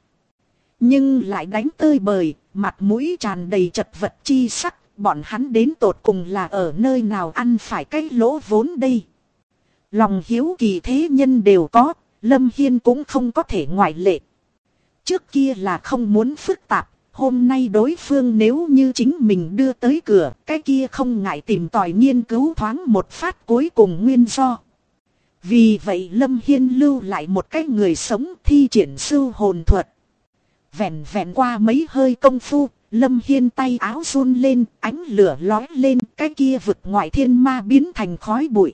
Nhưng lại đánh tơi bời, mặt mũi tràn đầy chật vật chi sắc, bọn hắn đến tột cùng là ở nơi nào ăn phải cái lỗ vốn đây. Lòng hiếu kỳ thế nhân đều có, Lâm Hiên cũng không có thể ngoại lệ. Trước kia là không muốn phức tạp. Hôm nay đối phương nếu như chính mình đưa tới cửa, cái kia không ngại tìm tòi nghiên cứu thoáng một phát cuối cùng nguyên do. Vì vậy Lâm Hiên lưu lại một cái người sống thi triển sưu hồn thuật. Vẹn vẹn qua mấy hơi công phu, Lâm Hiên tay áo run lên, ánh lửa lói lên, cái kia vực ngoại thiên ma biến thành khói bụi.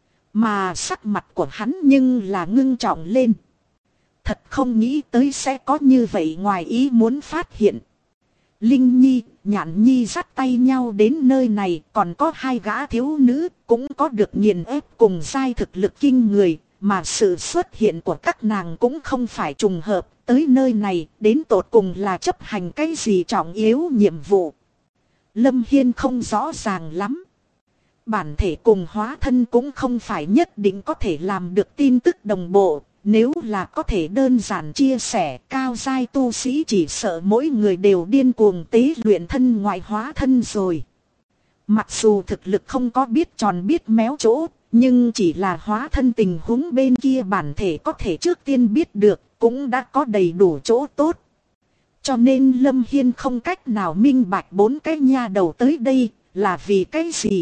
Mà sắc mặt của hắn nhưng là ngưng trọng lên. Thật không nghĩ tới sẽ có như vậy ngoài ý muốn phát hiện. Linh Nhi, Nhạn Nhi dắt tay nhau đến nơi này, còn có 2 gã thiếu nữ cũng có được nghiền ép cùng giai thực lực kinh người, mà sự xuất hiện của các nàng cũng không phải trùng hợp, tới nơi này đến tột cùng là chấp hành cái gì trọng yếu nhiệm vụ. Lâm Hiên không rõ ràng lắm. Bản thể cùng hóa thân cũng không phải nhất định có thể làm được tin tức đồng bộ. Nếu là có thể đơn giản chia sẻ, cao giai tu sĩ chỉ sợ mỗi người đều điên cuồng tế luyện thân ngoại hóa thân rồi. Mặc dù thực lực không có biết tròn biết méo chỗ, nhưng chỉ là hóa thân tình huống bên kia bản thể có thể trước tiên biết được, cũng đã có đầy đủ chỗ tốt. Cho nên Lâm Hiên không cách nào minh bạch 4 cái nha đầu tới đây là vì cái gì.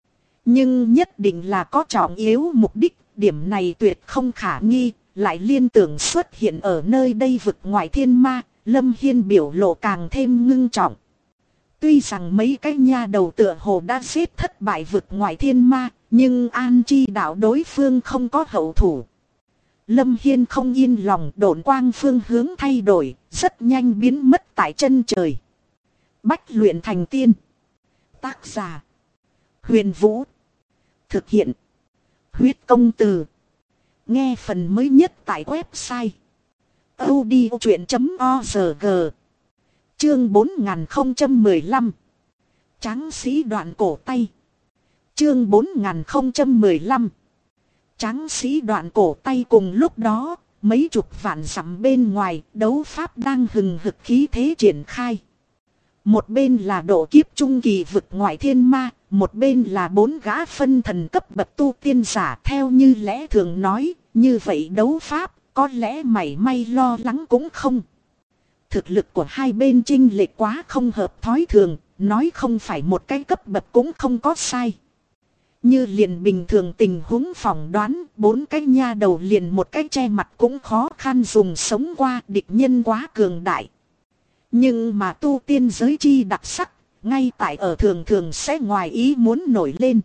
Nhưng nhất định là có trọng yếu mục đích, điểm này tuyệt không khả nghi. Lại liên tưởng xuất hiện ở nơi đây vực ngoại thiên ma, Lâm Hiên biểu lộ càng thêm ngưng trọng. Tuy rằng mấy cái nha đầu tựa hồ đã giết thất bại vực ngoại thiên ma, nhưng an chi đạo đối phương không có hậu thủ. Lâm Hiên không yên lòng, độn quang phương hướng thay đổi, rất nhanh biến mất tại chân trời. Bách luyện thành tiên. Tác giả: Huyền Vũ. Thực hiện: Huyết Công Từ. Nghe phần mới nhất tại website audiochuyện.org. Chương 4015. Tráng sĩ đoạn cổ tay. Chương 4015. Tráng sĩ đoạn cổ tay. Cùng lúc đó, mấy chục vạn dặm bên ngoài, đấu pháp đang hừng hực khí thế triển khai. Một bên là độ kiếp trung kỳ vực ngoại thiên ma, một bên là 4 gã phân thần cấp bậc tu tiên giả. Theo như lẽ thường nói, như vậy đấu pháp, có lẽ mảy may lo lắng cũng không. Thực lực của hai bên chênh lệch quá không hợp thói thường, nói không phải một cái cấp bậc cũng không có sai. Như liền bình thường tình huống phỏng đoán, 4 cái nha đầu liền một cái che mặt cũng khó khăn dùng sống qua, địch nhân quá cường đại. Nhưng mà tu tiên giới chi đặc sắc, ngay tại ở thường thường sẽ ngoài ý muốn nổi lên.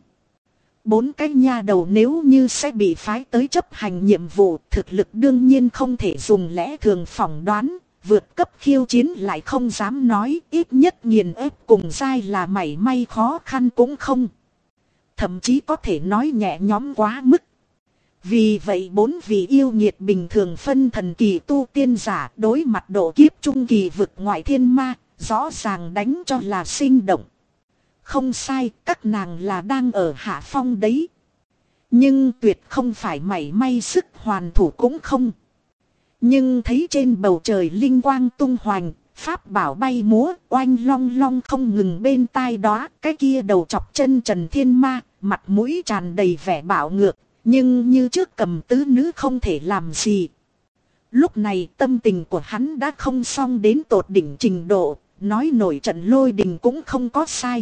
4 cái nha đầu nếu như sẽ bị phái tới chấp hành nhiệm vụ, thực lực đương nhiên không thể dùng lẽ thường phỏng đoán, vượt cấp khiêu chiến lại không dám nói, ít nhất nghiền ép cùng giai là mảy may khó khăn cũng không. Thậm chí có thể nói nhẹ nhõm quá mức. Vì vậy 4 vị yêu nghiệt bình thường phân thần kỳ tu tiên giả đối mặt độ kiếp trung kỳ vực ngoại thiên ma, rõ ràng đánh cho là sinh động. Không sai, các nàng là đang ở hạ phong đấy. Nhưng tuyệt không phải mảy may sức hoàn thủ cũng không. Nhưng thấy trên bầu trời linh quang tung hoành, pháp bảo bay múa, oanh long long không ngừng bên tai đó, cái kia đầu chọc chân trần thiên ma, mặt mũi tràn đầy vẻ bạo ngược, nhưng như trước cầm tứ nữ không thể làm gì. Lúc này tâm tình của hắn đã không xong đến tột đỉnh trình độ, nói nổi trận lôi đình cũng không có sai.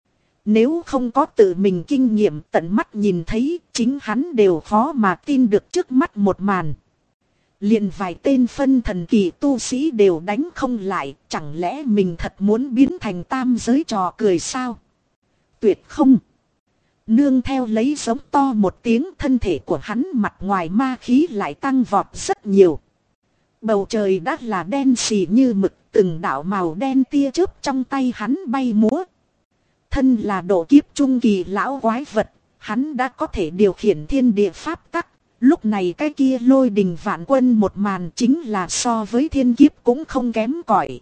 Nếu không có tự mình kinh nghiệm tận mắt nhìn thấy, chính hắn đều khó mà tin được trước mắt một màn. Liền vài tên phân thần kỳ tu sĩ đều đánh không lại, chẳng lẽ mình thật muốn biến thành tam giới trò cười sao? Tuyệt không! Nương theo lấy giống to một tiếng, thân thể của hắn mặt ngoài ma khí lại tăng vọt rất nhiều. Bầu trời đã là đen xì như mực, từng đạo màu đen tia chớp trong tay hắn bay múa. Thân là độ kiếp trung kỳ lão quái vật, hắn đã có thể điều khiển thiên địa pháp tắc. Lúc này cái kia lôi đình vạn quân một màn chính là so với thiên kiếp cũng không kém cỏi.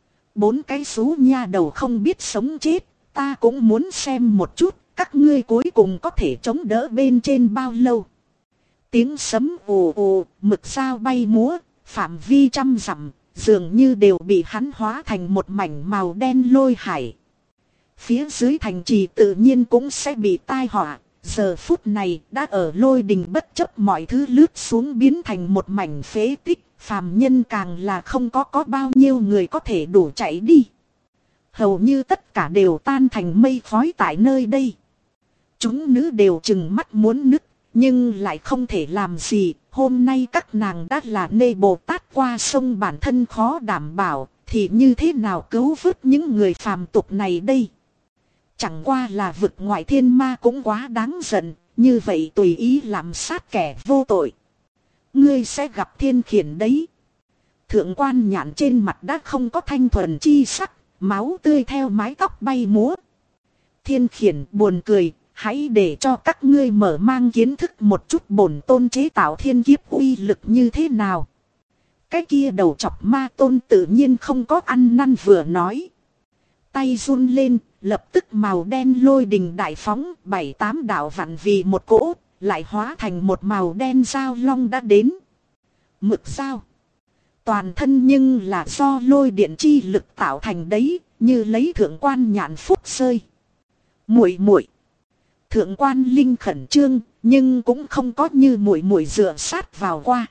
4 cái xú nha đầu không biết sống chết, ta cũng muốn xem một chút, các ngươi cuối cùng có thể chống đỡ bên trên bao lâu. Tiếng sấm ồ ồ, mực sao bay múa, phạm vi trăm dặm, dường như đều bị hắn hóa thành một mảnh màu đen lôi hải. Phía dưới thành trì tự nhiên cũng sẽ bị tai họa. Giờ phút này đã ở lôi đình bất chấp mọi thứ lướt xuống biến thành một mảnh phế tích, phàm nhân càng là không có bao nhiêu người có thể đủ chạy đi. Hầu như tất cả đều tan thành mây khói tại nơi đây. Chúng nữ đều trừng mắt muốn nứt, nhưng lại không thể làm gì. Hôm nay các nàng đã là nê Bồ Tát qua sông bản thân khó đảm bảo, thì như thế nào cứu vớt những người phàm tục này đây? Chẳng qua là vực ngoại thiên ma cũng quá đáng giận, như vậy tùy ý làm sát kẻ vô tội. Ngươi sẽ gặp thiên khiển đấy. Thượng quan nhạn trên mặt đã không có thanh thuần chi sắc, máu tươi theo mái tóc bay múa. Thiên khiển buồn cười, hãy để cho các ngươi mở mang kiến thức một chút bổn tôn chế tạo thiên kiếp uy lực như thế nào. Cái kia đầu chọc ma tôn tự nhiên không có ăn năn vừa nói. Tay run lên, lập tức màu đen lôi đình đại phóng, 7-8 đạo vặn vì một cỗ, lại hóa thành một màu đen dao long đã đến. Mực dao. Toàn thân nhưng là do lôi điện chi lực tạo thành đấy, như lấy thượng quan nhạn phúc rơi. Muội muội. Thượng quan linh khẩn trương, nhưng cũng không có như muội muội dựa sát vào qua.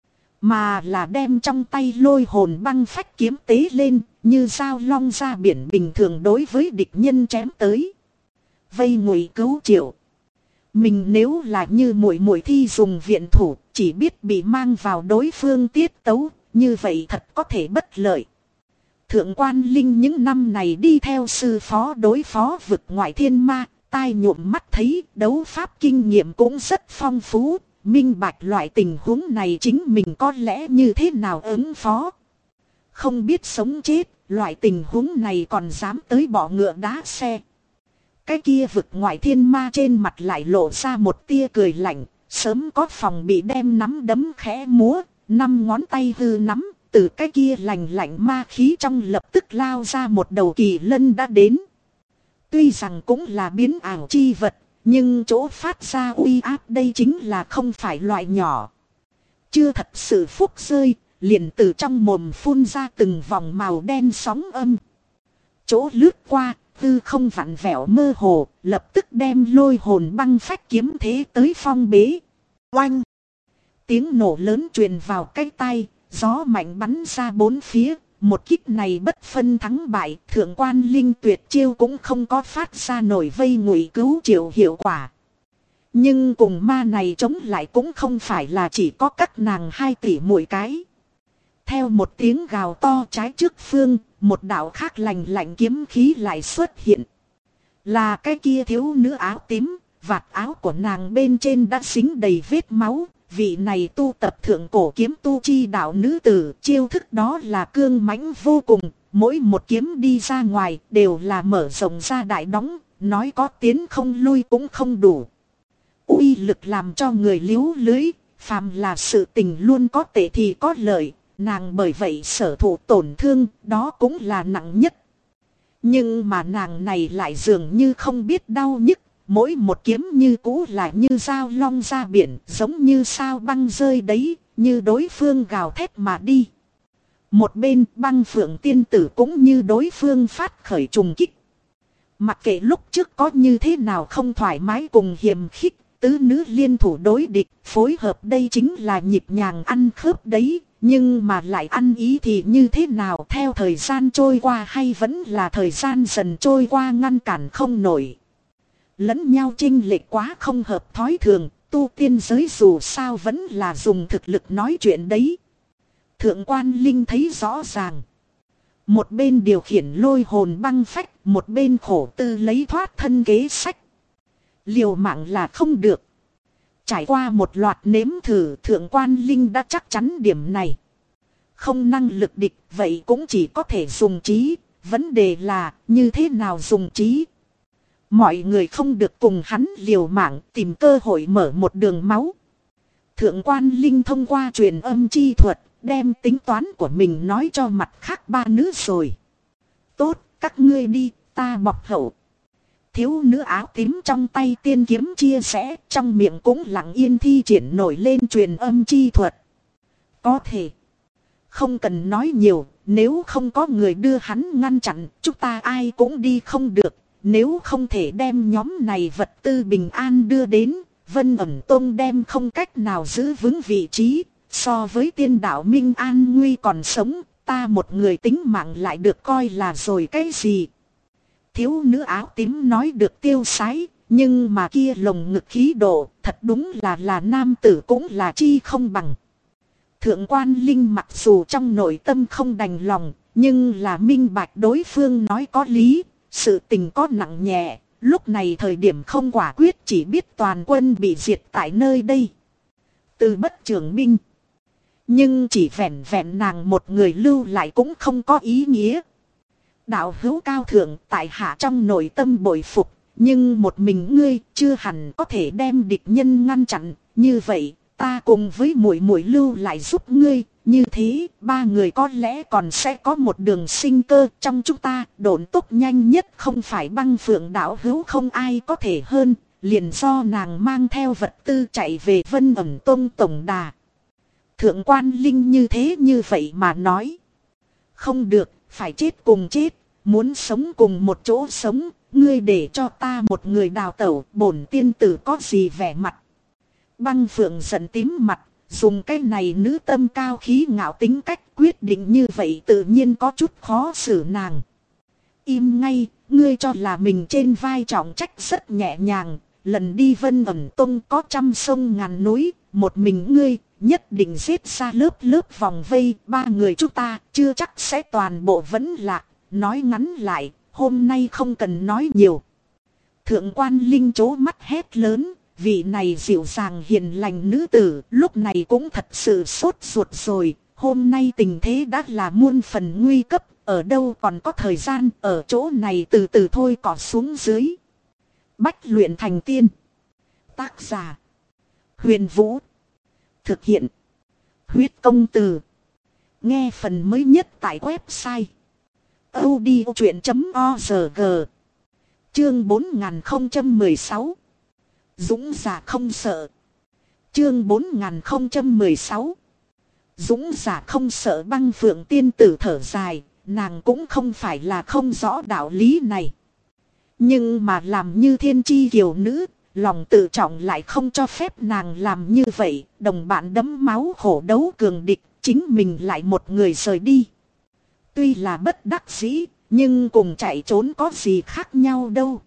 Mà là đem trong tay lôi hồn băng phách kiếm tế lên, như dao long ra biển bình thường đối với địch nhân chém tới. Vây ngụy cứu triệu. Mình nếu là như muội muội thi dùng viện thủ, chỉ biết bị mang vào đối phương tiết tấu, như vậy thật có thể bất lợi. Thượng quan linh những năm này đi theo sư phó đối phó vực ngoại thiên ma, tai nhuộm mắt thấy đấu pháp kinh nghiệm cũng rất phong phú. Minh bạch loại tình huống này chính mình có lẽ như thế nào ứng phó. Không biết sống chết, loại tình huống này còn dám tới bỏ ngựa đá xe. Cái kia vực ngoại thiên ma trên mặt lại lộ ra một tia cười lạnh, sớm có phòng bị đem nắm đấm khẽ múa, 5 ngón tay hư nắm, từ cái kia lạnh lạnh ma khí trong lập tức lao ra một đầu kỳ lân đã đến. Tuy rằng cũng là biến ảo chi vật, nhưng chỗ phát ra uy áp đây chính là không phải loại nhỏ. Chưa thật sự phúc rơi, liền từ trong mồm phun ra từng vòng màu đen sóng âm. chỗ lướt qua, tư không vặn vẹo mơ hồ, lập tức đem lôi hồn băng phách kiếm thế tới phong bế. Oanh! Tiếng nổ lớn truyền vào cái tai, gió mạnh bắn ra bốn phía. Một kích này bất phân thắng bại, thượng quan linh tuyệt chiêu cũng không có phát ra nổi vây ngụy cứu triệu hiệu quả. Nhưng cùng ma này chống lại cũng không phải là chỉ có các nàng 2 tỷ mỗi cái. Theo một tiếng gào to trái trước phương, một đạo khác lạnh lạnh kiếm khí lại xuất hiện. Là cái kia thiếu nữ áo tím, vạt áo của nàng bên trên đã dính đầy vết máu. Vị này tu tập thượng cổ kiếm tu chi đạo nữ tử, chiêu thức đó là cương mãnh vô cùng, mỗi một kiếm đi ra ngoài đều là mở rộng ra đại đóng, nói có tiến không lui cũng không đủ. Uy lực làm cho người liếu lưới, phàm là sự tình luôn có tệ thì có lợi, nàng bởi vậy sở thụ tổn thương, đó cũng là nặng nhất. Nhưng mà nàng này lại dường như không biết đau nhức. Mỗi một kiếm như cũ là như dao long ra biển, giống như sao băng rơi đấy, như đối phương gào thét mà đi. Một bên băng phượng tiên tử cũng như đối phương phát khởi trùng kích. Mặc kệ lúc trước có như thế nào không thoải mái cùng hiềm khích, tứ nữ liên thủ đối địch, phối hợp đây chính là nhịp nhàng ăn khớp đấy. Nhưng mà lại ăn ý thì như thế nào, theo thời gian trôi qua hay vẫn là thời gian dần trôi qua ngăn cản không nổi. Lẫn nhau chênh lệch quá không hợp thói thường, tu tiên giới dù sao vẫn là dùng thực lực nói chuyện đấy. Thượng quan Linh thấy rõ ràng. Một bên điều khiển lôi hồn băng phách, một bên khổ tư lấy thoát thân kế sách. Liều mạng là không được. Trải qua một loạt nếm thử, thượng quan Linh đã chắc chắn điểm này. Không năng lực địch, vậy cũng chỉ có thể dùng trí. Vấn đề là như thế nào dùng trí. Mọi người không được cùng hắn liều mạng tìm cơ hội mở một đường máu. Thượng quan Linh thông qua truyền âm chi thuật, đem tính toán của mình nói cho mặt khác 3 nữ rồi. Tốt, các ngươi đi, ta bọc hậu. Thiếu nữ áo tím trong tay tiên kiếm chia sẻ, trong miệng cũng lặng yên thi triển nổi lên truyền âm chi thuật. Có thể. Không cần nói nhiều, nếu không có người đưa hắn ngăn chặn, chúng ta ai cũng đi không được. Nếu không thể đem nhóm này vật tư bình an đưa đến, Vân Ẩn Tông đem không cách nào giữ vững vị trí. So với tiên đạo Minh An Nguy còn sống, ta một người tính mạng lại được coi là rồi cái gì. Thiếu nữ áo tím nói được tiêu sái, nhưng mà kia lồng ngực khí độ, thật đúng là nam tử cũng là chi không bằng. Thượng quan Linh mặc dù trong nội tâm không đành lòng, nhưng là minh bạch đối phương nói có lý. Sự tình có nặng nhẹ, lúc này thời điểm không quả quyết chỉ biết toàn quân bị diệt tại nơi đây. Từ bất trưởng binh. Nhưng chỉ vẹn vẹn nàng một người lưu lại cũng không có ý nghĩa. Đạo hữu cao thượng tại hạ trong nội tâm bội phục, nhưng một mình ngươi chưa hẳn có thể đem địch nhân ngăn chặn, như vậy ta cùng với muội muội lưu lại giúp ngươi. Như thế, 3 người có lẽ còn sẽ có một đường sinh cơ trong chúng ta, độn tốc nhanh nhất không phải băng phượng đạo hữu không ai có thể hơn, liền do nàng mang theo vật tư chạy về Vân Ẩn Tông tổng đà. Thượng quan Linh như thế như vậy mà nói. Không được, phải chết cùng chết, muốn sống cùng một chỗ sống, ngươi để cho ta một người đào tẩu, bổn tiên tử có gì vẻ mặt. Băng phượng giận tím mặt. Dùng cái này nữ tâm cao khí ngạo tính cách quyết định như vậy tự nhiên có chút khó xử nàng. Im ngay, ngươi cho là mình trên vai trọng trách rất nhẹ nhàng. Lần đi Vân Ẩn Tông có 100 sông ngàn núi, một mình ngươi nhất định giết ra lớp lớp vòng vây. 3 người chúng ta chưa chắc sẽ toàn bộ vẫn lạc. Nói ngắn lại, hôm nay không cần nói nhiều. Thượng quan Linh chố mắt hét lớn. Vị này dịu dàng hiền lành nữ tử lúc này cũng thật sự sốt ruột rồi. Hôm nay tình thế đã là muôn phần nguy cấp. Ở đâu còn có thời gian ở chỗ này từ từ thôi cỏ xuống dưới. Bách luyện thành tiên. Tác giả. Huyền Vũ. Thực hiện. Huyết công từ. Nghe phần mới nhất tại website. audiochuyện.org. Chương 4016. Dũng giả không sợ. Chương 4016. Dũng giả không sợ. Băng phượng tiên tử thở dài, nàng cũng không phải là không rõ đạo lý này. Nhưng mà làm như thiên chi kiều nữ, lòng tự trọng lại không cho phép nàng làm như vậy. Đồng bạn đẫm máu khổ đấu cường địch, chính mình lại một người rời đi. Tuy là bất đắc dĩ, nhưng cùng chạy trốn có gì khác nhau đâu.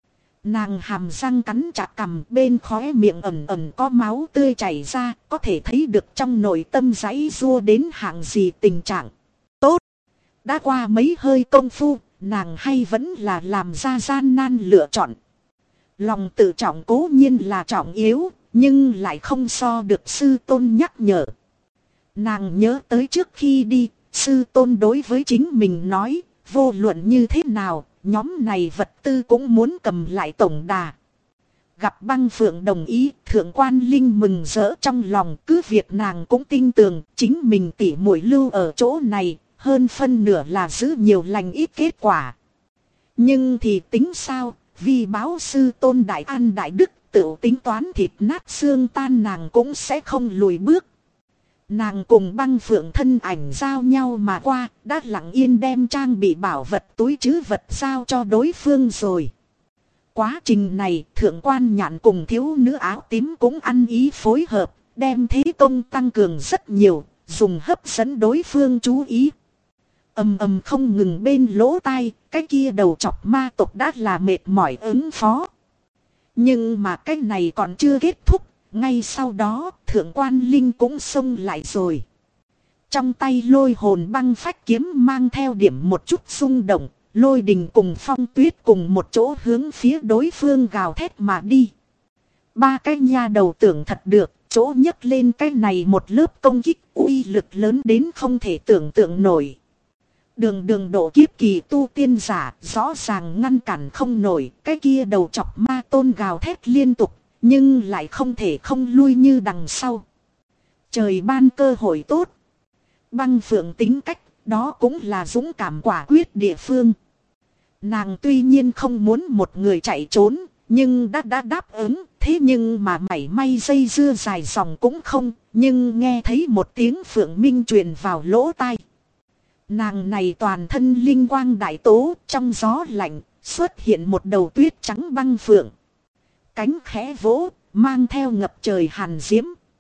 Nàng hàm răng cắn chặt cằm, bên khóe miệng ẩn ẩn có máu tươi chảy ra, có thể thấy được trong nội tâm giãy giụa đến hạng gì tình trạng. Tốt! Đã qua mấy hơi công phu, nàng hay vẫn là làm ra gian nan lựa chọn. Lòng tự trọng cố nhiên là trọng yếu, nhưng lại không so được sư tôn nhắc nhở. Nàng nhớ tới trước khi đi, sư tôn đối với chính mình nói, vô luận như thế nào, nhóm này vật tư cũng muốn cầm lại tổng đà. Gặp Băng Phượng đồng ý, Thượng Quan Linh mừng rỡ trong lòng, cứ việc nàng cũng tin tưởng chính mình tỉ muội lưu ở chỗ này, hơn phân nửa là giữ nhiều lành ít kết quả. Nhưng thì tính sao, vì báo sư tôn đại an đại đức tự tính toán thịt nát xương tan, nàng cũng sẽ không lùi bước. Nàng cùng Băng Phượng thân ảnh giao nhau mà qua, đã lặng yên đem trang bị bảo vật túi trữ vật giao cho đối phương rồi. Quá trình này, Thượng Quan Nhạn cùng thiếu nữ áo tím cũng ăn ý phối hợp, đem thế công tăng cường rất nhiều, dùng hấp dẫn đối phương chú ý. Ầm ầm không ngừng bên lỗ tai, cái kia đầu chọc ma tộc đã là mệt mỏi ứng phó. Nhưng mà cái này còn chưa kết thúc, ngay sau đó Thượng Quan Linh cũng xông lại rồi. Trong tay Lôi Hồn Băng Phách kiếm mang theo điểm một chút xung động, Lôi Đình cùng Phong Tuyết cùng một chỗ hướng phía đối phương gào thét mà đi. Ba cái nha đầu tưởng thật được, chỗ nhấc lên cái này một lớp công kích uy lực lớn đến không thể tưởng tượng nổi. Đường độ kiếp kỳ tu tiên giả rõ ràng ngăn cản không nổi, cái kia đầu chọc ma tôn gào thét liên tục, nhưng lại không thể không lui như đằng sau. Trời ban cơ hội tốt. Băng Phượng tính cách, đó cũng là dũng cảm quả quyết địa phương. Nàng tuy nhiên không muốn một người chạy trốn, nhưng đã đáp ứng, thế nhưng mà mảy may dây dưa dài dòng cũng không, nhưng nghe thấy một tiếng phượng minh truyền vào lỗ tai. Nàng này toàn thân linh quang đại tố, trong gió lạnh, xuất hiện một đầu tuyết trắng băng phượng. Cánh khẽ vỗ, mang theo ngập trời hàn diễm.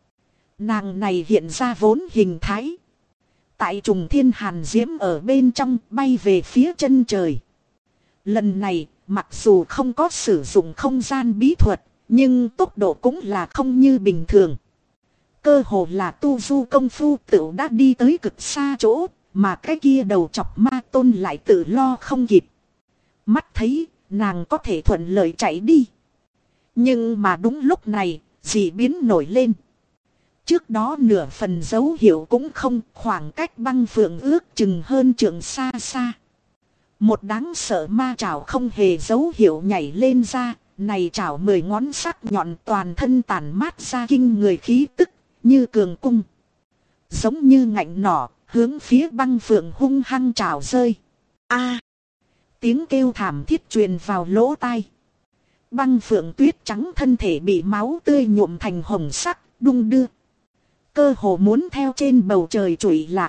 Nàng này hiện ra vốn hình thái. Tại trùng thiên hàn diễm ở bên trong bay về phía chân trời. Lần này, mặc dù không có sử dụng không gian bí thuật, nhưng tốc độ cũng là không như bình thường. Cơ hồ là tu du công phu tự đã đi tới cực xa chỗ, mà cái kia đầu chọc ma tôn lại tự lo không kịp. Mắt thấy, nàng có thể thuận lợi chạy đi. Nhưng mà đúng lúc này, dị biến nổi lên. Trước đó nửa phần dấu hiệu cũng không, khoảng cách Băng Phượng ước chừng hơn trượng xa xa. Một đáng sợ ma trảo không hề dấu hiệu nhảy lên ra, này trảo 10 ngón sắc nhọn toàn thân tản mát ra kinh người khí tức, như cường cung. Giống như ngạnh nỏ, hướng phía Băng Phượng hung hăng trảo rơi. A! Tiếng kêu thảm thiết truyền vào lỗ tai. Băng Phượng tuyết trắng thân thể bị máu tươi nhuộm thành hồng sắc, đung đưa. Cơ hồ muốn theo trên bầu trời trụi lạc.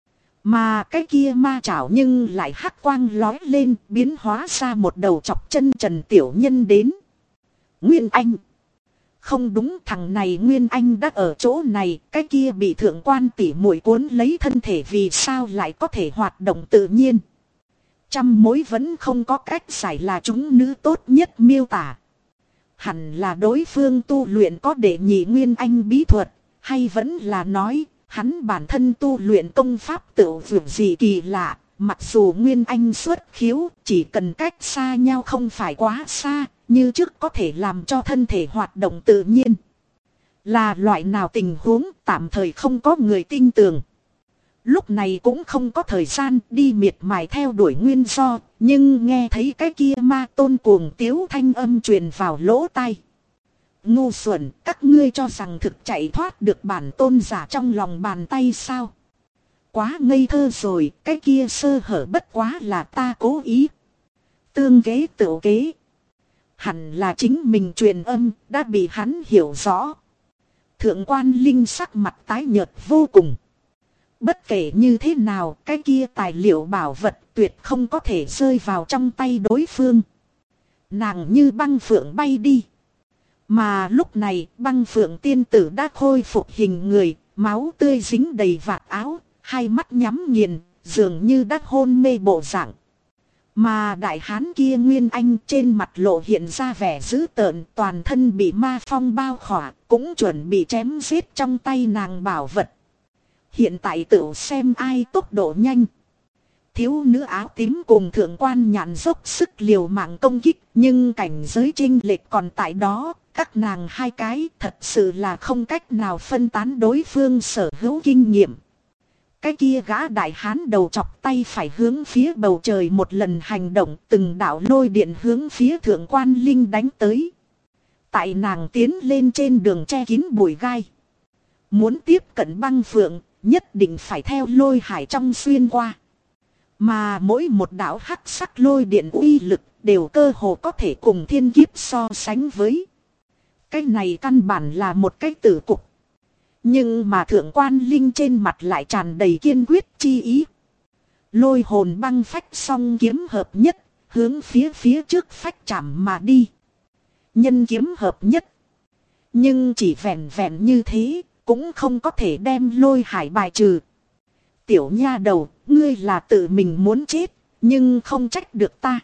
Mà cái kia ma chảo nhưng lại hắc quang lói lên, biến hóa ra một đầu chọc chân trần tiểu nhân đến. Nguyên Anh. Không đúng, thằng này Nguyên Anh đã ở chỗ này, cái kia bị Thượng Quan tỷ muội cuốn lấy thân thể vì sao lại có thể hoạt động tự nhiên. Trăm mối vẫn không có cách giải là chúng nữ tốt nhất miêu tả. Hẳn là đối phương tu luyện có đệ nhị Nguyên Anh bí thuật, hay vẫn là nói hắn bản thân tu luyện công pháp tự vượt gì kỳ lạ. Mặc dù Nguyên Anh xuất khiếu, chỉ cần cách xa nhau không phải quá xa, như trước có thể làm cho thân thể hoạt động tự nhiên. Là loại nào tình huống tạm thời không có người tin tưởng. Lúc này cũng không có thời gian đi miệt mài theo đuổi nguyên do, nhưng nghe thấy cái kia ma tôn cuồng tiếu thanh âm truyền vào lỗ tai. Ngu xuẩn, các ngươi cho rằng thực chạy thoát được bản tôn giả trong lòng bàn tay sao? Quá ngây thơ rồi, cái kia sơ hở bất quá là ta cố ý. Tương kế tự kế. Hẳn là chính mình truyền âm, đã bị hắn hiểu rõ. Thượng Quan Linh sắc mặt tái nhợt vô cùng. Bất kể như thế nào, cái kia tài liệu bảo vật tuyệt không có thể rơi vào trong tay đối phương. Nàng như băng phượng bay đi. Mà lúc này băng phượng tiên tử đã khôi phục hình người, máu tươi dính đầy vạt áo, hai mắt nhắm nghiền, dường như đã hôn mê bộ dạng. Mà đại hán kia Nguyên Anh trên mặt lộ hiện ra vẻ dữ tợn, toàn thân bị ma phong bao khỏa, cũng chuẩn bị chém giết trong tay nàng bảo vật. Hiện tại tự xem ai tốc độ nhanh. Thiếu nữ áo tím cùng thượng quan nhạn dốc sức liều mạng công kích, nhưng cảnh giới chênh lệch còn tại đó, các nàng hai cái thật sự là không cách nào phân tán đối phương sở hữu kinh nghiệm. Cái kia gã đại hán đầu chọc tay phải hướng phía bầu trời một lần hành động, từng đạo lôi điện hướng phía thượng quan linh đánh tới. Tại nàng tiến lên trên đường che kín bụi gai. Muốn tiếp cận băng phượng, nhất định phải theo lôi hải trong xuyên qua. Mà mỗi một đạo hắc sắc lôi điện uy lực đều cơ hồ có thể cùng thiên kiếp so sánh với. Cái này căn bản là một cái tử cục. Nhưng mà thượng quan linh trên mặt lại tràn đầy kiên quyết chi ý. Lôi hồn băng phách song kiếm hợp nhất, hướng phía trước phách chạm mà đi. Nhân kiếm hợp nhất. Nhưng chỉ vẹn vẹn như thế, cũng không có thể đem lôi hải bài trừ. Tiểu nha đầu, ngươi là tự mình muốn chết, nhưng không trách được ta.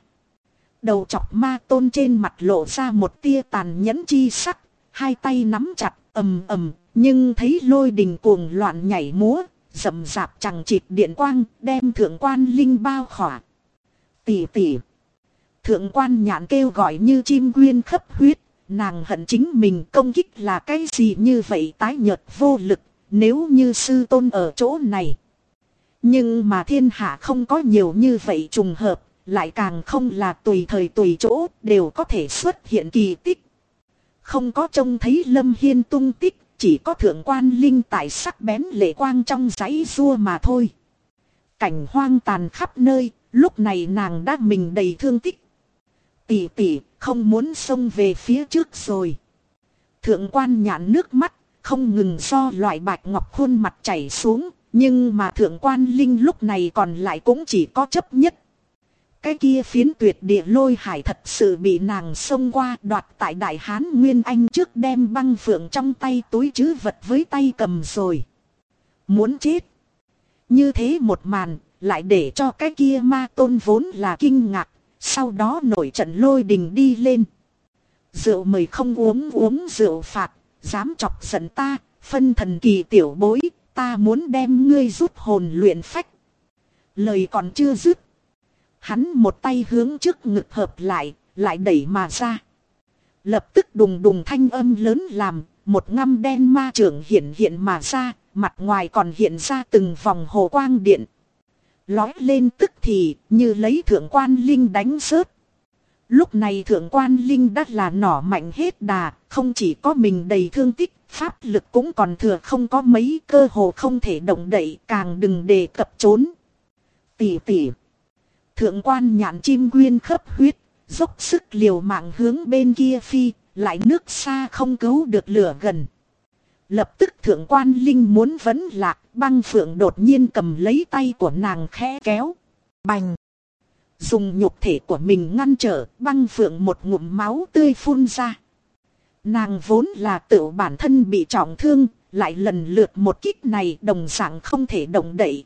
Đầu chọc ma tôn trên mặt lộ ra một tia tàn nhẫn chi sắc, hai tay nắm chặt, ầm ầm, nhưng thấy lôi đình cuồng loạn nhảy múa, rầm rạp chẳng chịt điện quang, đem thượng quan linh bao khỏa. Tỷ tỷ. Thượng quan nhạn kêu gọi như chim quyên khấp huyết, nàng hận chính mình công kích là cái gì như vậy tái nhợt vô lực, nếu như sư tôn ở chỗ này. Nhưng mà thiên hạ không có nhiều như vậy trùng hợp, lại càng không là tùy thời tùy chỗ đều có thể xuất hiện kỳ tích. Không có trông thấy Lâm Hiên tung tích, chỉ có thượng quan linh tại sắc bén lệ quang trong giấy rua mà thôi. Cảnh hoang tàn khắp nơi, lúc này nàng đã mình đầy thương tích. Tỷ tỷ, không muốn xông về phía trước rồi. Thượng quan nhạn nước mắt, không ngừng do loại bạch ngọc khuôn mặt chảy xuống, nhưng mà thượng quan linh lúc này còn lại cũng chỉ có chấp nhất. Cái kia phiến tuyệt địa lôi hải thật sự bị nàng xông qua đoạt tại đại hán Nguyên Anh trước đem băng phượng trong tay túi trữ vật với tay cầm rồi. Muốn chết. Như thế một màn lại để cho cái kia ma tôn vốn là kinh ngạc, sau đó nổi trận lôi đình đi lên. Rượu mời không uống, uống rượu phạt, dám chọc giận ta, phân thần kỳ tiểu bối, ta muốn đem ngươi rút hồn luyện phách. Lời còn chưa dứt. Hắn một tay hướng trước ngực hợp lại đẩy mà ra. Lập tức đùng đùng thanh âm lớn làm, một ngăm đen ma trưởng hiện mà ra, mặt ngoài còn hiện ra từng vòng hồ quang điện. Lói lên tức thì, như lấy thượng quan linh đánh rớt. Lúc này thượng quan linh đã là nỏ mạnh hết đà, không chỉ có mình đầy thương tích, pháp lực cũng còn thừa không có mấy, cơ hồ không thể động đậy, càng đừng đề cập trốn. Tỷ tỷ. Thượng quan nhạn chim quyên khấp huyết, dốc sức liều mạng hướng bên kia phi, lại nước xa không cứu được lửa gần. Lập tức thượng quan linh muốn vấn lạc, băng phượng đột nhiên cầm lấy tay của nàng khẽ kéo. Bành! Dùng nhục thể của mình ngăn trở, băng phượng một ngụm máu tươi phun ra. Nàng vốn là tự bản thân bị trọng thương, lại lần lượt một kích này đồng dạng không thể động đậy.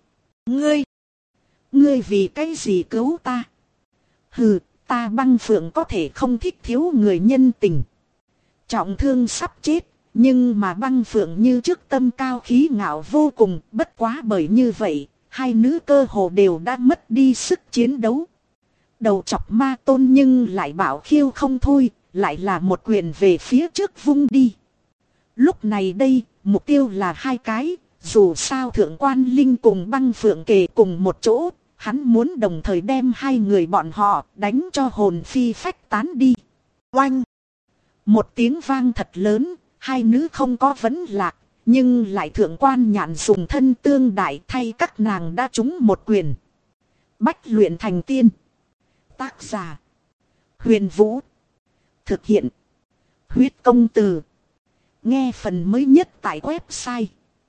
Ngươi vì cái gì cứu ta? Hừ, ta băng phượng có thể không thích thiếu người nhân tình. Trọng thương sắp chết, nhưng mà băng phượng như trước tâm cao khí ngạo vô cùng, bất quá bởi như vậy, hai nữ cơ hồ đều đã mất đi sức chiến đấu. Đầu chọc ma tôn nhưng lại bảo khiêu không thôi, lại là một quyền về phía trước vung đi. Lúc này đây, mục tiêu là hai cái, dù sao thượng quan linh cùng băng phượng kề cùng một chỗ, hắn muốn đồng thời đem hai người bọn họ đánh cho hồn phi phách tán đi. Oanh! Một tiếng vang thật lớn, hai nữ không có vấn lạc, nhưng lại thượng quan nhạn dùng thân tương đại thay các nàng đã trúng một quyền. Bách luyện thành tiên. Tác giả: Huyền Vũ. Thực hiện: Huyết Công Từ. Nghe phần mới nhất tại website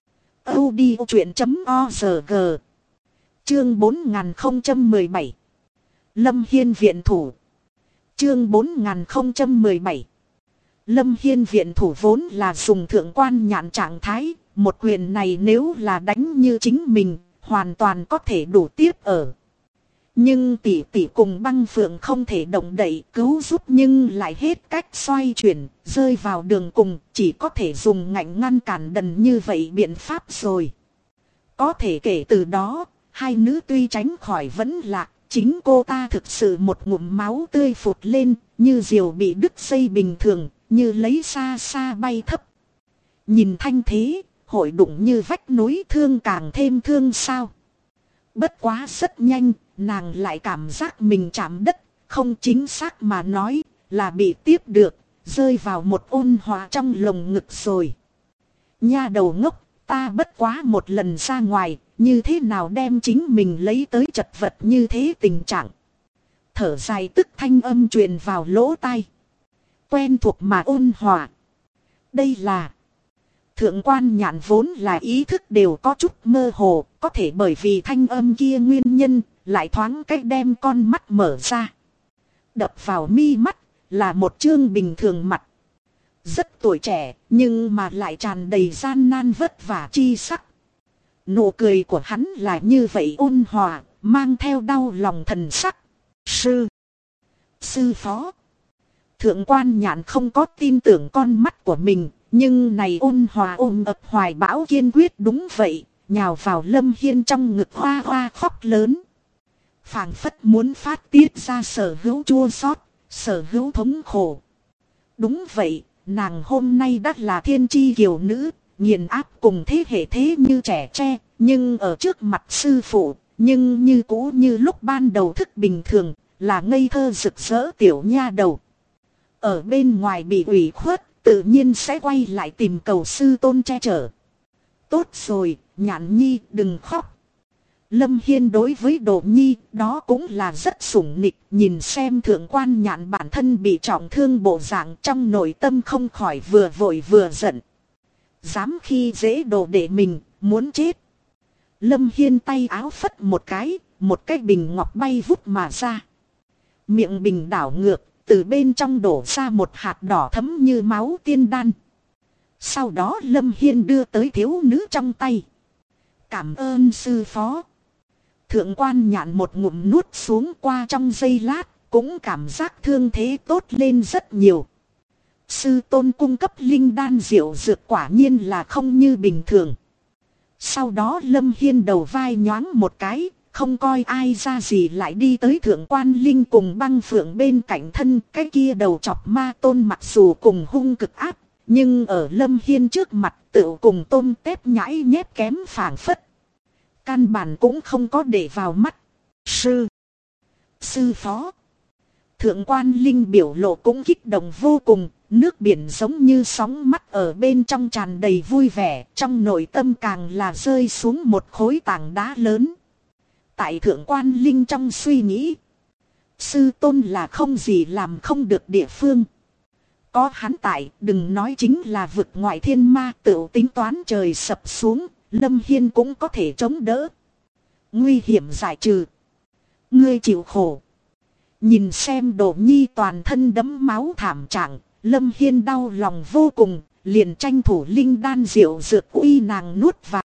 audiochuyện.org. Chương 4017. Lâm Hiên viện thủ. Chương 4017. Lâm Hiên viện thủ vốn là dùng thượng quan nhạn trạng thái, một quyền này nếu là đánh như chính mình, hoàn toàn có thể đủ tiếp ở. Nhưng tỷ tỷ cùng Băng Phượng không thể động đậy cứu giúp nhưng lại hết cách xoay chuyển, rơi vào đường cùng, chỉ có thể dùng ngạnh ngăn cản đần như vậy biện pháp rồi. Có thể kể từ đó, hai nữ tuy tránh khỏi vẫn lạc, chính cô ta thực sự một ngụm máu tươi phụt lên, như diều bị đứt dây bình thường, như lấy xa xa bay thấp. Nhìn thanh thế, hội đụng như vách núi thương càng thêm thương sao. Bất quá rất nhanh, nàng lại cảm giác mình chạm đất, không chính xác mà nói là bị tiếp được, rơi vào một ôn hòa trong lồng ngực rồi. Nha đầu ngốc, ta bất quá một lần ra ngoài, như thế nào đem chính mình lấy tới chật vật như thế tình trạng. Thở dài tức thanh âm truyền vào lỗ tai. Quen thuộc mà ôn hòa. Đây là... Thượng quan nhạn vốn là ý thức đều có chút mơ hồ, có thể bởi vì thanh âm kia nguyên nhân, lại thoáng cách đem con mắt mở ra. Đập vào mi mắt, là một chương bình thường mặt. Rất tuổi trẻ, nhưng mà lại tràn đầy gian nan vất vả chi sắc. Nụ cười của hắn là như vậy ôn hòa, mang theo đau lòng thần sắc. Sư phó. Thượng quan nhạn không có tin tưởng con mắt của mình, nhưng này ôn hòa ôm ập hoài bão kiên quyết đúng vậy, nhào vào Lâm Hiên trong ngực hoa hoa khóc lớn. Phảng phất muốn phát tiết ra sở hữu chua xót, sở hữu thống khổ. Đúng vậy, nàng hôm nay đã là thiên chi kiều nữ, nghiền áp cùng thế hệ thế như trẻ tre, nhưng ở trước mặt sư phụ, nhưng như cũ như lúc ban đầu thức bình thường, là ngây thơ rực rỡ tiểu nha đầu. Ở bên ngoài bị ủy khuất, tự nhiên sẽ quay lại tìm cầu sư tôn che chở. Tốt rồi, Nhạn nhi đừng khóc. Lâm Hiên đối với Đỗ Nhi đó cũng là rất sủng nịch, nhìn xem thượng quan nhạn bản thân bị trọng thương bộ dạng trong nội tâm không khỏi vừa vội vừa giận. Dám khi dễ đồ để mình, muốn chết. Lâm Hiên tay áo phất một cái bình ngọc bay vút mà ra. Miệng bình đảo ngược, từ bên trong đổ ra một hạt đỏ thấm như máu tiên đan. Sau đó Lâm Hiên đưa tới thiếu nữ trong tay. Cảm ơn sư phó. Thượng quan nhạn một ngụm nuốt xuống qua trong giây lát, cũng cảm giác thương thế tốt lên rất nhiều. Sư tôn cung cấp linh đan diệu dược quả nhiên là không như bình thường. Sau đó Lâm Hiên đầu vai nhoáng một cái, không coi ai ra gì lại đi tới thượng quan linh cùng Băng Phượng bên cạnh thân. Cái kia đầu chọc ma tôn mặc dù cùng hung cực áp, nhưng ở Lâm Hiên trước mặt tự cùng tôm tép nhãi nhép kém phảng phất. Căn bản cũng không có để vào mắt. Sư phó. Thượng quan linh biểu lộ cũng kích động vô cùng. Nước biển giống như sóng mắt ở bên trong tràn đầy vui vẻ. Trong nội tâm càng là rơi xuống một khối tảng đá lớn. Tại thượng quan linh trong suy nghĩ. Sư tôn là không gì làm không được địa phương. Có hắn tại, đừng nói chính là vực ngoại thiên ma tự tính toán trời sập xuống. Lâm Hiên cũng có thể chống đỡ. Nguy hiểm giải trừ. Ngươi chịu khổ. Nhìn xem Đỗ Nhi toàn thân đẫm máu thảm trạng, Lâm Hiên đau lòng vô cùng, liền tranh thủ linh đan diệu dược uy nàng nuốt vào.